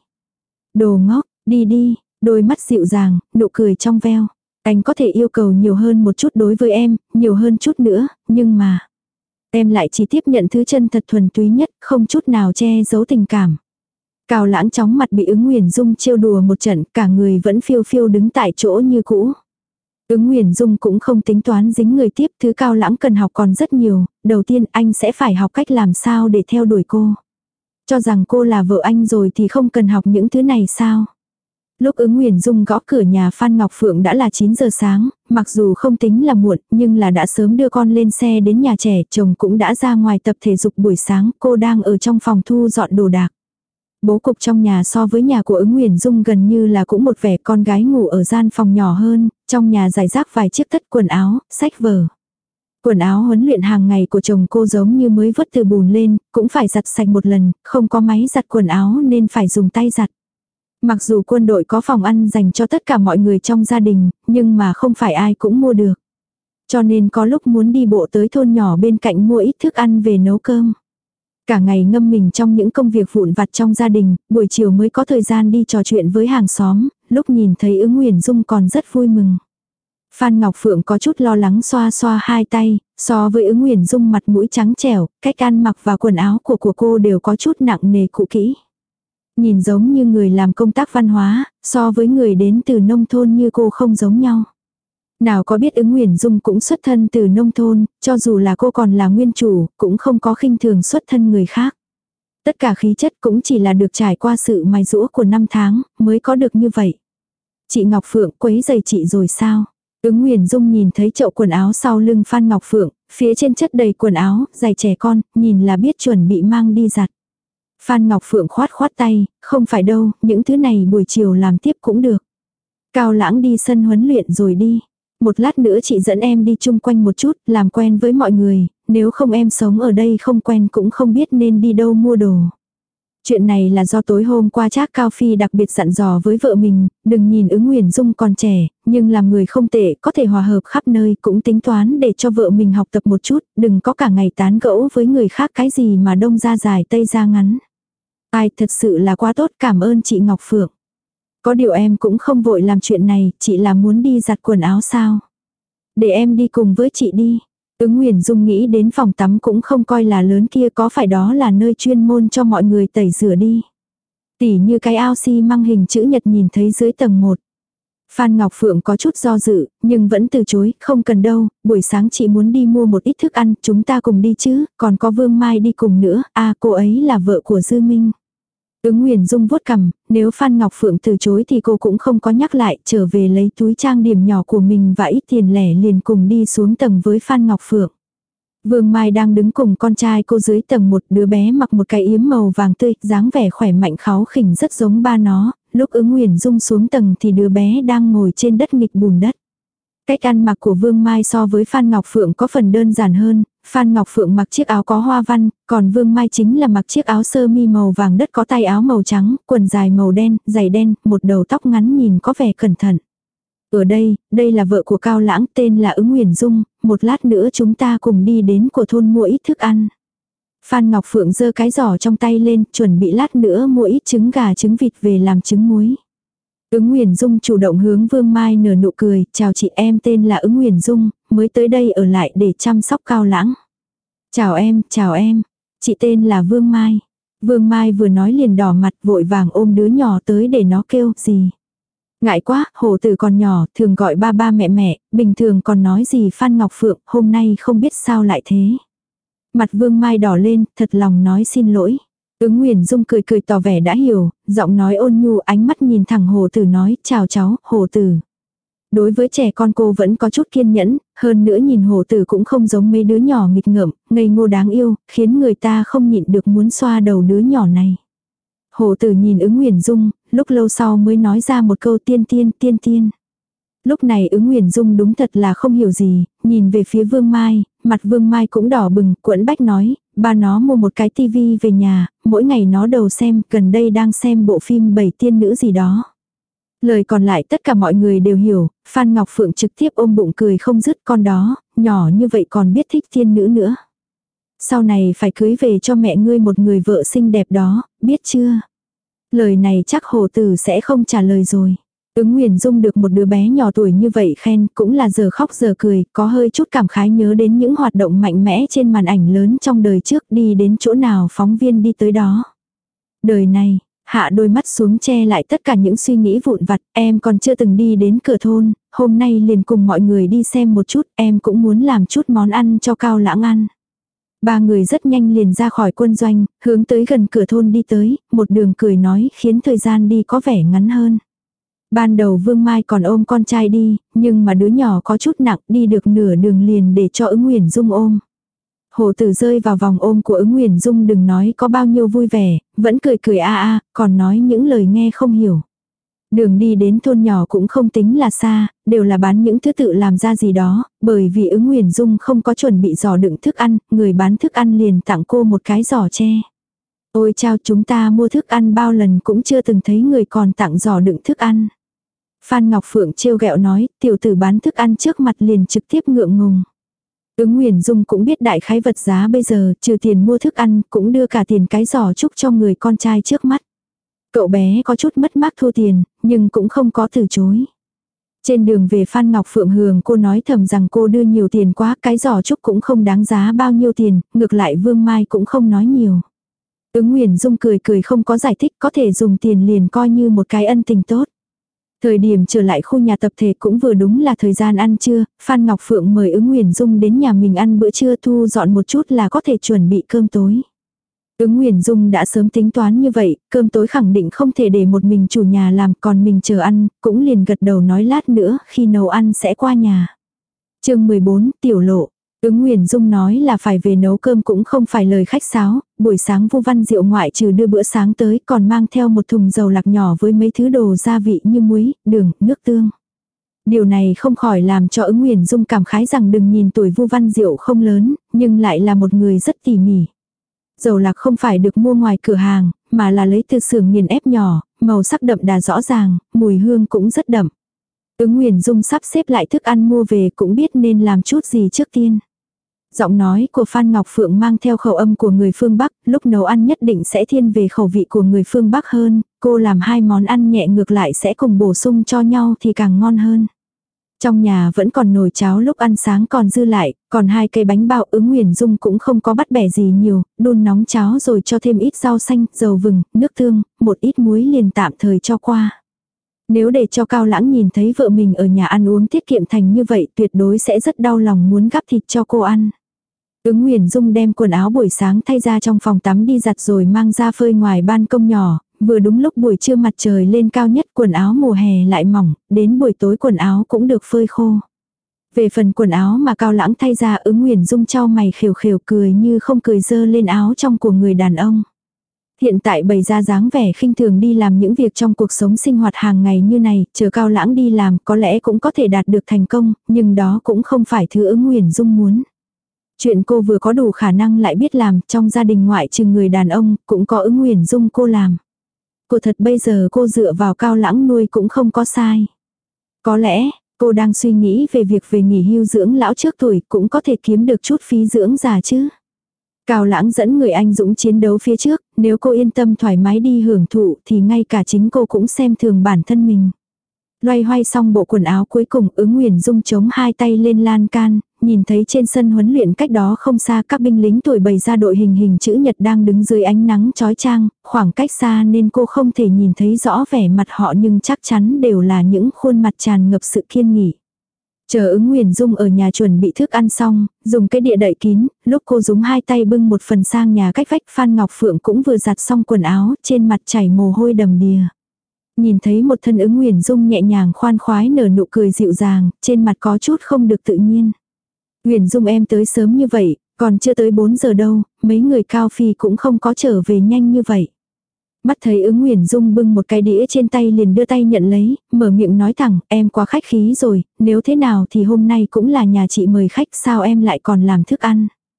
Đồ ngốc, đi đi, đôi mắt dịu dàng, nụ cười trong veo. Anh có thể yêu cầu nhiều hơn một chút đối với em, nhiều hơn chút nữa, nhưng mà em lại chỉ tiếp nhận thứ chân thật thuần túy nhất, không chút nào che giấu tình cảm. Cao Lãng chóng mặt bị Ứng Nguyền Dung trêu đùa một trận, cả người vẫn phiêu phiêu đứng tại chỗ như cũ. Ứng Nguyền Dung cũng không tính toán dính người tiếp, thứ Cao Lãng cần học còn rất nhiều, đầu tiên anh sẽ phải học cách làm sao để theo đuổi cô. Cho rằng cô là vợ anh rồi thì không cần học những thứ này sao? Lúc Ứng Nguyền Dung gõ cửa nhà Phan Ngọc Phượng đã là 9 giờ sáng, mặc dù không tính là muộn, nhưng là đã sớm đưa con lên xe đến nhà trẻ, chồng cũng đã ra ngoài tập thể dục buổi sáng, cô đang ở trong phòng thu dọn đồ đạc. Bố cục trong nhà so với nhà của Ứng Nguyền Dung gần như là cũng một vẻ, con gái ngủ ở gian phòng nhỏ hơn, trong nhà rải rác vài chiếc tất quần áo, sách vở. Quần áo huấn luyện hàng ngày của chồng cô giống như mới vớt từ bùn lên, cũng phải giặt sạch một lần, không có máy giặt quần áo nên phải dùng tay giặt. Mặc dù quân đội có phòng ăn dành cho tất cả mọi người trong gia đình, nhưng mà không phải ai cũng mua được. Cho nên có lúc muốn đi bộ tới thôn nhỏ bên cạnh mua ít thức ăn về nấu cơm. Cả ngày ngâm mình trong những công việc vụn vặt trong gia đình, buổi chiều mới có thời gian đi trò chuyện với hàng xóm, lúc nhìn thấy Ứng Nguyền Dung còn rất vui mừng. Phan Ngọc Phượng có chút lo lắng xoa xoa hai tay, so với Ứng Nguyền Dung mặt mũi trắng trẻo, cách ăn mặc và quần áo của cô đều có chút nặng nề cũ kỹ. Nhìn giống như người làm công tác văn hóa, so với người đến từ nông thôn như cô không giống nhau. Nào có biết Ứng Nguyền Dung cũng xuất thân từ nông thôn, cho dù là cô còn là nguyên chủ, cũng không có khinh thường xuất thân người khác. Tất cả khí chất cũng chỉ là được trải qua sự mài giũa của năm tháng, mới có được như vậy. Chị Ngọc Phượng quấy giày chị rồi sao? Ứng Nguyền Dung nhìn thấy chậu quần áo sau lưng Phan Ngọc Phượng, phía trên chất đầy quần áo, giày trẻ con, nhìn là biết chuẩn bị mang đi giặt. Phan Ngọc Phượng khoát khoát tay, không phải đâu, những thứ này buổi chiều làm tiếp cũng được. Cao Lãng đi sân huấn luyện rồi đi. Một lát nữa chị dẫn em đi chung quanh một chút, làm quen với mọi người, nếu không em sống ở đây không quen cũng không biết nên đi đâu mua đồ. Chuyện này là do tối hôm qua Trác Cao Phi đặc biệt dặn dò với vợ mình, đừng nhìn Ứng Nguyền Dung còn trẻ, nhưng làm người không tệ, có thể hòa hợp khắp nơi, cũng tính toán để cho vợ mình học tập một chút, đừng có cả ngày tán gẫu với người khác cái gì mà đông ra dài tây ra ngắn. Ai, thật sự là quá tốt, cảm ơn chị Ngọc Phượng. Có điều em cũng không vội làm chuyện này, chị là muốn đi giặt quần áo sao? Để em đi cùng với chị đi. Ứng Nguyền Dung nghĩ đến phòng tắm cũng không coi là lớn kia, có phải đó là nơi chuyên môn cho mọi người tẩy rửa đi. Tỉ như cái ao xi măng hình chữ nhật nhìn thấy dưới tầng 1. Phan Ngọc Phượng có chút do dự, nhưng vẫn từ chối, không cần đâu, buổi sáng chị muốn đi mua một ít thức ăn, chúng ta cùng đi chứ, còn có Vương Mai đi cùng nữa, cô ấy là vợ của Dư Minh. Ứng Nguyền Dung vuốt cằm, nếu Phan Ngọc Phượng từ chối thì cô cũng không có nhắc lại, trở về lấy túi trang điểm nhỏ của mình và ít tiền lẻ liền cùng đi xuống tầng với Phan Ngọc Phượng. Vương Mai đang đứng cùng con trai cô dưới tầng 1, đứa bé mặc một cái yếm màu vàng tươi, dáng vẻ khỏe mạnh kháu khỉnh rất giống ba nó, lúc Ứng Nguyền Dung xuống tầng thì đứa bé đang ngồi trên đất nghịch bùn đất. Cách ăn mặc của Vương Mai so với Phan Ngọc Phượng có phần đơn giản hơn, Phan Ngọc Phượng mặc chiếc áo có hoa văn, còn Vương Mai chính là mặc chiếc áo sơ mi màu vàng đất có tay áo màu trắng, quần dài màu đen, giày đen, một đầu tóc ngắn nhìn có vẻ cẩn thận. Ở đây là vợ của Cao Lãng, tên là Ứng Nguyền Dung, một lát nữa chúng ta cùng đi đến của thôn mua ít thức ăn. Phan Ngọc Phượng giơ cái giỏ trong tay lên, chuẩn bị lát nữa mua ít trứng gà trứng vịt về làm trứng muối. Ứng Nguyền Dung chủ động hướng Vương Mai nở nụ cười, chào chị, em tên là Ứng Nguyền Dung, mới tới đây ở lại để chăm sóc Cao Lãng. Chào em, chị tên là Vương Mai. Vương Mai vừa nói liền đỏ mặt, vội vàng ôm đứa nhỏ tới để nó kêu gì. Ngại quá, hổ tử còn nhỏ, thường gọi ba ba mẹ mẹ, bình thường còn nói gì Phan Ngọc Phượng, hôm nay không biết sao lại thế. Mặt Vương Mai đỏ lên, thật lòng nói xin lỗi. Ứng Nguyền Dung cười cười tỏ vẻ đã hiểu, giọng nói ôn nhu, ánh mắt nhìn thẳng Hồ Tử nói, chào cháu, Hồ Tử. Đối với trẻ con cô vẫn có chút kiên nhẫn, hơn nữa nhìn Hồ Tử cũng không giống mấy đứa nhỏ nghịch ngợm, ngây ngô đáng yêu, khiến người ta không nhịn được muốn xoa đầu đứa nhỏ này. Hồ Tử nhìn Ứng Nguyền Dung, lúc lâu sau mới nói ra một câu tiên tiên. Lúc này Ứng Nguyền Dung đúng thật là không hiểu gì, nhìn về phía Vương Mai, mặt Vương Mai cũng đỏ bừng, quẫn bách nói, ba nó mua một cái tivi về nhà, mỗi ngày nó đầu xem, gần đây đang xem bộ phim 7 tiên nữ gì đó. Lời còn lại tất cả mọi người đều hiểu, Phan Ngọc Phượng trực tiếp ôm bụng cười không dứt, con đó, nhỏ như vậy còn biết thích tiên nữ nữa. Sau này phải cưới về cho mẹ ngươi một người vợ xinh đẹp đó, biết chưa? Lời này chắc Hồ Tử sẽ không trả lời rồi. Ứng Nguyền Dung được một đứa bé nhỏ tuổi như vậy khen cũng là giờ khóc giờ cười, có hơi chút cảm khái nhớ đến những hoạt động mạnh mẽ trên màn ảnh lớn trong đời trước, đi đến chỗ nào phóng viên đi tới đó. Đời này, hạ đôi mắt xuống che lại tất cả những suy nghĩ vụn vặt, em còn chưa từng đi đến cửa thôn, hôm nay liền cùng mọi người đi xem một chút, em cũng muốn làm chút món ăn cho Cao Lãng ăn. Ba người rất nhanh liền ra khỏi quân doanh, hướng tới gần cửa thôn đi tới, một đường cười nói khiến thời gian đi có vẻ ngắn hơn. Ban đầu Vương Mai còn ôm con trai đi, nhưng mà đứa nhỏ có chút nặng, đi được nửa đường liền để cho Ứng Nguyền Dung ôm. Hồ Tử rơi vào vòng ôm của Ứng Nguyền Dung, đừng nói có bao nhiêu vui vẻ, vẫn cười cười còn nói những lời nghe không hiểu. Đường đi đến thôn nhỏ cũng không tính là xa, đều là bán những thứ tự làm ra gì đó, bởi vì Ứng Nguyền Dung không có chuẩn bị giỏ đựng thức ăn, người bán thức ăn liền tặng cô một cái giỏ tre. Ôi chao, chúng ta mua thức ăn bao lần cũng chưa từng thấy người còn tặng giỏ đựng thức ăn. Phan Ngọc Phượng trêu ghẹo nói, tiểu tử bán thức ăn trước mặt liền trực tiếp ngượng ngùng. Ứng Nguyền Dung cũng biết đại khái vật giá bây giờ, trừ tiền mua thức ăn, cũng đưa cả tiền cái giỏ chúc cho người con trai trước mắt. Cậu bé có chút mất mát thu tiền, nhưng cũng không có từ chối. Trên đường về Phan Ngọc Phượng hường cô nói thầm rằng cô đưa nhiều tiền quá, cái giỏ chúc cũng không đáng giá bao nhiêu tiền, ngược lại Vương Mai cũng không nói nhiều. Ứng Nguyền Dung cười cười không có giải thích, có thể dùng tiền liền coi như một cái ân tình tốt. Thời điểm trở lại khu nhà tập thể cũng vừa đúng là thời gian ăn trưa, Phan Ngọc Phượng mời Ứng Nguyền Dung đến nhà mình ăn bữa trưa, thu dọn một chút là có thể chuẩn bị cơm tối. Ứng Nguyền Dung đã sớm tính toán như vậy, cơm tối khẳng định không thể để một mình chủ nhà làm, còn mình chờ ăn, cũng liền gật đầu nói lát nữa khi nấu ăn sẽ qua nhà. Chương 14, tiểu lộ. Ứng Nguyền Dung nói là phải về nấu cơm cũng không phải lời khách sáo, buổi sáng Vu Văn Diệu ngoại trừ đưa bữa sáng tới còn mang theo một thùng dầu lạc nhỏ với mấy thứ đồ gia vị như muối, đường, nước tương. Điều này không khỏi làm cho Ứng Nguyền Dung cảm khái rằng đừng nhìn tuổi Vu Văn Diệu không lớn, nhưng lại là một người rất tỉ mỉ. Dầu lạc không phải được mua ngoài cửa hàng, mà là lấy từ xưởng nghiền ép nhỏ, màu sắc đậm đà rõ ràng, mùi hương cũng rất đậm. Ứng Nguyền Dung sắp xếp lại thức ăn mua về cũng biết nên làm chút gì trước tiên. Giọng nói của Phan Ngọc Phượng mang theo khẩu âm của người phương Bắc, lúc nấu ăn nhất định sẽ thiên về khẩu vị của người phương Bắc hơn, cô làm hai món ăn nhẹ ngược lại sẽ cùng bổ sung cho nhau thì càng ngon hơn. Trong nhà vẫn còn nồi cháo lúc ăn sáng còn dư lại, còn 2 cây bánh bao. Ứng Nguyền Dung cũng không có bắt bẻ gì nhiều, đun nóng cháo rồi cho thêm ít rau xanh, dầu vừng, nước tương, một ít muối liền tạm thời cho qua. Nếu để cho Cao Lãng nhìn thấy vợ mình ở nhà ăn uống tiết kiệm thành như vậy tuyệt đối sẽ rất đau lòng muốn gắp thịt cho cô ăn. Ứng Nguyền Dung đem quần áo buổi sáng thay ra trong phòng tắm đi giặt rồi mang ra phơi ngoài ban công nhỏ, vừa đúng lúc buổi trưa mặt trời lên cao nhất, quần áo mùa hè lại mỏng, đến buổi tối quần áo cũng được phơi khô. Về phần quần áo mà Cao Lãng thay ra, Ứng Nguyền Dung chau mày khều khều cười như không cười dơ lên áo trong của người đàn ông. Hiện tại bày ra dáng vẻ khinh thường đi làm những việc trong cuộc sống sinh hoạt hàng ngày như này, chờ Cao Lãng đi làm có lẽ cũng có thể đạt được thành công, nhưng đó cũng không phải thứ Ứng Nguyền Dung muốn. Chuyện cô vừa có đủ khả năng lại biết làm, trong gia đình ngoại trừ người đàn ông, cũng có Ứng Nguyền Dung cô làm. Cô thật bây giờ cô dựa vào Cao Lãng nuôi cũng không có sai. Có lẽ, cô đang suy nghĩ về việc về nghỉ hưu dưỡng lão trước tuổi cũng có thể kiếm được chút phí dưỡng già chứ. Cao Lãng dẫn người anh dũng chiến đấu phía trước, nếu cô yên tâm thoải mái đi hưởng thụ thì ngay cả chính cô cũng xem thường bản thân mình. Loay hoay xong bộ quần áo cuối cùng, Ứng Nguyền Dung chống 2 tay lên lan can, nhìn thấy trên sân huấn luyện cách đó không xa các binh lính tuổi bày ra đội hình chữ nhật đang đứng dưới ánh nắng chói chang, khoảng cách xa nên cô không thể nhìn thấy rõ vẻ mặt họ nhưng chắc chắn đều là những khuôn mặt tràn ngập sự kiên nghị. Chờ Ứng Nguyền Dung ở nhà chuẩn bị thức ăn xong, dùng cái đĩa đậy kín, lúc cô dùng 2 tay bưng một phần sang nhà cách vách, Phan Ngọc Phượng cũng vừa giặt xong quần áo, trên mặt chảy mồ hôi đầm đìa. Nhìn thấy một thân Ứng Nguyền Dung nhẹ nhàng khoan khoái nở nụ cười dịu dàng, trên mặt có chút không được tự nhiên. Nguyền Dung em tới sớm như vậy, còn chưa tới 4 giờ đâu, mấy người Cao Phi cũng không có trở về nhanh như vậy. Mắt thấy Ứng Nguyền Dung bưng một cái đĩa trên tay liền đưa tay nhận lấy, mở miệng nói thẳng, em quá khách khí rồi, nếu thế nào thì hôm nay cũng là nhà chị mời khách, sao em lại còn làm thức ăn.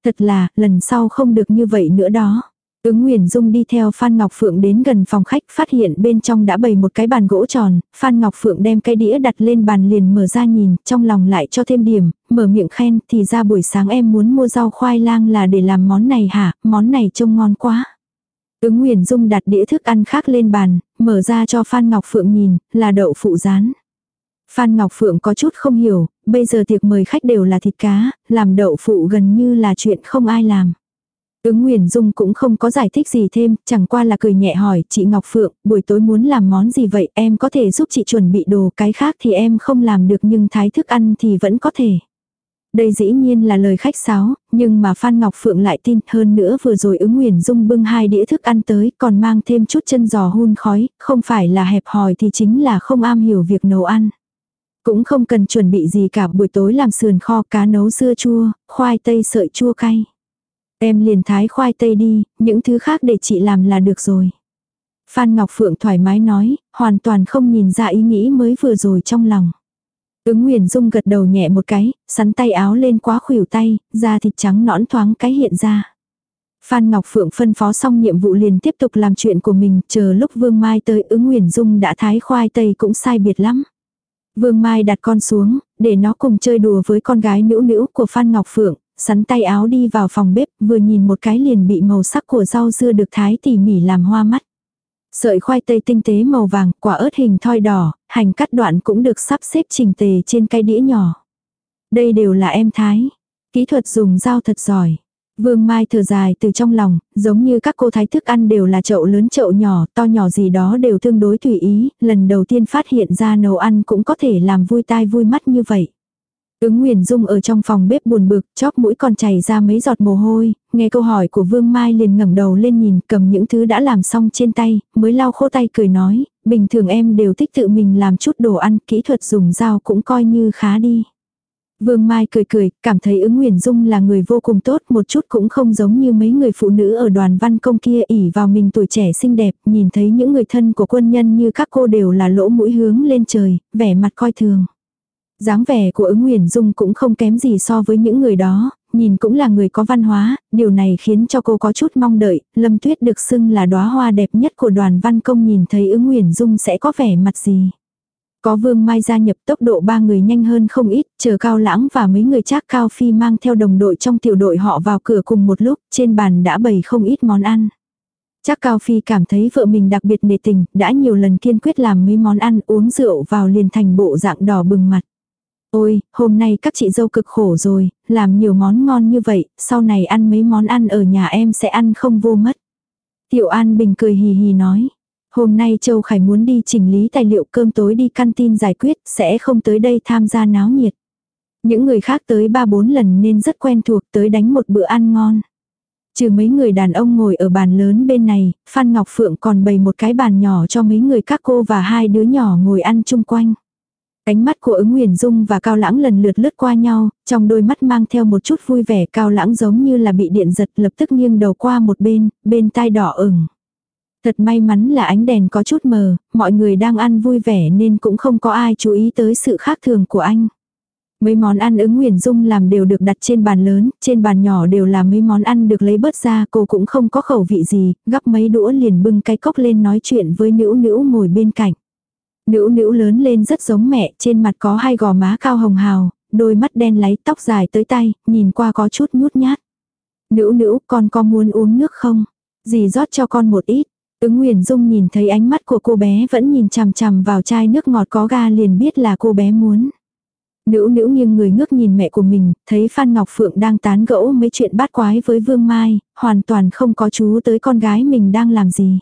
Thật là, lần sau không được như vậy nữa đó. Ứng Nguyền Dung đi theo Phan Ngọc Phượng đến gần phòng khách, phát hiện bên trong đã bày một cái bàn gỗ tròn, Phan Ngọc Phượng đem cái đĩa đặt lên bàn liền mở ra nhìn, trong lòng lại cho thêm điểm, mở miệng khen, thì ra buổi sáng em muốn mua rau khoai lang là để làm món này hả, món này trông ngon quá. Ứng Nguyền Dung đặt đĩa thức ăn khác lên bàn, mở ra cho Phan Ngọc Phượng nhìn, là đậu phụ rán. Phan Ngọc Phượng có chút không hiểu, bây giờ tiệc mời khách đều là thịt cá, làm đậu phụ gần như là chuyện không ai làm. Ứng Nguyền Dung cũng không có giải thích gì thêm, chẳng qua là cười nhẹ hỏi, chị Ngọc Phượng, buổi tối muốn làm món gì vậy, em có thể giúp chị chuẩn bị đồ, cái khác thì em không làm được nhưng thái thức ăn thì vẫn có thể. Đây dĩ nhiên là lời khách sáo, nhưng mà Phan Ngọc Phượng lại tin, hơn nữa vừa rồi Ứng Nguyền Dung bưng 2 đĩa thức ăn tới, còn mang thêm chút chân giò hun khói, không phải là hẹp hòi thì chính là không am hiểu việc nấu ăn. Cũng không cần chuẩn bị gì cả, buổi tối làm sườn kho, cá nấu dưa chua, khoai tây sợi chua cay. Em liền thái khoai tây đi, những thứ khác để chị làm là được rồi. Phan Ngọc Phượng thoải mái nói, hoàn toàn không nhìn ra ý nghĩ mới vừa rồi trong lòng. Ứng Nguyền Dung gật đầu nhẹ một cái, sắn tay áo lên quá khuỷu tay, da thịt trắng nõn thoáng cái hiện ra. Phan Ngọc Phượng phân phó xong nhiệm vụ liền tiếp tục làm chuyện của mình, chờ lúc Vương Mai tới Ứng Nguyền Dung đã thái khoai tây cũng sai biệt lắm. Vương Mai đặt con xuống, để nó cùng chơi đùa với con gái nữu nữu của Phan Ngọc Phượng, sắn tay áo đi vào phòng bếp, vừa nhìn một cái liền bị màu sắc của rau dưa được thái tỉ mỉ làm hoa mắt. Sợi khoai tây tinh tế màu vàng, quả ớt hình thoi đỏ, hành cắt đoạn cũng được sắp xếp chỉnh tề trên cái đĩa nhỏ. Đây đều là em thái. Kỹ thuật dùng dao thật giỏi. Vương Mai thở dài từ trong lòng, giống như các cô thái thức ăn đều là chậu lớn chậu nhỏ, to nhỏ gì đó đều tương đối tùy ý, lần đầu tiên phát hiện ra nấu ăn cũng có thể làm vui tai vui mắt như vậy. Ứng Nguyền Dung ở trong phòng bếp buồn bực, chóp mũi còn chảy ra mấy giọt mồ hôi, nghe câu hỏi của Vương Mai liền ngẩng đầu lên nhìn, cầm những thứ đã làm xong trên tay, mới lau khô tay cười nói, bình thường em đều thích tự mình làm chút đồ ăn, kỹ thuật dùng dao cũng coi như khá đi. Vương Mai cười cười, cảm thấy Ứng Nguyền Dung là người vô cùng tốt, một chút cũng không giống như mấy người phụ nữ ở Đoàn Văn Công kia ỷ vào mình tuổi trẻ xinh đẹp, nhìn thấy những người thân của quân nhân như các cô đều là lỗ mũi hướng lên trời, vẻ mặt coi thường. Dáng vẻ của Ứng Nguyền Dung cũng không kém gì so với những người đó, nhìn cũng là người có văn hóa, điều này khiến cho cô có chút mong đợi, Lâm Tuyết được xưng là đóa hoa đẹp nhất của Đoàn Văn Công nhìn thấy Ứng Nguyền Dung sẽ có vẻ mặt gì. Có Vương Mai gia nhập, tốc độ 3 người nhanh hơn không ít, chờ Cao Lãng và mấy người Trác Cao Phi mang theo đồng đội trong tiểu đội họ vào cửa cùng một lúc, trên bàn đã bày không ít món ăn. Trác Cao Phi cảm thấy vợ mình đặc biệt nể tình, đã nhiều lần kiên quyết làm mấy món ăn, uống rượu vào liền thành bộ dạng đỏ bừng mặt. Ôi, hôm nay các chị dâu cực khổ rồi, làm nhiều món ngon như vậy, sau này ăn mấy món ăn ở nhà em sẽ ăn không vô mất. Tiểu An Bình cười hì hì nói. Hôm nay Châu Khải muốn đi chỉnh lý tài liệu, cơm tối đi căn tin giải quyết, sẽ không tới đây tham gia náo nhiệt. Những người khác tới 3-4 lần nên rất quen thuộc, tới đánh một bữa ăn ngon. Trừ mấy người đàn ông ngồi ở bàn lớn bên này, Phan Ngọc Phượng còn bày một cái bàn nhỏ cho mấy người các cô và 2 đứa nhỏ ngồi ăn chung quanh. Ánh mắt của Ứng Nguyền Dung và Cao Lãng lần lượt lướt qua nhau, trong đôi mắt mang theo một chút vui vẻ. Cao Lãng giống như là bị điện giật, lập tức nghiêng đầu qua một bên tai đỏ ửng. Thật may mắn là ánh đèn có chút mờ, mọi người đang ăn vui vẻ nên cũng không có ai chú ý tới sự khác thường của anh. Mấy món ăn Ứng Nguyền Dung làm đều được đặt trên bàn lớn, trên bàn nhỏ đều là mấy món ăn được lấy bớt ra, cô cũng không có khẩu vị gì, gắp mấy đũa liền bưng cái cốc lên nói chuyện với Nữu Nữu ngồi bên cạnh. Nữu Nữu lớn lên rất giống mẹ, trên mặt có 2 gò má cao hồng hào, đôi mắt đen láy, tóc dài tới tay, nhìn qua có chút nhút nhát. Nữu Nữu, con có muốn uống nước không? Dì rót cho con một ít. Ứng Nguyền Dung nhìn thấy ánh mắt của cô bé vẫn nhìn chằm chằm vào chai nước ngọt có ga liền biết là cô bé muốn. Nữu Nữu nghiêng người ngước nhìn mẹ của mình, thấy Phan Ngọc Phượng đang tán gẫu mấy chuyện bát quái với Vương Mai, hoàn toàn không có chú tới con gái mình đang làm gì.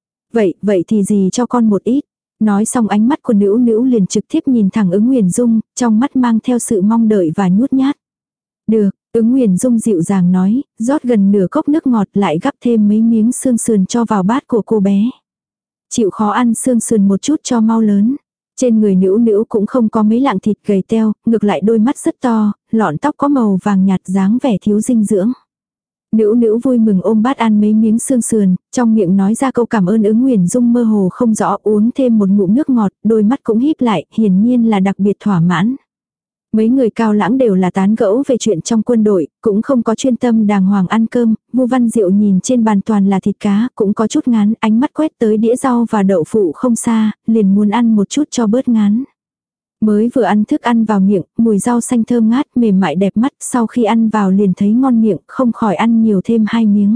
Vậy thì dì cho con một ít. Nói xong ánh mắt của Nữu Nữu liền trực tiếp nhìn thẳng Ứng Nguyền Dung, trong mắt mang theo sự mong đợi và nhút nhát. Được, Ứng Nguyền Dung dịu dàng nói, rót gần nửa cốc nước ngọt lại gắp thêm mấy miếng xương sườn cho vào bát của cô bé. Chịu khó ăn xương sườn một chút cho mau lớn. Trên người Nữu Nữu cũng không có mấy lạng thịt gầy teo, ngược lại đôi mắt rất to, lọn tóc có màu vàng nhạt dáng vẻ thiếu dinh dưỡng. Nữu Nữu vui mừng ôm bát ăn mấy miếng xương sườn, trong miệng nói ra câu cảm ơn. Ứng Nguyền Dung mơ hồ không rõ uống thêm một ngụm nước ngọt, đôi mắt cũng híp lại, hiển nhiên là đặc biệt thỏa mãn. Mấy người Cao Lãng đều là tán gẫu về chuyện trong quân đội, cũng không có chuyên tâm đàng hoàng ăn cơm. Vu Văn Diệu nhìn trên bàn toàn là thịt cá, cũng có chút ngán, ánh mắt quét tới đĩa rau và đậu phụ không xa, liền muốn ăn một chút cho bớt ngán. Mới vừa ăn thức ăn vào miệng, mùi rau xanh thơm ngát, mềm mại đẹp mắt, sau khi ăn vào liền thấy ngon miệng, không khỏi ăn nhiều thêm 2 miếng.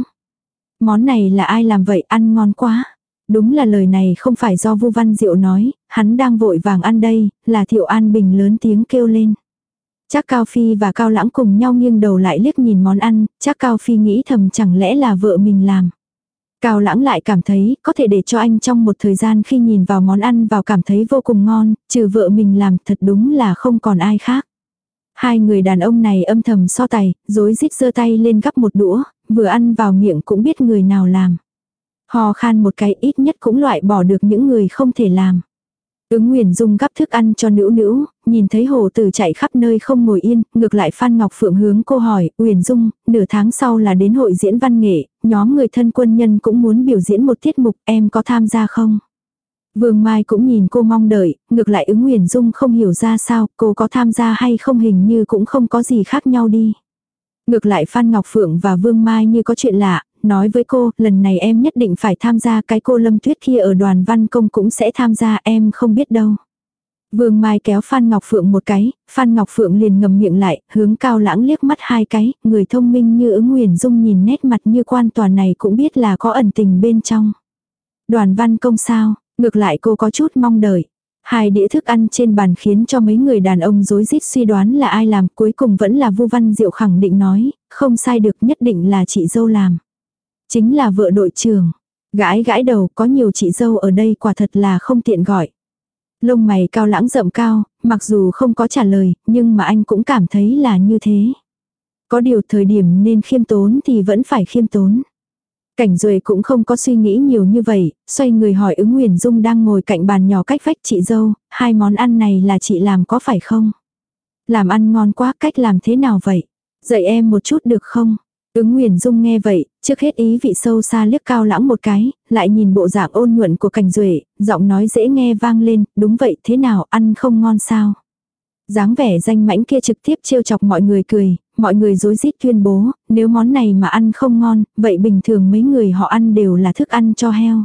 Món này là ai làm vậy, ăn ngon quá. Đúng là lời này không phải do Vu Văn Diệu nói, hắn đang vội vàng ăn đây, là Thiệu An Bình lớn tiếng kêu lên. Trác Cao Phi và Cao Lãng cùng nhau nghiêng đầu lại liếc nhìn món ăn, Trác Cao Phi nghĩ thầm chẳng lẽ là vợ mình làm. Cao Lãng lại cảm thấy có thể để cho anh trong một thời gian khi nhìn vào món ăn vào cảm thấy vô cùng ngon, trừ vợ mình làm thật đúng là không còn ai khác. Hai người đàn ông này âm thầm so tài, rối rít giơ tay lên gắp một đũa, vừa ăn vào miệng cũng biết người nào làm. Hò khan một cái ít nhất cũng loại bỏ được những người không thể làm. Ứng Nguyền Dung gắp thức ăn cho Nữu Nữu, nhìn thấy Hồ Tử chạy khắp nơi không ngồi yên, ngược lại Phan Ngọc Phượng hướng cô hỏi, Nguyền Dung, nửa tháng sau là đến hội diễn văn nghệ, nhóm người thân quân nhân cũng muốn biểu diễn một tiết mục, em có tham gia không? Vương Mai cũng nhìn cô mong đợi, ngược lại Ứng Nguyền Dung không hiểu ra sao, cô có tham gia hay không hình như cũng không có gì khác nhau đi. Ngược lại Phan Ngọc Phượng và Vương Mai như có chuyện lạ, nói với cô, lần này em nhất định phải tham gia, cái cô Lâm Tuyết kia ở đoàn văn công cũng sẽ tham gia, em không biết đâu. Vương Mai kéo Phan Ngọc Phượng một cái, Phan Ngọc Phượng liền ngậm miệng lại, hướng Cao Lãng liếc mắt 2 cái, người thông minh như Ứng Nguyền Dung nhìn nét mặt như quan toàn này cũng biết là có ẩn tình bên trong. Đoàn văn công sao, ngược lại cô có chút mong đợi. 2 đĩa thức ăn trên bàn khiến cho mấy người đàn ông rối rít suy đoán là ai làm, cuối cùng vẫn là Vu Văn Diệu khẳng định nói, không sai được, nhất định là chị dâu làm. Chính là vợ đội trưởng. Gãi gãi đầu, có nhiều chị dâu ở đây quả thật là không tiện gọi. Lông mày Cao Lãng rậm cao, mặc dù không có trả lời, nhưng mà anh cũng cảm thấy là như thế. Có điều thời điểm nên khiêm tốn thì vẫn phải khiêm tốn. Cảnh Duệ cũng không có suy nghĩ nhiều như vậy, xoay người hỏi Ứng Nguyền Dung đang ngồi cạnh bàn nhỏ cách vách, chị dâu, 2 món ăn này là chị làm có phải không? Làm ăn ngon quá, cách làm thế nào vậy? Dạy em một chút được không? Ứng Nguyền Dung nghe vậy, trước hết ý vị sâu xa liếc Cao Lãng một cái, lại nhìn bộ dạng ôn nhuận của Cảnh Duệ, giọng nói dễ nghe vang lên, đúng vậy, thế nào, ăn không ngon sao? Dáng vẻ danh mãnh kia trực tiếp trêu chọc mọi người cười, mọi người rối rít tuyên bố, nếu món này mà ăn không ngon, vậy bình thường mấy người họ ăn đều là thức ăn cho heo.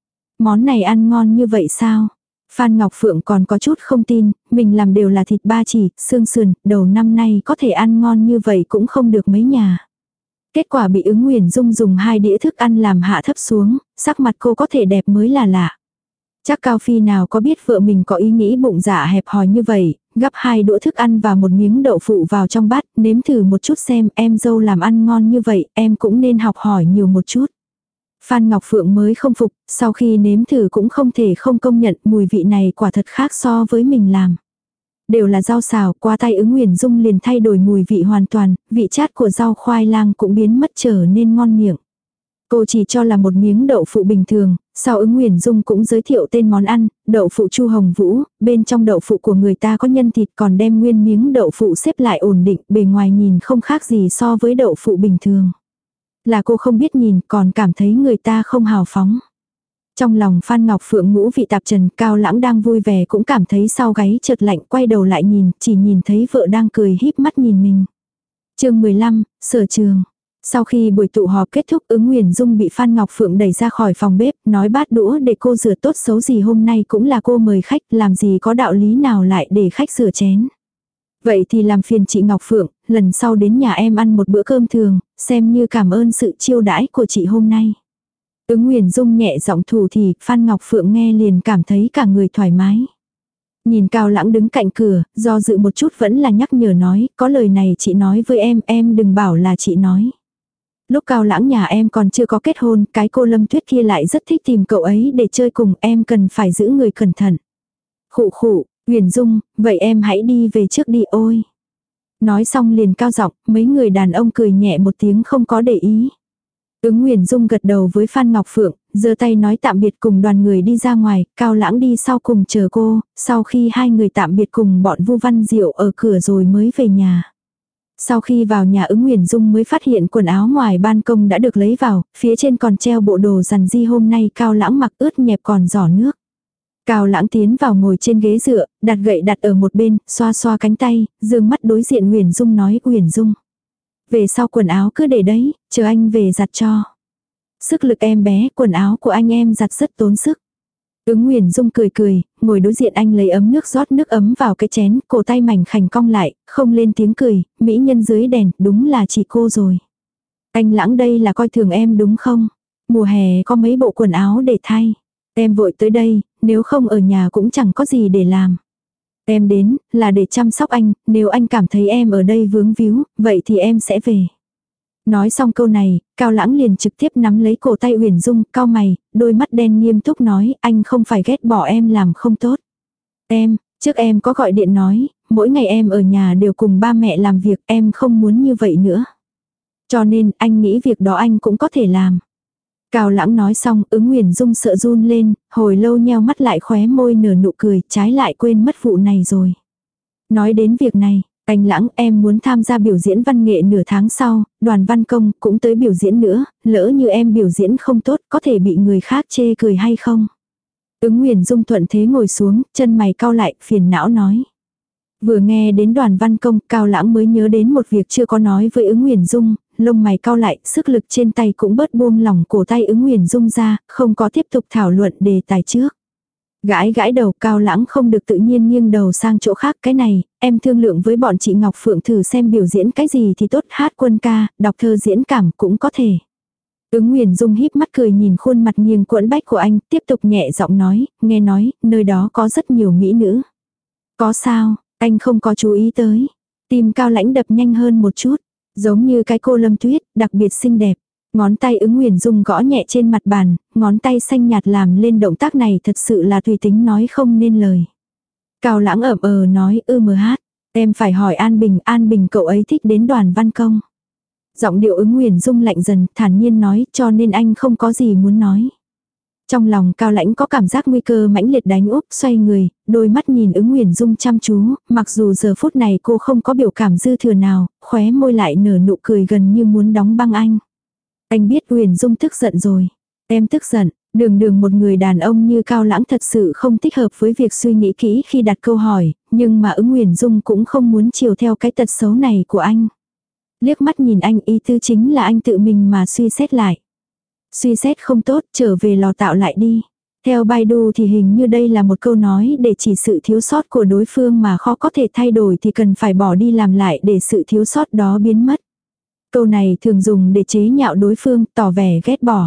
Món này ăn ngon như vậy sao? Phan Ngọc Phượng còn có chút không tin, mình làm đều là thịt ba chỉ, xương sườn, đầu năm nay có thể ăn ngon như vậy cũng không được mấy nhà. Kết quả bị Ứng Nguyền Dung dùng 2 đĩa thức ăn làm hạ thấp xuống, sắc mặt cô có thể đẹp mới là lạ. Chắc Cao Phi nào có biết vợ mình có ý nghĩ bụng dạ hẹp hòi như vậy, gắp 2 đũa thức ăn và một miếng đậu phụ vào trong bát, nếm thử một chút xem, em dâu làm ăn ngon như vậy, em cũng nên học hỏi nhiều một chút. Phan Ngọc Phượng mới không phục, sau khi nếm thử cũng không thể không công nhận mùi vị này quả thật khác so với mình làm. Đều là rau xào, qua tay Ứng Nguyền Dung liền thay đổi mùi vị hoàn toàn, vị chát của rau khoai lang cũng biến mất trở nên ngon miệng. Cô chỉ cho là một miếng đậu phụ bình thường, sau Ứng Nguyền Dung cũng giới thiệu tên món ăn, đậu phụ Chu Hồng Vũ, bên trong đậu phụ của người ta có nhân thịt còn đem nguyên miếng đậu phụ xếp lại ổn định, bề ngoài nhìn không khác gì so với đậu phụ bình thường. Là cô không biết nhìn còn cảm thấy người ta không hào phóng. Trong lòng Phan Ngọc Phượng ngũ vị tạp trần, Cao Lãng đang vui vẻ cũng cảm thấy sau gáy chợt lạnh, quay đầu lại nhìn, chỉ nhìn thấy vợ đang cười híp mắt nhìn mình. Chương 15, Sở Trường. Sau khi buổi tụ họp kết thúc, Ứng Nguyền Dung bị Phan Ngọc Phượng đẩy ra khỏi phòng bếp, nói bát đũa để cô rửa tốt xấu gì hôm nay cũng là cô mời khách, làm gì có đạo lý nào lại để khách rửa chén. Vậy thì làm phiền chị Ngọc Phượng, lần sau đến nhà em ăn một bữa cơm thường, xem như cảm ơn sự chiêu đãi của chị hôm nay. Ứng Nguyền Dung nhẹ giọng thủ thì, Phan Ngọc Phượng nghe liền cảm thấy cả người thoải mái. Nhìn Cao Lãng đứng cạnh cửa, do dự một chút vẫn là nhắc nhở nói, có lời này chị nói với em đừng bảo là chị nói. Lúc Cao Lãng nhà em còn chưa có kết hôn, cái cô Lâm Tuyết kia lại rất thích tìm cậu ấy để chơi cùng, em cần phải giữ người cẩn thận. Khụ khụ, Nguyền Dung, vậy em hãy đi về trước đi ôi. Nói xong liền cao giọng, mấy người đàn ông cười nhẹ một tiếng không có để ý. Ứng Nguyền Dung gật đầu với Phan Ngọc Phượng, giơ tay nói tạm biệt cùng đoàn người đi ra ngoài, Cao Lãng đi sau cùng chờ cô, sau khi 2 người tạm biệt cùng bọn Vu Văn Diệu ở cửa rồi mới về nhà. Sau khi vào nhà Ứng Nguyền Dung mới phát hiện quần áo ngoài ban công đã được lấy vào, phía trên còn treo bộ đồ rằn di hôm nay Cao Lãng mặc ướt nhẹp còn giỏ nước. Cao Lãng tiến vào ngồi trên ghế dựa, đặt gậy đặt ở một bên, xoa xoa cánh tay, dương mắt đối diện Uyển Dung nói, Uyển Dung. Về sau quần áo cứ để đấy, chờ anh về giặt cho. Sức lực em bé, quần áo của anh em giặt rất tốn sức. Ứng Uyển Dung cười cười, ngồi đối diện anh lấy ấm nước rót nước ấm vào cái chén, cổ tay mảnh khảnh cong lại, không lên tiếng cười, mỹ nhân dưới đèn, đúng là chỉ cô rồi. Anh Lãng đây là coi thường em đúng không? Mùa hè có mấy bộ quần áo để thay. Em vội tới đây, nếu không ở nhà cũng chẳng có gì để làm. Em đến, là để chăm sóc anh, nếu anh cảm thấy em ở đây vướng víu, vậy thì em sẽ về. Nói xong câu này, Cao Lãng liền trực tiếp nắm lấy cổ tay Uyển Dung, cau mày, đôi mắt đen nghiêm túc nói, anh không phải ghét bỏ em làm không tốt. Trước em có gọi điện nói, mỗi ngày em ở nhà đều cùng ba mẹ làm việc, em không muốn như vậy nữa. Cho nên, anh nghĩ việc đó anh cũng có thể làm. Cao Lãng nói xong, Ứng Uyển Dung sợ run lên, hồi lâu nheo mắt lại khóe môi nở nụ cười, trái lại quên mất vụ này rồi. Nói đến việc này, anh Lãng em muốn tham gia biểu diễn văn nghệ nửa tháng sau, Đoàn Văn Công cũng tới biểu diễn nữa, lỡ như em biểu diễn không tốt có thể bị người khác chê cười hay không? Ứng Uyển Dung thuận thế ngồi xuống, chân mày cau lại, phiền não nói. Vừa nghe đến Đoàn Văn Công, Cao Lãng mới nhớ đến một việc chưa có nói với Ứng Uyển Dung, lông mày cau lại, sức lực trên tay cũng bớt buông lỏng cổ tay Ứng Uyển Dung ra, không có tiếp tục thảo luận đề tài trước. Gãi gãi đầu, Cao Lãng không được tự nhiên nghiêng đầu sang chỗ khác, cái này, em thương lượng với bọn chị Ngọc Phượng thử xem biểu diễn cái gì thì tốt, hát quân ca, đọc thơ diễn cảm cũng có thể. Ứng Uyển Dung híp mắt cười nhìn khuôn mặt nghiêng quẫn bách của anh, tiếp tục nhẹ giọng nói, nghe nói, nơi đó có rất nhiều mỹ nữ. Có sao, anh không có chú ý tới. Tim Cao Lãnh đập nhanh hơn một chút, giống như cái cô Lâm Tuyết, đặc biệt xinh đẹp. Ngón tay Ứng Uyển Dung gõ nhẹ trên mặt bàn, ngón tay xanh nhạt làm lên động tác này thật sự là tùy tính nói không nên lời. Cao Lãng nói hát, em phải hỏi An Bình cậu ấy thích đến Đoàn Văn Công. Giọng điệu Ứng Uyển Dung lạnh dần, thản nhiên nói, cho nên anh không có gì muốn nói. Trong lòng Cao Lãnh có cảm giác nguy cơ mãnh liệt đánh úp, xoay người, đôi mắt nhìn Ứng Uyển Dung chăm chú, mặc dù giờ phút này cô không có biểu cảm dư thừa nào, khóe môi lại nở nụ cười gần như muốn đóng băng anh. Anh biết Uyển Dung tức giận rồi. Em tức giận, đường một người đàn ông như Cao Lãng thật sự không thích hợp với việc suy nghĩ kỹ khi đặt câu hỏi, nhưng mà Ứng Uyển Dung cũng không muốn chiều theo cái tật xấu này của anh. Liếc mắt nhìn anh, ý tư chính là anh tự mình mà suy xét lại. Suy xét không tốt, trở về lò tạo lại đi. Theo Baidu thì hình như đây là một câu nói để chỉ sự thiếu sót của đối phương mà khó có thể thay đổi thì cần phải bỏ đi làm lại để sự thiếu sót đó biến mất. Câu này thường dùng để chế nhạo đối phương, tỏ vẻ ghét bỏ.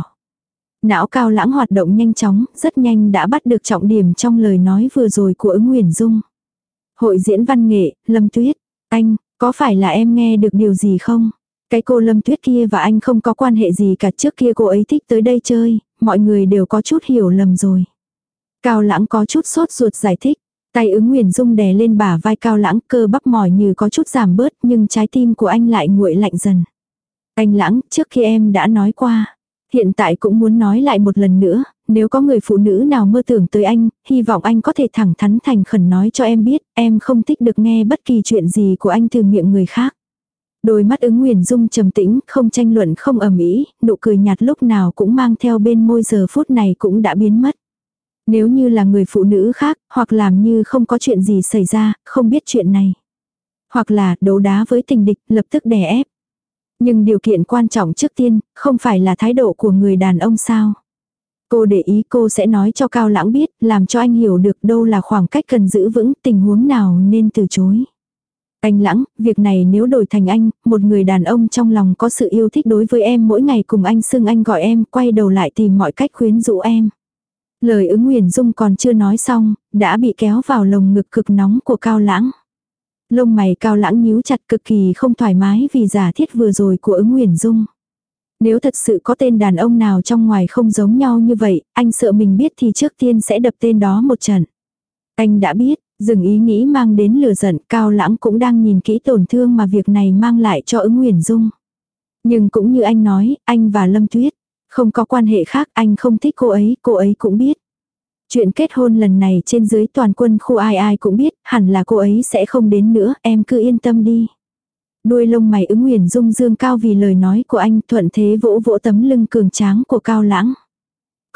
Não Cao Lãng hoạt động nhanh chóng, rất nhanh đã bắt được trọng điểm trong lời nói vừa rồi của Ứng Uyển Dung. Hội diễn văn nghệ, Lâm Tuyết, anh, có phải là em nghe được điều gì không? Cái cô Lâm Tuyết kia và anh không có quan hệ gì cả, trước kia cô ấy thích tới đây chơi, mọi người đều có chút hiểu lầm rồi. Cao Lãng có chút sốt ruột giải thích, tay Ứng Uyển Dung đè lên bả vai Cao Lãng, cơ bắp mỏi như có chút giảm bớt nhưng trái tim của anh lại nguội lạnh dần. Anh Lãng, trước khi em đã nói qua, hiện tại cũng muốn nói lại một lần nữa, nếu có người phụ nữ nào mơ tưởng tới anh, hy vọng anh có thể thẳng thắn thành khẩn nói cho em biết, em không thích được nghe bất kỳ chuyện gì của anh từ miệng người khác. Đôi mắt Ứng Uyển Dung trầm tĩnh, không tranh luận không ầm ĩ, nụ cười nhạt lúc nào cũng mang theo bên môi giờ phút này cũng đã biến mất. Nếu như là người phụ nữ khác, hoặc làm như không có chuyện gì xảy ra, không biết chuyện này. Hoặc là đấu đá với tình địch, lập tức đè ép. Nhưng điều kiện quan trọng trước tiên, không phải là thái độ của người đàn ông sao. Cô để ý cô sẽ nói cho Cao Lãng biết, làm cho anh hiểu được đâu là khoảng cách cần giữ vững, tình huống nào nên từ chối. Anh Lãng, việc này nếu đổi thành anh, một người đàn ông trong lòng có sự yêu thích đối với em, mỗi ngày cùng anh xưng anh gọi em, quay đầu lại tìm mọi cách khuyến rũ em. Lời Ứng Uyển Dung còn chưa nói xong, đã bị kéo vào lồng ngực cực nóng của Cao Lãng. Lông mày Cao Lãng nhíu chặt, cực kỳ không thoải mái vì giả thiết vừa rồi của Ứng Uyển Dung. Nếu thật sự có tên đàn ông nào trong ngoài không giống nhau như vậy, anh sợ mình biết thì trước tiên sẽ đập tên đó một trận. Anh đã biết, dừng ý nghĩ mang đến lửa giận, Cao Lãng cũng đang nhìn kỹ tổn thương mà việc này mang lại cho Ứng Uyển Dung. Nhưng cũng như anh nói, anh và Lâm Tuyết không có quan hệ khác, anh không thích cô ấy cũng biết. Chuyện kết hôn lần này trên dưới toàn quân khu ai ai cũng biết, hẳn là cô ấy sẽ không đến nữa, em cứ yên tâm đi. Đuôi lông mày Ứng Uyển Dung dương cao vì lời nói của anh, thuận thế vỗ vỗ tấm lưng cường tráng của Cao Lãng.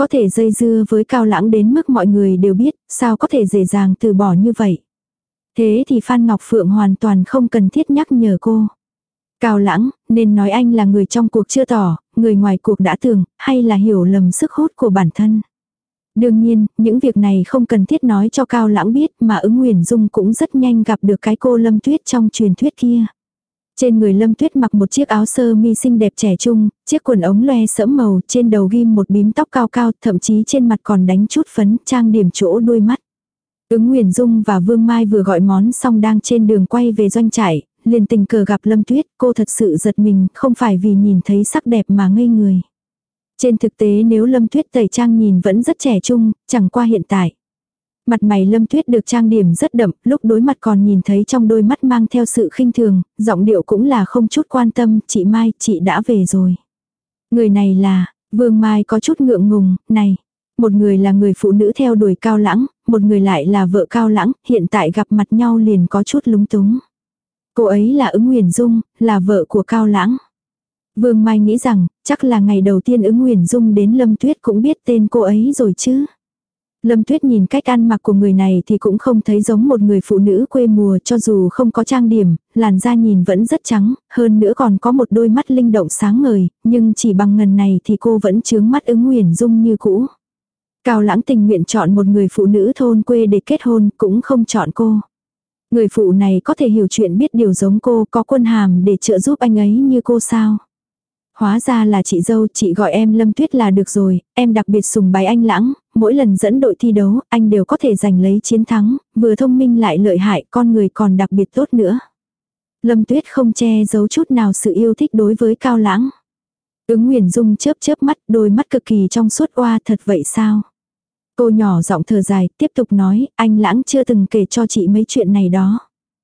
Có thể dây dưa với Cao Lãng đến mức mọi người đều biết, sao có thể dễ dàng từ bỏ như vậy. Thế thì Phan Ngọc Phượng hoàn toàn không cần thiết nhắc nhở cô. Cao Lãng, nên nói anh là người trong cuộc chưa tỏ, người ngoài cuộc đã tưởng, hay là hiểu lầm sức hút của bản thân. Đương nhiên, những việc này không cần thiết nói cho Cao Lãng biết mà Ứng Nguyền Dung cũng rất nhanh gặp được cái cô Lâm Tuyết trong truyền thuyết kia. Trên người Lâm Tuyết mặc một chiếc áo sơ mi xinh đẹp trẻ trung, chiếc quần ống loe sẫm màu, trên đầu ghim một bím tóc cao cao, thậm chí trên mặt còn đánh chút phấn trang điểm chỗ đuôi mắt. Ứng Nguyền Dung và Vương Mai vừa gọi món xong đang trên đường quay về doanh trại, liền tình cờ gặp Lâm Tuyết, cô thật sự giật mình, không phải vì nhìn thấy sắc đẹp mà ngây người. Trên thực tế nếu Lâm Tuyết tẩy trang nhìn vẫn rất trẻ trung, chẳng qua hiện tại. Mặt mày Lâm Tuyết được trang điểm rất đậm, lúc đối mặt còn nhìn thấy trong đôi mắt mang theo sự khinh thường, giọng điệu cũng là không chút quan tâm, chị Mai, chị đã về rồi. Người này là, Vương Mai có chút ngượng ngùng, này, một người là người phụ nữ theo đuổi Cao Lãng, một người lại là vợ Cao Lãng, hiện tại gặp mặt nhau liền có chút lúng túng. Cô ấy là Ứng Nguyền Dung, là vợ của Cao Lãng. Vương Mai nghĩ rằng, chắc là ngày đầu tiên Ứng Nguyền Dung đến Lâm Tuyết cũng biết tên cô ấy rồi chứ. Lâm Tuyết nhìn cách ăn mặc của người này thì cũng không thấy giống một người phụ nữ quê mùa, cho dù không có trang điểm, làn da nhìn vẫn rất trắng, hơn nữa còn có một đôi mắt linh động sáng ngời, nhưng chỉ bằng ngần này thì cô vẫn chướng mắt Ứng Nguyền Dung như cũ. Cao Lãng tình nguyện chọn một người phụ nữ thôn quê để kết hôn, cũng không chọn cô. Người phụ này có thể hiểu chuyện biết điều giống cô, có quân hàm để trợ giúp anh ấy như cô sao? Hóa ra là chị dâu, chị gọi em Lâm Tuyết là được rồi, em đặc biệt sùng bái anh Lãng, mỗi lần dẫn đội thi đấu, anh đều có thể giành lấy chiến thắng, vừa thông minh lại lợi hại, con người còn đặc biệt tốt nữa. Lâm Tuyết không che giấu chút nào sự yêu thích đối với Cao Lãng. Ứng Nguyền Dung chớp chớp mắt, đôi mắt cực kỳ trong suốt, oa thật vậy sao? Cô nhỏ giọng thở dài, tiếp tục nói, anh Lãng chưa từng kể cho chị mấy chuyện này đó.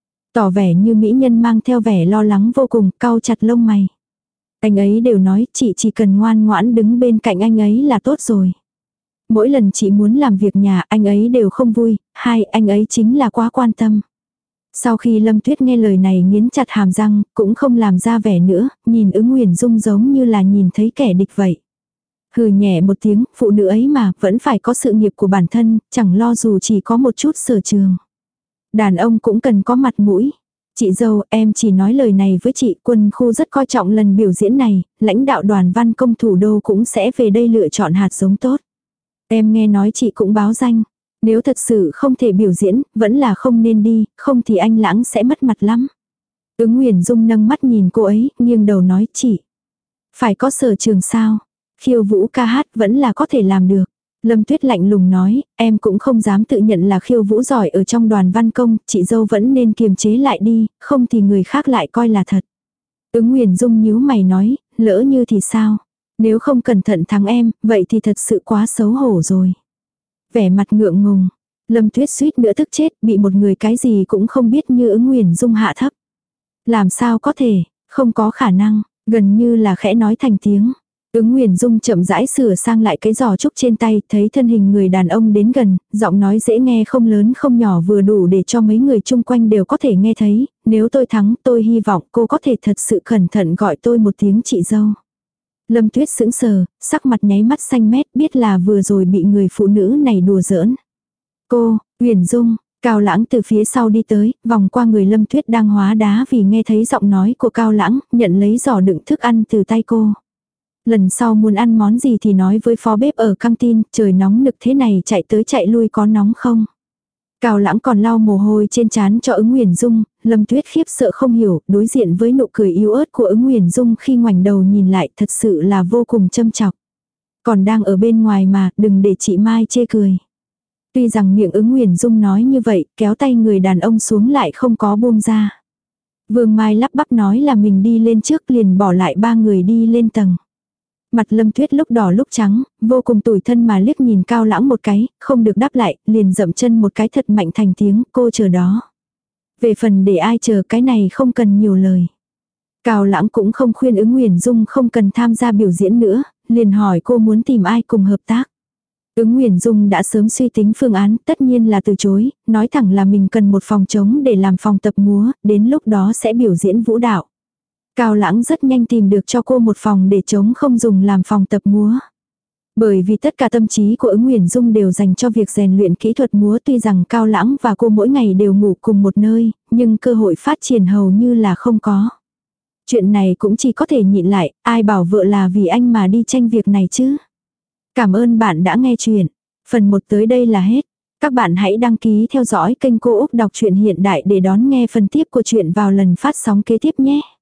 Tỏ vẻ như mỹ nhân mang theo vẻ lo lắng vô cùng, cau chặt lông mày. Anh ấy đều nói chị chỉ cần ngoan ngoãn đứng bên cạnh anh ấy là tốt rồi. Mỗi lần chị muốn làm việc nhà anh ấy đều không vui, hai anh ấy chính là quá quan tâm. Sau khi Lâm Tuyết nghe lời này nghiến chặt hàm răng, cũng không làm ra vẻ nữa, nhìn Ứng Nguyền Dung giống như là nhìn thấy kẻ địch vậy. Hừ nhẹ một tiếng, phụ nữ ấy mà vẫn phải có sự nghiệp của bản thân, chẳng lo dù chỉ có một chút sở trường. Đàn ông cũng cần có mặt mũi. Chị dâu, em chỉ nói lời này với chị, quân khu rất coi trọng lần biểu diễn này, lãnh đạo đoàn văn công thủ đô cũng sẽ về đây lựa chọn hạt giống tốt. Em nghe nói chị cũng báo danh, nếu thật sự không thể biểu diễn, vẫn là không nên đi, không thì anh Lãng sẽ mất mặt lắm. Ứng Nguyền Dung nâng mắt nhìn cô ấy, nghiêng đầu nói chị. Phải có sở trường sao? Khiêu vũ ca hát vẫn là có thể làm được. Lâm Tuyết lạnh lùng nói, em cũng không dám tự nhận là khiêu vũ giỏi ở trong đoàn văn công, chị dâu vẫn nên kiềm chế lại đi, không thì người khác lại coi là thật. Ứng Nguyền Dung nhíu mày nói, lỡ như thì sao? Nếu không cẩn thận thắng em, vậy thì thật sự quá xấu hổ rồi. Vẻ mặt ngượng ngùng, Lâm Tuyết suýt nữa tức chết, bị một người cái gì cũng không biết như Ứng Nguyền Dung hạ thấp. Làm sao có thể, không có khả năng, gần như là khẽ nói thành tiếng. Ứng Nguyền Dung chậm rãi sửa sang lại cái giỏ trúc trên tay, thấy thân hình người đàn ông đến gần, giọng nói dễ nghe không lớn không nhỏ vừa đủ để cho mấy người chung quanh đều có thể nghe thấy, nếu tôi thắng tôi hy vọng cô có thể thật sự cẩn thận gọi tôi một tiếng chị dâu. Lâm Tuyết sững sờ, sắc mặt nháy mắt xanh mét, biết là vừa rồi bị người phụ nữ này đùa giỡn. Cô, Nguyền Dung, Cao Lãng từ phía sau đi tới, vòng qua người Lâm Tuyết đang hóa đá vì nghe thấy giọng nói của Cao Lãng, nhận lấy giỏ đựng thức ăn từ tay cô. Lần sau muốn ăn món gì thì nói với phó bếp ở căng tin, trời nóng nực thế này chạy tới chạy lui có nóng không? Cao Lãng còn lau mồ hôi trên trán cho Ứng Nguyền Dung, Lâm Tuyết khiếp sợ không hiểu, đối diện với nụ cười yếu ớt của Ứng Nguyền Dung khi ngoảnh đầu nhìn lại thật sự là vô cùng châm chọc. Còn đang ở bên ngoài mà, đừng để chị Mai chê cười. Tuy rằng miệng Ứng Nguyền Dung nói như vậy, kéo tay người đàn ông xuống lại không có buông ra. Vương Mai lắp bắp nói là mình đi lên trước liền bỏ lại ba người đi lên tầng. Mặt Lâm Tuyết lúc đỏ lúc trắng, vô cùng tủi thân mà liếc nhìn Cao Lãng một cái, không được đáp lại, liền dậm chân một cái thật mạnh thành tiếng, cô chờ đó. Về phần để ai chờ cái này không cần nhiều lời. Cao Lãng cũng không khuyên Ứng Nguyền Dung không cần tham gia biểu diễn nữa, liền hỏi cô muốn tìm ai cùng hợp tác. Ứng Nguyền Dung đã sớm suy tính phương án, tất nhiên là từ chối, nói thẳng là mình cần một phòng trống để làm phòng tập múa, đến lúc đó sẽ biểu diễn vũ đạo. Cao Lãng rất nhanh tìm được cho cô một phòng để trống không dùng làm phòng tập múa. Bởi vì tất cả tâm trí của Ứng Huyền Dung đều dành cho việc rèn luyện kỹ thuật múa, tuy rằng Cao Lãng và cô mỗi ngày đều ngủ cùng một nơi, nhưng cơ hội phát triển hầu như là không có. Chuyện này cũng chỉ có thể nhịn lại, ai bảo vợ là vì anh mà đi tranh việc này chứ. Cảm ơn bạn đã nghe chuyện. Phần 1 tới đây là hết. Các bạn hãy đăng ký theo dõi kênh Cô Úc Đọc truyện hiện đại để đón nghe phần tiếp của chuyện vào lần phát sóng kế tiếp nhé.